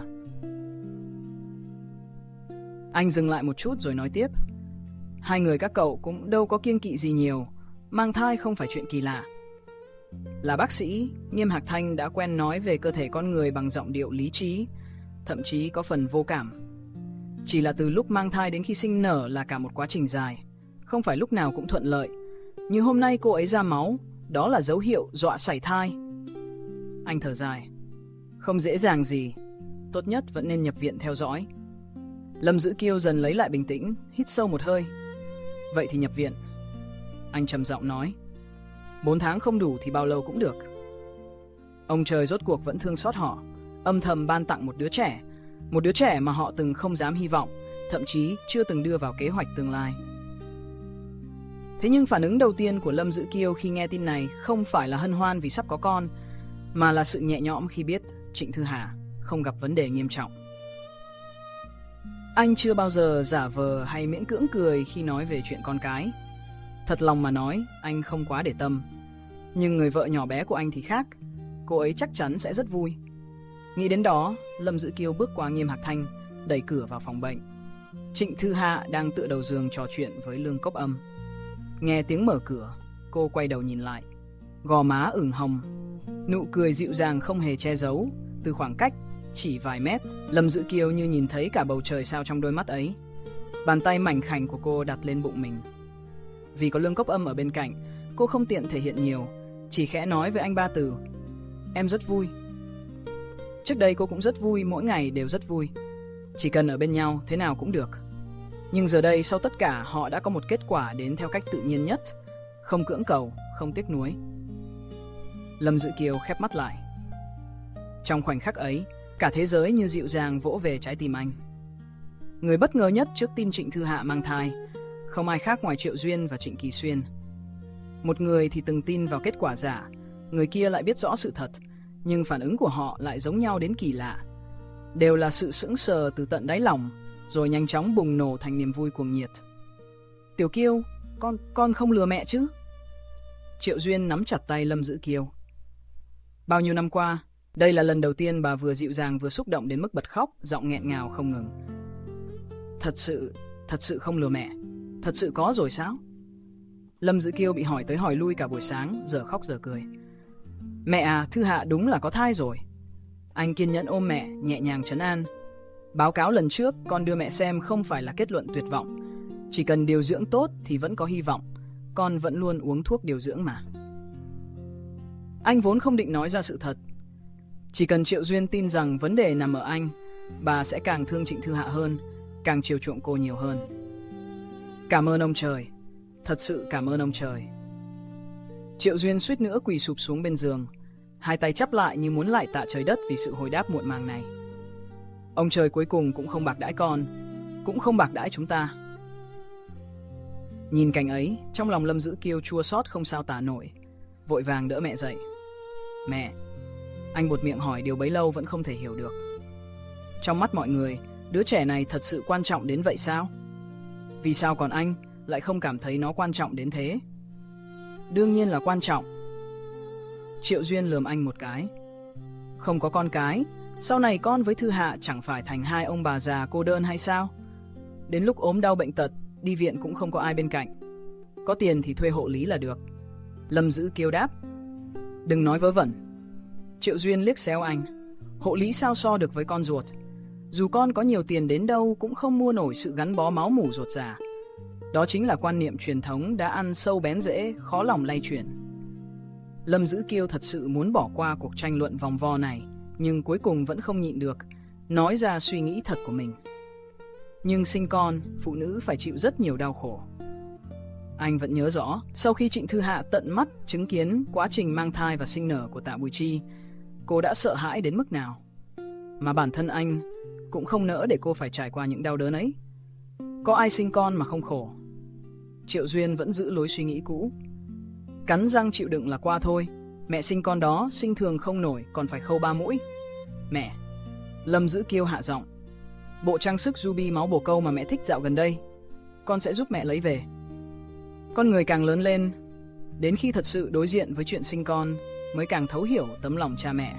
Anh dừng lại một chút rồi nói tiếp. Hai người các cậu cũng đâu có kiêng kỵ gì nhiều, mang thai không phải chuyện kỳ lạ. Là bác sĩ, Nghiêm Hạc Thành đã quen nói về cơ thể con người bằng giọng điệu lý trí, thậm chí có phần vô cảm. Chỉ là từ lúc mang thai đến khi sinh nở là cả một quá trình dài, không phải lúc nào cũng thuận lợi. Như hôm nay cô ấy ra máu, đó là dấu hiệu dọa sảy thai. Anh thở dài. Không dễ dàng gì, tốt nhất vẫn nên nhập viện theo dõi. Lâm Dữ Kiêu dần lấy lại bình tĩnh, hít sâu một hơi. Vậy thì nhập viện. Anh trầm giọng nói. Bốn tháng không đủ thì bao lâu cũng được. Ông trời rốt cuộc vẫn thương xót họ, âm thầm ban tặng một đứa trẻ, một đứa trẻ mà họ từng không dám hy vọng, thậm chí chưa từng đưa vào kế hoạch tương lai. Thế nhưng phản ứng đầu tiên của Lâm Dữ Kiêu khi nghe tin này không phải là hân hoan vì sắp có con, mà là sự nhẹ nhõm khi biết Trịnh Thư Hạ không gặp vấn đề nghiêm trọng. Anh chưa bao giờ giả vờ hay miễn cưỡng cười khi nói về chuyện con cái. Thật lòng mà nói, anh không quá để tâm. Nhưng người vợ nhỏ bé của anh thì khác, cô ấy chắc chắn sẽ rất vui. Nghĩ đến đó, Lâm Dữ Kiêu bước qua Nghiêm Hạc Thành, đẩy cửa vào phòng bệnh. Trịnh Thư Hạ đang tựa đầu giường trò chuyện với Lương Cốc Âm. Nghe tiếng mở cửa, cô quay đầu nhìn lại. Gò má ửng hồng, nụ cười dịu dàng không hề che giấu. Từ khoảng cách chỉ vài mét, Lâm Dữ Kiêu như nhìn thấy cả bầu trời sao trong đôi mắt ấy. Bàn tay mảnh khảnh của cô đặt lên bụng mình. Vì có Lương Cốc Âm ở bên cạnh, cô không tiện thể hiện nhiều, chỉ khẽ nói với anh ba từ. Em rất vui. Trước đây cô cũng rất vui, mỗi ngày đều rất vui. Chỉ cần ở bên nhau, thế nào cũng được. Nhưng giờ đây sau tất cả họ đã có một kết quả đến theo cách tự nhiên nhất, không cưỡng cầu, không tiếc nuối. Lâm Dữ Kiêu khép mắt lại. Trong khoảnh khắc ấy, cả thế giới như dịu dàng vỗ về trái tim anh. Người bất ngờ nhất trước tin Trịnh Thư Hạ mang thai không ai khác ngoài Triệu Duyên và Trịnh Kỳ Xuyên. Một người thì từng tin vào kết quả giả, người kia lại biết rõ sự thật, nhưng phản ứng của họ lại giống nhau đến kỳ lạ. Đều là sự sững sờ từ tận đáy lòng, rồi nhanh chóng bùng nổ thành niềm vui cuồng nhiệt. Tiểu Kiêu, con, con không lừa mẹ chứ? Triệu Duyên nắm chặt tay Lâm Dữ Kiêu. Bao nhiêu năm qua, Đây là lần đầu tiên bà vừa dịu dàng vừa xúc động đến mức bật khóc, giọng nghẹn ngào không ngừng. Thật sự, thật sự không lừa mẹ. Thật sự có rồi sao? Lâm Dữ Kiêu bị hỏi tới hỏi lui cả buổi sáng, giờ khóc giờ cười. Mẹ à, Thư Hạ đúng là có thai rồi. Anh kiên nhẫn ôm mẹ, nhẹ nhàng trấn an. Báo cáo lần trước con đưa mẹ xem không phải là kết luận tuyệt vọng. Chỉ cần điều dưỡng tốt thì vẫn có hy vọng. Con vẫn luôn uống thuốc điều dưỡng mà. Anh vốn không định nói ra sự thật. Chỉ cần Triệu Duyên tin rằng vấn đề nằm ở anh, bà sẽ càng thương Trịnh Thư Hạ hơn, càng chiều chuộng cô nhiều hơn. Cảm ơn ông trời. Thật sự cảm ơn ông trời. Triệu Duyên suýt nữa quỳ sụp xuống bên giường, hai tay chắp lại như muốn lạy tạ trời đất vì sự hồi đáp muộn màng này. Ông trời cuối cùng cũng không bạc đãi con, cũng không bạc đãi chúng ta. Nhìn cảnh ấy, trong lòng Lâm Dữ Kiêu chua xót không sao tả nổi, vội vàng đỡ mẹ dậy. Mẹ, anh buột miệng hỏi điều bấy lâu vẫn không thể hiểu được. Trong mắt mọi người, đứa trẻ này thật sự quan trọng đến vậy sao? Vì sao còn anh lại không cảm thấy nó quan trọng đến thế? Đương nhiên là quan trọng. Triệu Duyên lườm anh một cái. Không có con cái, sau này con với Thư Hạ chẳng phải thành hai ông bà già cô đơn hay sao? Đến lúc ốm đau bệnh tật, đi viện cũng không có ai bên cạnh. Có tiền thì thuê hộ lý là được. Lâm Dữ Kiêu đáp. Đừng nói vớ vẩn. Triệu Duyên liếc xéo anh. Hộ lý sao so được với con ruột? Dù con có nhiều tiền đến đâu cũng không mua nổi sự gắn bó máu mủ ruột già. Đó chính là quan niệm truyền thống đã ăn sâu bén rễ, khó lòng lay chuyển. Lâm Dữ Kiêu thật sự muốn bỏ qua cuộc tranh luận vòng vo này, nhưng cuối cùng vẫn không nhịn được, nói ra suy nghĩ thật của mình. Nhưng sinh con, phụ nữ phải chịu rất nhiều đau khổ. Anh vẫn nhớ rõ, sau khi Trịnh Thư Hạ tận mắt chứng kiến quá trình mang thai và sinh nở của Tạ Bùi Chi, cô đã sợ hãi đến mức nào. Mà bản thân anh cũng không nỡ để cô phải trải qua những đau đớn ấy. Có ai sinh con mà không khổ? Triệu Duyên vẫn giữ lối suy nghĩ cũ. Cắn răng chịu đựng là qua thôi. Mẹ sinh con đó sinh thường không nổi, còn phải khâu ba mũi. Mẹ. Lâm Dữ Kiêu hạ giọng. Bộ trang sức ruby máu bồ câu mà mẹ thích dạo gần đây, con sẽ giúp mẹ lấy về. Con người càng lớn lên, đến khi thật sự đối diện với chuyện sinh con mới càng thấu hiểu tấm lòng cha mẹ.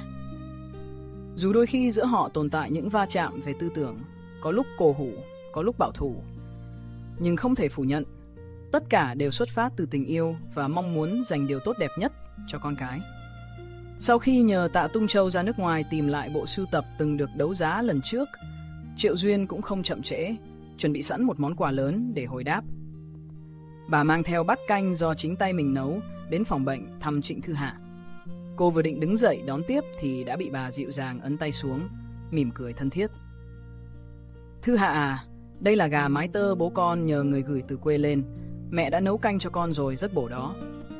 Dù đôi khi giữa họ tồn tại những va chạm về tư tưởng, có lúc cổ hủ, có lúc bảo thủ, nhưng không thể phủ nhận, tất cả đều xuất phát từ tình yêu và mong muốn dành điều tốt đẹp nhất cho con cái. Sau khi nhờ Tạ Tung Châu ra nước ngoài tìm lại bộ sưu tập từng được đấu giá lần trước, Triệu Duyên cũng không chậm trễ, chuẩn bị sẵn một món quà lớn để hồi đáp. Bà mang theo bát canh do chính tay mình nấu đến phòng bệnh thăm Trịnh Thư Hạ. Cô vừa định đứng dậy đón tiếp thì đã bị bà dịu dàng ấn tay xuống, mỉm cười thân thiết. Thư Hạ à, đây là gà mái tơ bố con nhờ người gửi từ quê lên. Mẹ đã nấu canh cho con rồi, rất bổ đó.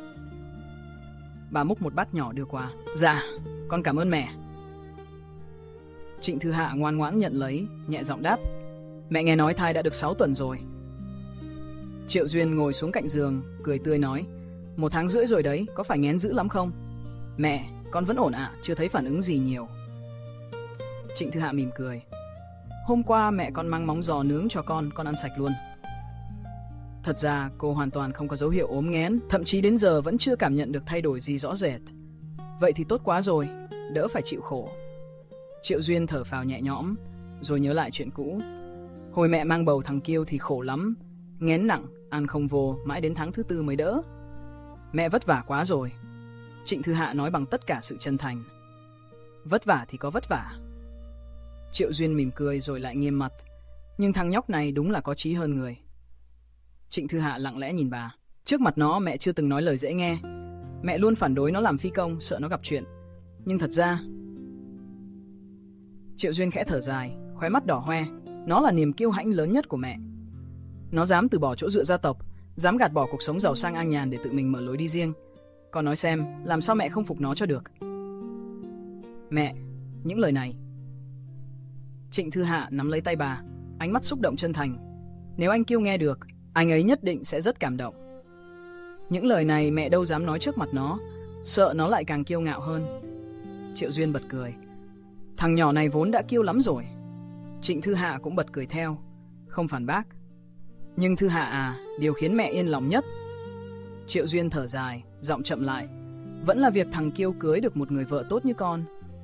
Bà múc một bát nhỏ đưa qua. Dạ, con cảm ơn mẹ. Trịnh Thư Hạ ngoan ngoãn nhận lấy, nhẹ giọng đáp. Mẹ nghe nói thai đã được sáu tuần rồi. Triệu Duyên ngồi xuống cạnh giường, cười tươi nói. Một tháng rưỡi rồi đấy, có phải nghén dữ lắm không? Mẹ, con vẫn ổn ạ, à, chưa thấy phản ứng gì nhiều. Trịnh Thư Hạ mỉm cười. Hôm qua mẹ con mang móng giò nướng cho con, con ăn sạch luôn. Thật ra cô hoàn toàn không có dấu hiệu ốm nghén, thậm chí đến giờ vẫn chưa cảm nhận được thay đổi gì rõ rệt. Vậy thì tốt quá rồi, đỡ phải chịu khổ. Triệu Duyên thở phào nhẹ nhõm, rồi nhớ lại chuyện cũ. Hồi mẹ mang bầu thằng Kiêu thì khổ lắm, nghén nặng, ăn không vô, mãi đến tháng thứ tư mới đỡ. Mẹ vất vả quá rồi. Trịnh Thư Hạ nói bằng tất cả sự chân thành. Vất vả thì có vất vả. Triệu Duyên mỉm cười rồi lại nghiêm mặt. Nhưng thằng nhóc này đúng là có chí hơn người. Trịnh Thư Hạ lặng lẽ nhìn bà. Trước mặt nó mẹ chưa từng nói lời dễ nghe. Mẹ luôn phản đối nó làm phi công, sợ nó gặp chuyện. Nhưng thật ra... Triệu Duyên khẽ thở dài, khóe mắt đỏ hoe. Nó là niềm kiêu hãnh lớn nhất của mẹ. Nó dám từ bỏ chỗ dựa gia tộc, dám gạt bỏ cuộc sống giàu sang an nhàn để tự mình mở lối đi riêng. Con nói xem, làm sao mẹ không phục nó cho được? Mẹ, những lời này... Trịnh Thư Hạ nắm lấy tay bà, ánh mắt xúc động chân thành. Nếu anh Kiêu nghe được, anh ấy nhất định sẽ rất cảm động. Những lời này mẹ đâu dám nói trước mặt nó, sợ nó lại càng kiêu ngạo hơn. Triệu Duyên bật cười. Thằng nhỏ này vốn đã kiêu lắm rồi. Trịnh Thư Hạ cũng bật cười theo, không phản bác. Nhưng Thư Hạ à, điều khiến mẹ yên lòng nhất... Triệu Duyên thở dài, giọng chậm lại. Vẫn là việc thằng Kiêu cưới được một người vợ tốt như con.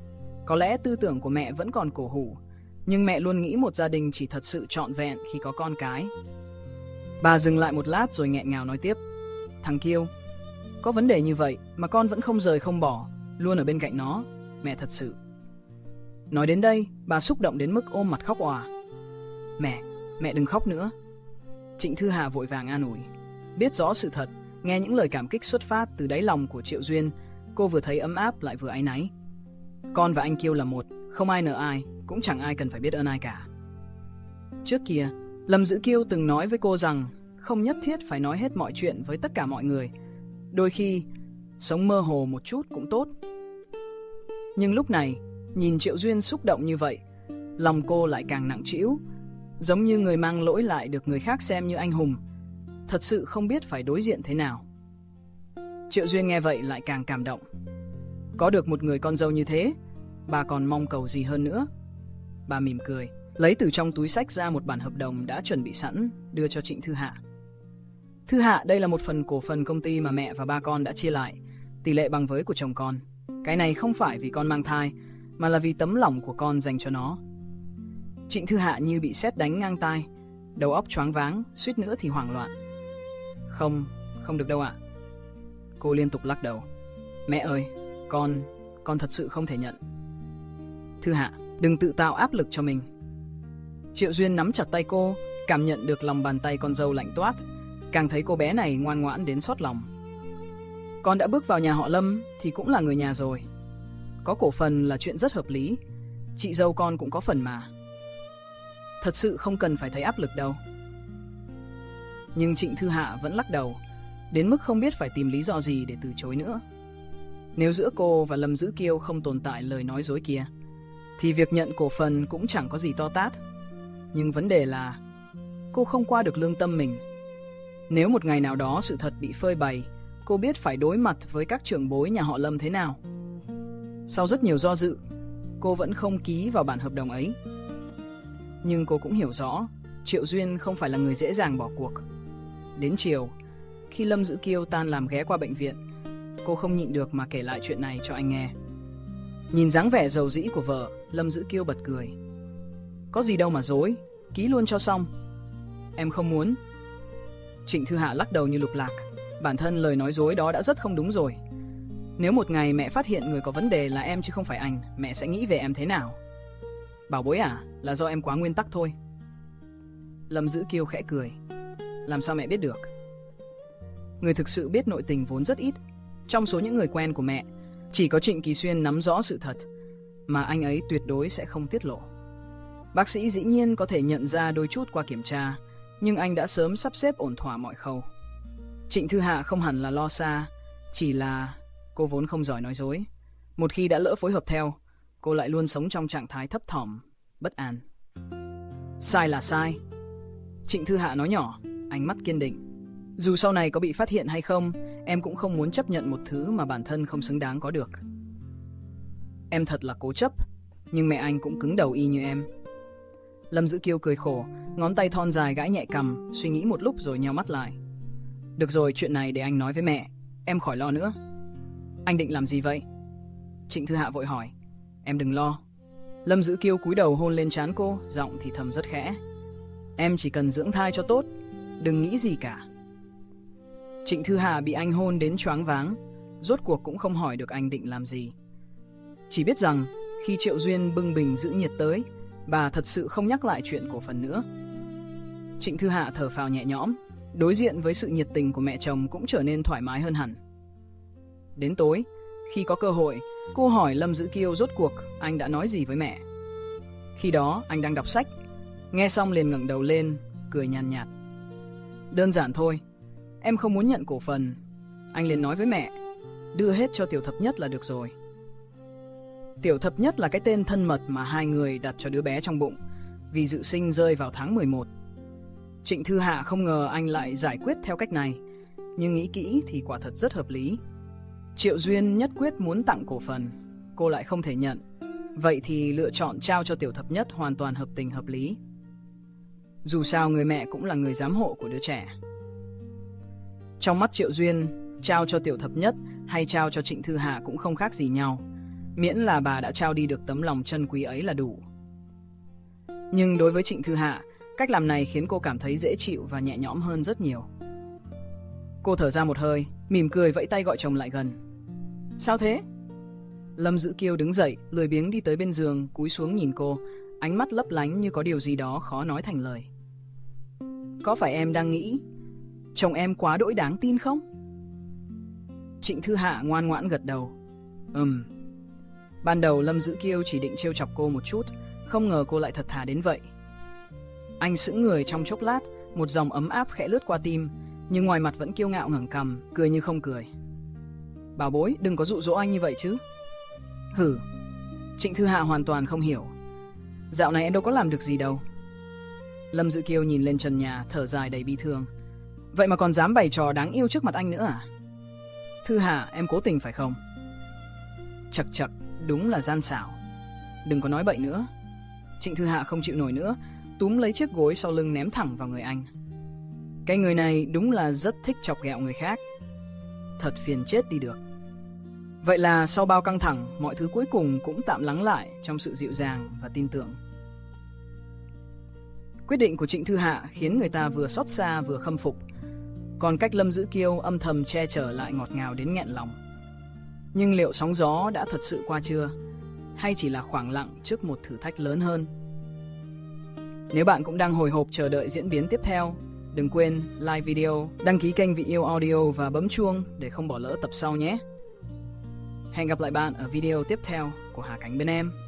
Có lẽ tư tưởng của mẹ vẫn còn cổ hủ, nhưng mẹ luôn nghĩ một gia đình chỉ thật sự trọn vẹn khi có con cái. Bà dừng lại một lát rồi nghẹn ngào nói tiếp. Thằng Kiêu, có vấn đề như vậy mà con vẫn không rời không bỏ, luôn ở bên cạnh nó. Mẹ thật sự. Nói đến đây, bà xúc động đến mức ôm mặt khóc òa. Mẹ, mẹ đừng khóc nữa. Trịnh Thư Hà vội vàng an ủi. Biết rõ sự thật, nghe những lời cảm kích xuất phát từ đáy lòng của Triệu Duyên, cô vừa thấy ấm áp lại vừa áy náy. Con và anh Kiêu là một, không ai nợ ai, cũng chẳng ai cần phải biết ơn ai cả. Trước kia, Lâm Dữ Kiêu từng nói với cô rằng không nhất thiết phải nói hết mọi chuyện với tất cả mọi người. Đôi khi, sống mơ hồ một chút cũng tốt. Nhưng lúc này, nhìn Triệu Duyên xúc động như vậy, lòng cô lại càng nặng trĩu, giống như người mang lỗi lại được người khác xem như anh hùng, thật sự không biết phải đối diện thế nào. Triệu Duyên nghe vậy lại càng cảm động. Có được một người con dâu như thế, bà còn mong cầu gì hơn nữa. Bà mỉm cười, lấy từ trong túi xách ra một bản hợp đồng đã chuẩn bị sẵn, đưa cho Trịnh Thư Hạ. Thư Hạ, đây là một phần cổ phần công ty mà mẹ và ba con đã chia lại, tỷ lệ bằng với của chồng con. Cái này không phải vì con mang thai, mà là vì tấm lòng của con dành cho nó. Trịnh Thư Hạ như bị sét đánh ngang tai, đầu óc choáng váng, suýt nữa thì hoảng loạn. Không, không được đâu ạ. Cô liên tục lắc đầu. Mẹ ơi, con, con thật sự không thể nhận. Thư Hạ, đừng tự tạo áp lực cho mình. Triệu Duyên nắm chặt tay cô, cảm nhận được lòng bàn tay con dâu lạnh toát, càng thấy cô bé này ngoan ngoãn đến xót lòng. Con đã bước vào nhà họ Lâm thì cũng là người nhà rồi. Có cổ phần là chuyện rất hợp lý, chị dâu con cũng có phần mà. Thật sự không cần phải thấy áp lực đâu. Nhưng Trịnh Thư Hạ vẫn lắc đầu, đến mức không biết phải tìm lý do gì để từ chối nữa. Nếu giữa cô và Lâm Dữ Kiêu không tồn tại lời nói dối kia, thì việc nhận cổ phần cũng chẳng có gì to tát. Nhưng vấn đề là cô không qua được lương tâm mình. Nếu một ngày nào đó sự thật bị phơi bày, cô biết phải đối mặt với các trưởng bối nhà họ Lâm thế nào. Sau rất nhiều do dự, cô vẫn không ký vào bản hợp đồng ấy. Nhưng cô cũng hiểu rõ, Triệu Duyên không phải là người dễ dàng bỏ cuộc. Đến chiều, khi Lâm Dữ Kiêu tan làm ghé qua bệnh viện, cô không nhịn được mà kể lại chuyện này cho anh nghe. Nhìn dáng vẻ dầu dĩ của vợ, Lâm Dữ Kiêu bật cười. Có gì đâu mà dối, ký luôn cho xong. Em không muốn. Trịnh Thư Hạ lắc đầu như lục lạc. Bản thân lời nói dối đó đã rất không đúng rồi. Nếu một ngày mẹ phát hiện người có vấn đề là em chứ không phải anh, mẹ sẽ nghĩ về em thế nào? Bảo bối à, là do em quá nguyên tắc thôi. Lâm Dữ Kiêu khẽ cười. Làm sao mẹ biết được? Người thực sự biết nội tình vốn rất ít. Trong số những người quen của mẹ, chỉ có Trịnh Kỳ Xuyên nắm rõ sự thật, mà anh ấy tuyệt đối sẽ không tiết lộ. Bác sĩ dĩ nhiên có thể nhận ra đôi chút qua kiểm tra, nhưng anh đã sớm sắp xếp ổn thỏa mọi khâu. Trịnh Thư Hạ không hẳn là lo xa, chỉ là cô vốn không giỏi nói dối. Một khi đã lỡ phối hợp theo, cô lại luôn sống trong trạng thái thấp thỏm, bất an. Sai là sai. Trịnh Thư Hạ nói nhỏ, ánh mắt kiên định. Dù sau này có bị phát hiện hay không, em cũng không muốn chấp nhận một thứ mà bản thân không xứng đáng có được. Em thật là cố chấp, nhưng mẹ anh cũng cứng đầu y như em. Lâm Dữ Kiêu cười khổ, ngón tay thon dài gãi nhẹ cằm, suy nghĩ một lúc rồi nheo mắt lại. Được rồi, chuyện này để anh nói với mẹ, em khỏi lo nữa. Anh định làm gì vậy? Trịnh Thư Hạ vội hỏi. Em đừng lo. Lâm Dữ Kiêu cúi đầu hôn lên trán cô, giọng thì thầm rất khẽ. Em chỉ cần dưỡng thai cho tốt, đừng nghĩ gì cả. Trịnh Thư Hạ bị anh hôn đến choáng váng, rốt cuộc cũng không hỏi được anh định làm gì. Chỉ biết rằng khi Triệu Duyên bưng bình giữ nhiệt tới, bà thật sự không nhắc lại chuyện cổ phần nữa. Trịnh Thư Hạ thở phào nhẹ nhõm, đối diện với sự nhiệt tình của mẹ chồng cũng trở nên thoải mái hơn hẳn. Đến tối, khi có cơ hội, cô hỏi Lâm Dữ Kiêu rốt cuộc anh đã nói gì với mẹ. Khi đó anh đang đọc sách, nghe xong liền ngẩng đầu lên, cười nhàn nhạt. Đơn giản thôi, em không muốn nhận cổ phần. Anh liền nói với mẹ, đưa hết cho Tiểu Thập Nhất là được rồi. Tiểu Thập Nhất là cái tên thân mật mà hai người đặt cho đứa bé trong bụng, vì dự sinh rơi vào tháng mười một. Trịnh Thư Hạ không ngờ anh lại giải quyết theo cách này, nhưng nghĩ kỹ thì quả thật rất hợp lý. Triệu Duyên nhất quyết muốn tặng cổ phần, cô lại không thể nhận. Vậy thì lựa chọn trao cho Tiểu Thập Nhất hoàn toàn hợp tình hợp lý. Dù sao người mẹ cũng là người giám hộ của đứa trẻ. Trong mắt Triệu Duyên, trao cho Tiểu Thập Nhất hay trao cho Trịnh Thư Hạ cũng không khác gì nhau. miễn là bà đã trao đi được tấm lòng chân quý ấy là đủ. Nhưng đối với Trịnh Thư Hạ, cách làm này khiến cô cảm thấy dễ chịu và nhẹ nhõm hơn rất nhiều. Cô thở ra một hơi, mỉm cười vẫy tay gọi chồng lại gần. Sao thế? Lâm Dữ Kiêu đứng dậy, lười biếng đi tới bên giường, cúi xuống nhìn cô, ánh mắt lấp lánh như có điều gì đó khó nói thành lời. Có phải em đang nghĩ chồng em quá đỗi đáng tin không? Trịnh Thư Hạ ngoan ngoãn gật đầu. Ừm. Ban đầu Lâm Dữ Kiêu chỉ định trêu chọc cô một chút, không ngờ cô lại thật thà đến vậy. Anh sững người trong chốc lát, một dòng ấm áp khẽ lướt qua tim, nhưng ngoài mặt vẫn kiêu ngạo ngẩng cằm, cười như không cười. Bảo bối, đừng có dụ dỗ anh như vậy chứ. Hử. Trịnh Thư Hạ hoàn toàn không hiểu. Dạo này em đâu có làm được gì đâu. Lâm Dữ Kiêu nhìn lên trần nhà, thở dài đầy bi thương. Vậy mà còn dám bày trò đáng yêu trước mặt anh nữa à? Thư Hạ, em cố tình phải không? Chật chật, đúng là gian xảo. Đừng có nói bậy nữa. Trịnh Thư Hạ không chịu nổi nữa, túm lấy chiếc gối sau lưng ném thẳng vào người anh. Cái người này đúng là rất thích chọc ghẹo người khác. Thật phiền chết đi được. Vậy là sau bao căng thẳng, mọi thứ cuối cùng cũng tạm lắng lại trong sự dịu dàng và tin tưởng. Quyết định của Trịnh Thư Hạ khiến người ta vừa xót xa vừa khâm phục, còn cách Lâm Dữ Kiêu âm thầm che chở lại ngọt ngào đến nghẹn lòng. Nhưng liệu sóng gió đã thật sự qua chưa? Hay chỉ là khoảng lặng trước một thử thách lớn hơn? Nếu bạn cũng đang hồi hộp chờ đợi diễn biến tiếp theo, đừng quên like video, đăng ký kênh Vị Yêu Audio và bấm chuông để không bỏ lỡ tập sau nhé. Hẹn gặp lại bạn ở video tiếp theo của Hà Cảnh bên em.